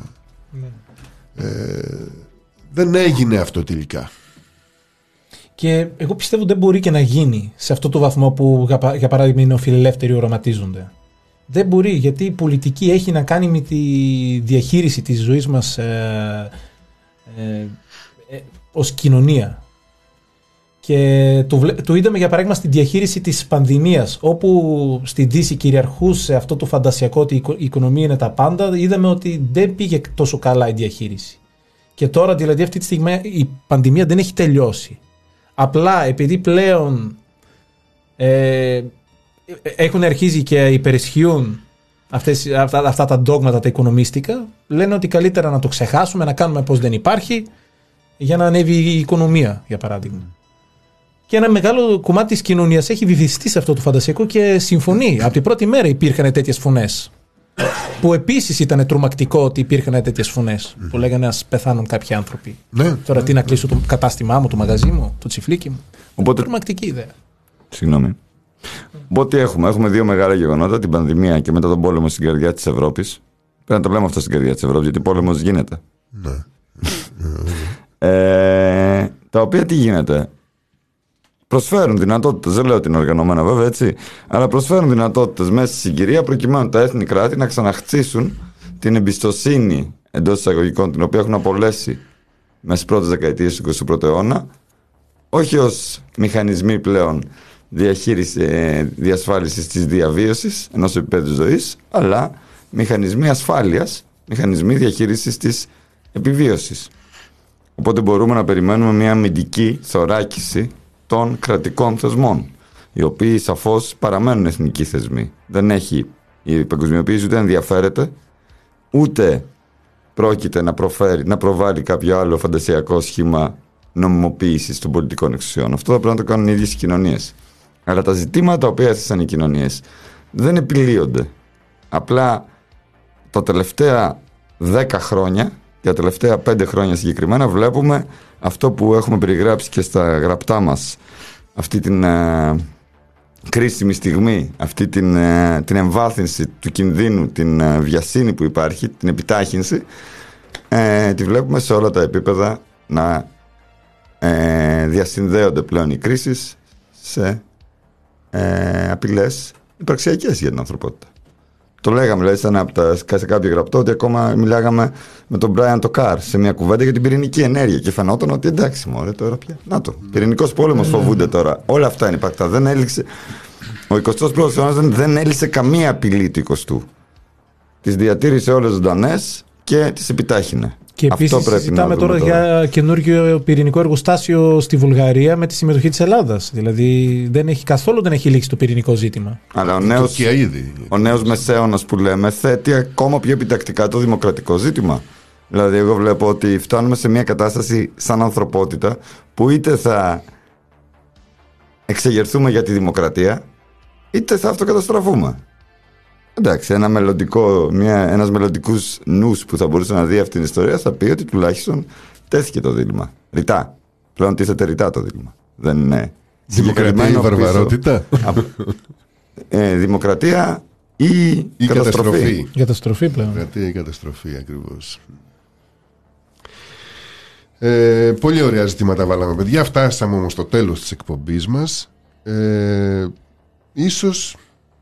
δεν έγινε αυτό τελικά. Και εγώ πιστεύω δεν μπορεί και να γίνει σε αυτό το βαθμό που για παράδειγμα οι νεοφιλελεύθεροι οραματίζονται. Δεν μπορεί, γιατί η πολιτική έχει να κάνει με τη διαχείριση της ζωής μας ως κοινωνία. Και το είδαμε για παράδειγμα στη διαχείριση της πανδημίας, όπου στη Δύση κυριαρχούσε αυτό το φαντασιακό ότι η οικονομία είναι τα πάντα. Είδαμε ότι δεν πήγε τόσο καλά η διαχείριση. Και τώρα δηλαδή αυτή τη στιγμή η πανδημία δεν έχει τελειώσει. Απλά επειδή πλέον έχουν αρχίσει και υπερισχύουν αυτά τα ντόγματα, τα οικονομίστικα, λένε ότι καλύτερα να το ξεχάσουμε, να κάνουμε πως δεν υπάρχει, για να ανέβει η οικονομία, για παράδειγμα. Και ένα μεγάλο κομμάτι της κοινωνίας έχει βυθιστεί σε αυτό το φαντασιακό και συμφωνεί. Από την πρώτη μέρα υπήρχαν τέτοιες φωνές. Που επίσης ήταν τρομακτικό ότι υπήρχαν τέτοιες φωνές. Που λέγανε ας πεθάνουν κάποιοι άνθρωποι. Τώρα τι να κλείσω το κατάστημά μου, το μαγαζί μου, το τσιφλίκι μου. Οπότε... Τρομακτική ιδέα. Συγγνώμη. Οπότε έχουμε δύο μεγάλα γεγονότα, την πανδημία και μετά τον πόλεμο στην καρδιά της Ευρώπης. Πρέπει να το λέμε αυτό στην καρδιά της Ευρώπης, γιατί πόλεμος γίνεται. Ναι. Τα οποία τι γίνεται. Προσφέρουν δυνατότητες, δεν λέω ότι είναι οργανωμένα βέβαια έτσι, αλλά προσφέρουν δυνατότητες μέσα στη συγκυρία προκειμένου τα έθνη κράτη να ξαναχτίσουν την εμπιστοσύνη εντός εισαγωγικών την οποία έχουν απολέσει μέσα στις πρώτες δεκαετίες του 21ου αιώνα, όχι ως μηχανισμοί πλέον διασφάλισης της διαβίωσης ενός επίπεδου ζωής, αλλά μηχανισμοί ασφάλειας, μηχανισμοί διαχείρισης της επιβίωσης. Οπότε μπορούμε να περιμένουμε μια αμυντική θωράκιση των κρατικών θεσμών, οι οποίοι σαφώς παραμένουν εθνικοί θεσμοί. Δεν έχει η παγκοσμιοποίηση ούτε ενδιαφέρεται, ούτε πρόκειται να προβάλλει κάποιο άλλο φαντασιακό σχήμα νομιμοποίησης των πολιτικών εξουσιών. Αυτό θα πρέπει να το κάνουν οι ίδιες οι κοινωνίες. Αλλά τα ζητήματα τα οποία έθεσαν οι κοινωνίες δεν επιλύονται. Απλά τα τελευταία 10 χρόνια, για τα τελευταία 5 χρόνια συγκεκριμένα, βλέπουμε αυτό που έχουμε περιγράψει και στα γραπτά μας, αυτή την κρίσιμη στιγμή, αυτή την εμβάθυνση του κινδύνου, την βιασύνη που υπάρχει, την επιτάχυνση, τη βλέπουμε σε όλα τα επίπεδα να διασυνδέονται πλέον οι κρίσεις σε απειλές υπαρξιακές για την ανθρωπότητα. Το λέγαμε δηλαδή σε κάποιο γραπτό ότι ακόμα μιλάγαμε με τον Μπράιαν Τοκάρ σε μια κουβέντα για την πυρηνική ενέργεια και φαινόταν ότι εντάξει μωρέ τώρα πια. Να το, πυρηνικός πόλεμος φοβούνται τώρα. Όλα αυτά είναι υπαρκτά. Δεν έληξε. Ο 21ος αιώνας δεν έλυσε καμία απειλή του 20ου. Τις διατήρησε όλες ζωντανές και τις επιτάχυνε. Και επίσης συζητάμε τώρα για καινούργιο πυρηνικό εργοστάσιο στη Βουλγαρία με τη συμμετοχή της Ελλάδας. Δηλαδή δεν έχει λήξει το πυρηνικό ζήτημα. Αλλά ο νέος μεσαίωνας που λέμε θέτει ακόμα πιο επιτακτικά το δημοκρατικό ζήτημα. Δηλαδή εγώ βλέπω ότι φτάνουμε σε μια κατάσταση σαν ανθρωπότητα που είτε θα εξεγερθούμε για τη δημοκρατία είτε θα αυτοκαταστραφούμε. Εντάξει, ένας μελλοντικός νους που θα μπορούσε να δει αυτή την ιστορία θα πει ότι τουλάχιστον τέθηκε το δίλημμα. Ρητά. Πλέον τίθεται ρητά το δίλημμα. Δεν είναι δημοκρατία ή βαρβαρότητα. Δημοκρατία ή καταστροφή. Καταστροφή πλέον. Δημοκρατία ή καταστροφή ακριβώς. Πολύ ωραία ζητήματα βάλαμε παιδιά. Φτάσαμε όμως στο τέλος της εκπομπής μας. Ίσως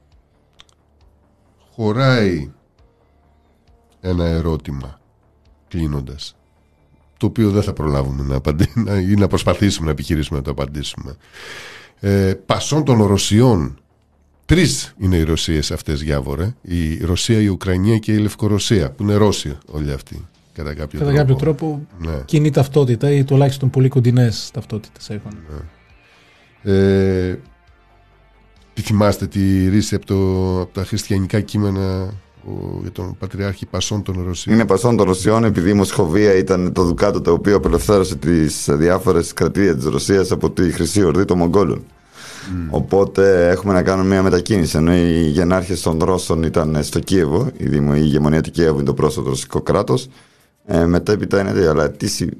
χωράει ένα ερώτημα κλείνοντας, το οποίο δεν θα προλάβουμε ή να προσπαθήσουμε να επιχειρήσουμε να το απαντήσουμε. Πασών των Ρωσιών, 3 είναι οι Ρωσίες αυτές, Γιάβορε. Η Ρωσία, η Ουκρανία και η Λευκορωσία, που είναι Ρώσοι όλοι αυτοί κατά κάποιο τρόπο. Ναι. Κοινή ταυτότητα ή τουλάχιστον πολύ κοντινές ταυτότητες έχουν. Ναι. Τι θυμάστε τη ρίση από τα χριστιανικά κείμενα για τον Πατριάρχη Πασών των Ρωσιών? Είναι Πασών των Ρωσιών επειδή η Μοσχοβία ήταν το δουκάτο το οποίο απελευθέρωσε τις διάφορες κρατήδια της Ρωσίας από τη Χρυσή Ορδή των Μογγόλων. Οπότε έχουμε να κάνουμε μια μετακίνηση. Ενώ οι γενάρχες των Ρώσων ήταν στο Κίεβο, η ηγεμονία του Κίεβου είναι το πρόσθετο ρωσικό κράτος. Μετέπειτα είναι αλλά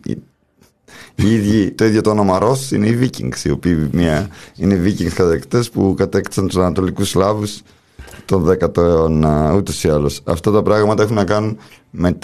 το ίδιο το όνομα Ρώσ είναι οι Vikings, οι οποίοι είναι Vikings κατακτητές που κατέκτησαν τους Ανατολικούς Σλάβους τον 10ο αιώνα ούτως ή άλλως. Αυτά τα πράγματα έχουν να κάνουν με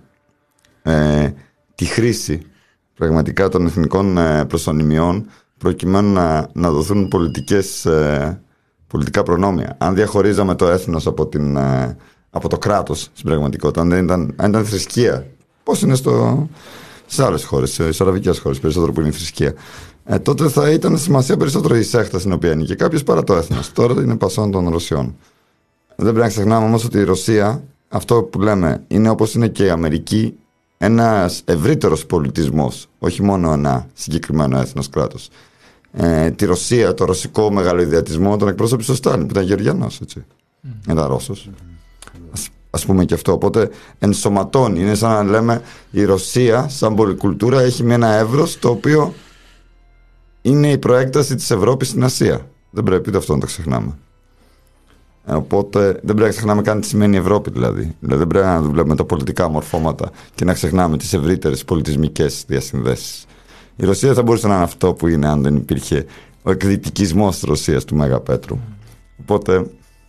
τη χρήση πραγματικά των εθνικών προσωνυμιών προκειμένου να δοθούν πολιτικά προνόμια. Αν διαχωρίζαμε το έθνος από το κράτος στην πραγματικότητα, αν ήταν θρησκεία, πώς είναι σε άλλες χώρες, σε αραβικές χώρες περισσότερο που είναι η θρησκεία, τότε θα ήταν σημασία περισσότερο η σέχτα στην οποία είναι και κάποιος παρά το έθνος. Τώρα είναι Πασών των Ρωσιών. Δεν πρέπει να ξεχνάμε όμως ότι η Ρωσία, αυτό που λέμε, είναι όπως είναι και η Αμερική, ένας ευρύτερος πολιτισμός, όχι μόνο ένα συγκεκριμένο έθνος κράτος. Τη Ρωσία, το ρωσικό μεγαλοειδιατισμό τον εκπρόσωπε ο Στάλιν, που ήταν Γεωργιανός, έτσι. Ήταν Ρώσος. ας πούμε και αυτό. Οπότε ενσωματώνει. Είναι σαν να λέμε η Ρωσία σαν πολυκουλτούρα έχει ένα εύρος το οποίο είναι η προέκταση της Ευρώπης στην Ασία. Δεν πρέπει ούτε αυτό να το ξεχνάμε. Οπότε δεν πρέπει να ξεχνάμε καν τι σημαίνει Ευρώπη δηλαδή. Δεν πρέπει να βλέπουμε τα πολιτικά μορφώματα και να ξεχνάμε τις ευρύτερες πολιτισμικές διασυνδέσεις. Η Ρωσία θα μπορούσε να είναι αυτό που είναι αν δεν υπήρχε ο εκδυτικισμός της Ρωσίας του Μέγα Πέτρου. Οπότε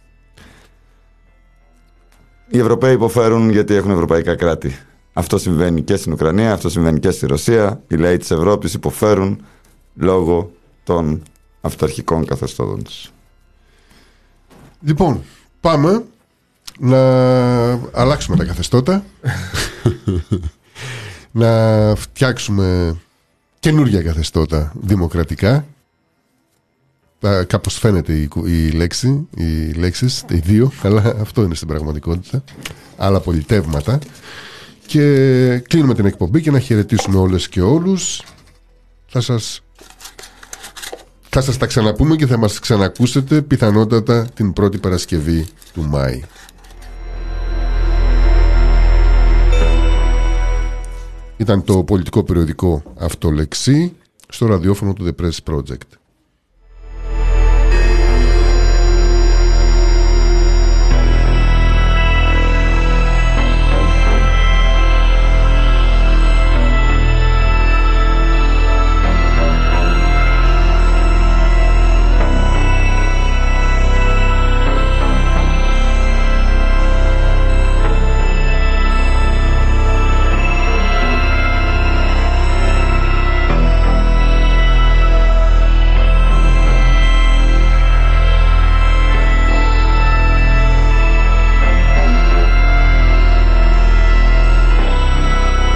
οι Ευρωπαίοι υποφέρουν γιατί έχουν ευρωπαϊκά κράτη. Αυτό συμβαίνει και στην Ουκρανία, αυτό συμβαίνει και στη Ρωσία. Οι λαοί της Ευρώπης υποφέρουν λόγω των αυταρχικών καθεστώτων τους. Λοιπόν, πάμε να αλλάξουμε τα καθεστώτα, να φτιάξουμε καινούργια καθεστώτα δημοκρατικά. Κάπως φαίνεται η λέξη, οι λέξεις, οι δύο, αλλά αυτό είναι στην πραγματικότητα. Άλλα πολιτεύματα. Και κλείνουμε την εκπομπή και να χαιρετήσουμε όλες και όλους. Θα σας τα ξαναπούμε και θα μας ξανακούσετε πιθανότατα την πρώτη Παρασκευή του Μάη. Ήταν το πολιτικό περιοδικό Αυτολεξή στο ραδιόφωνο του The Press Project.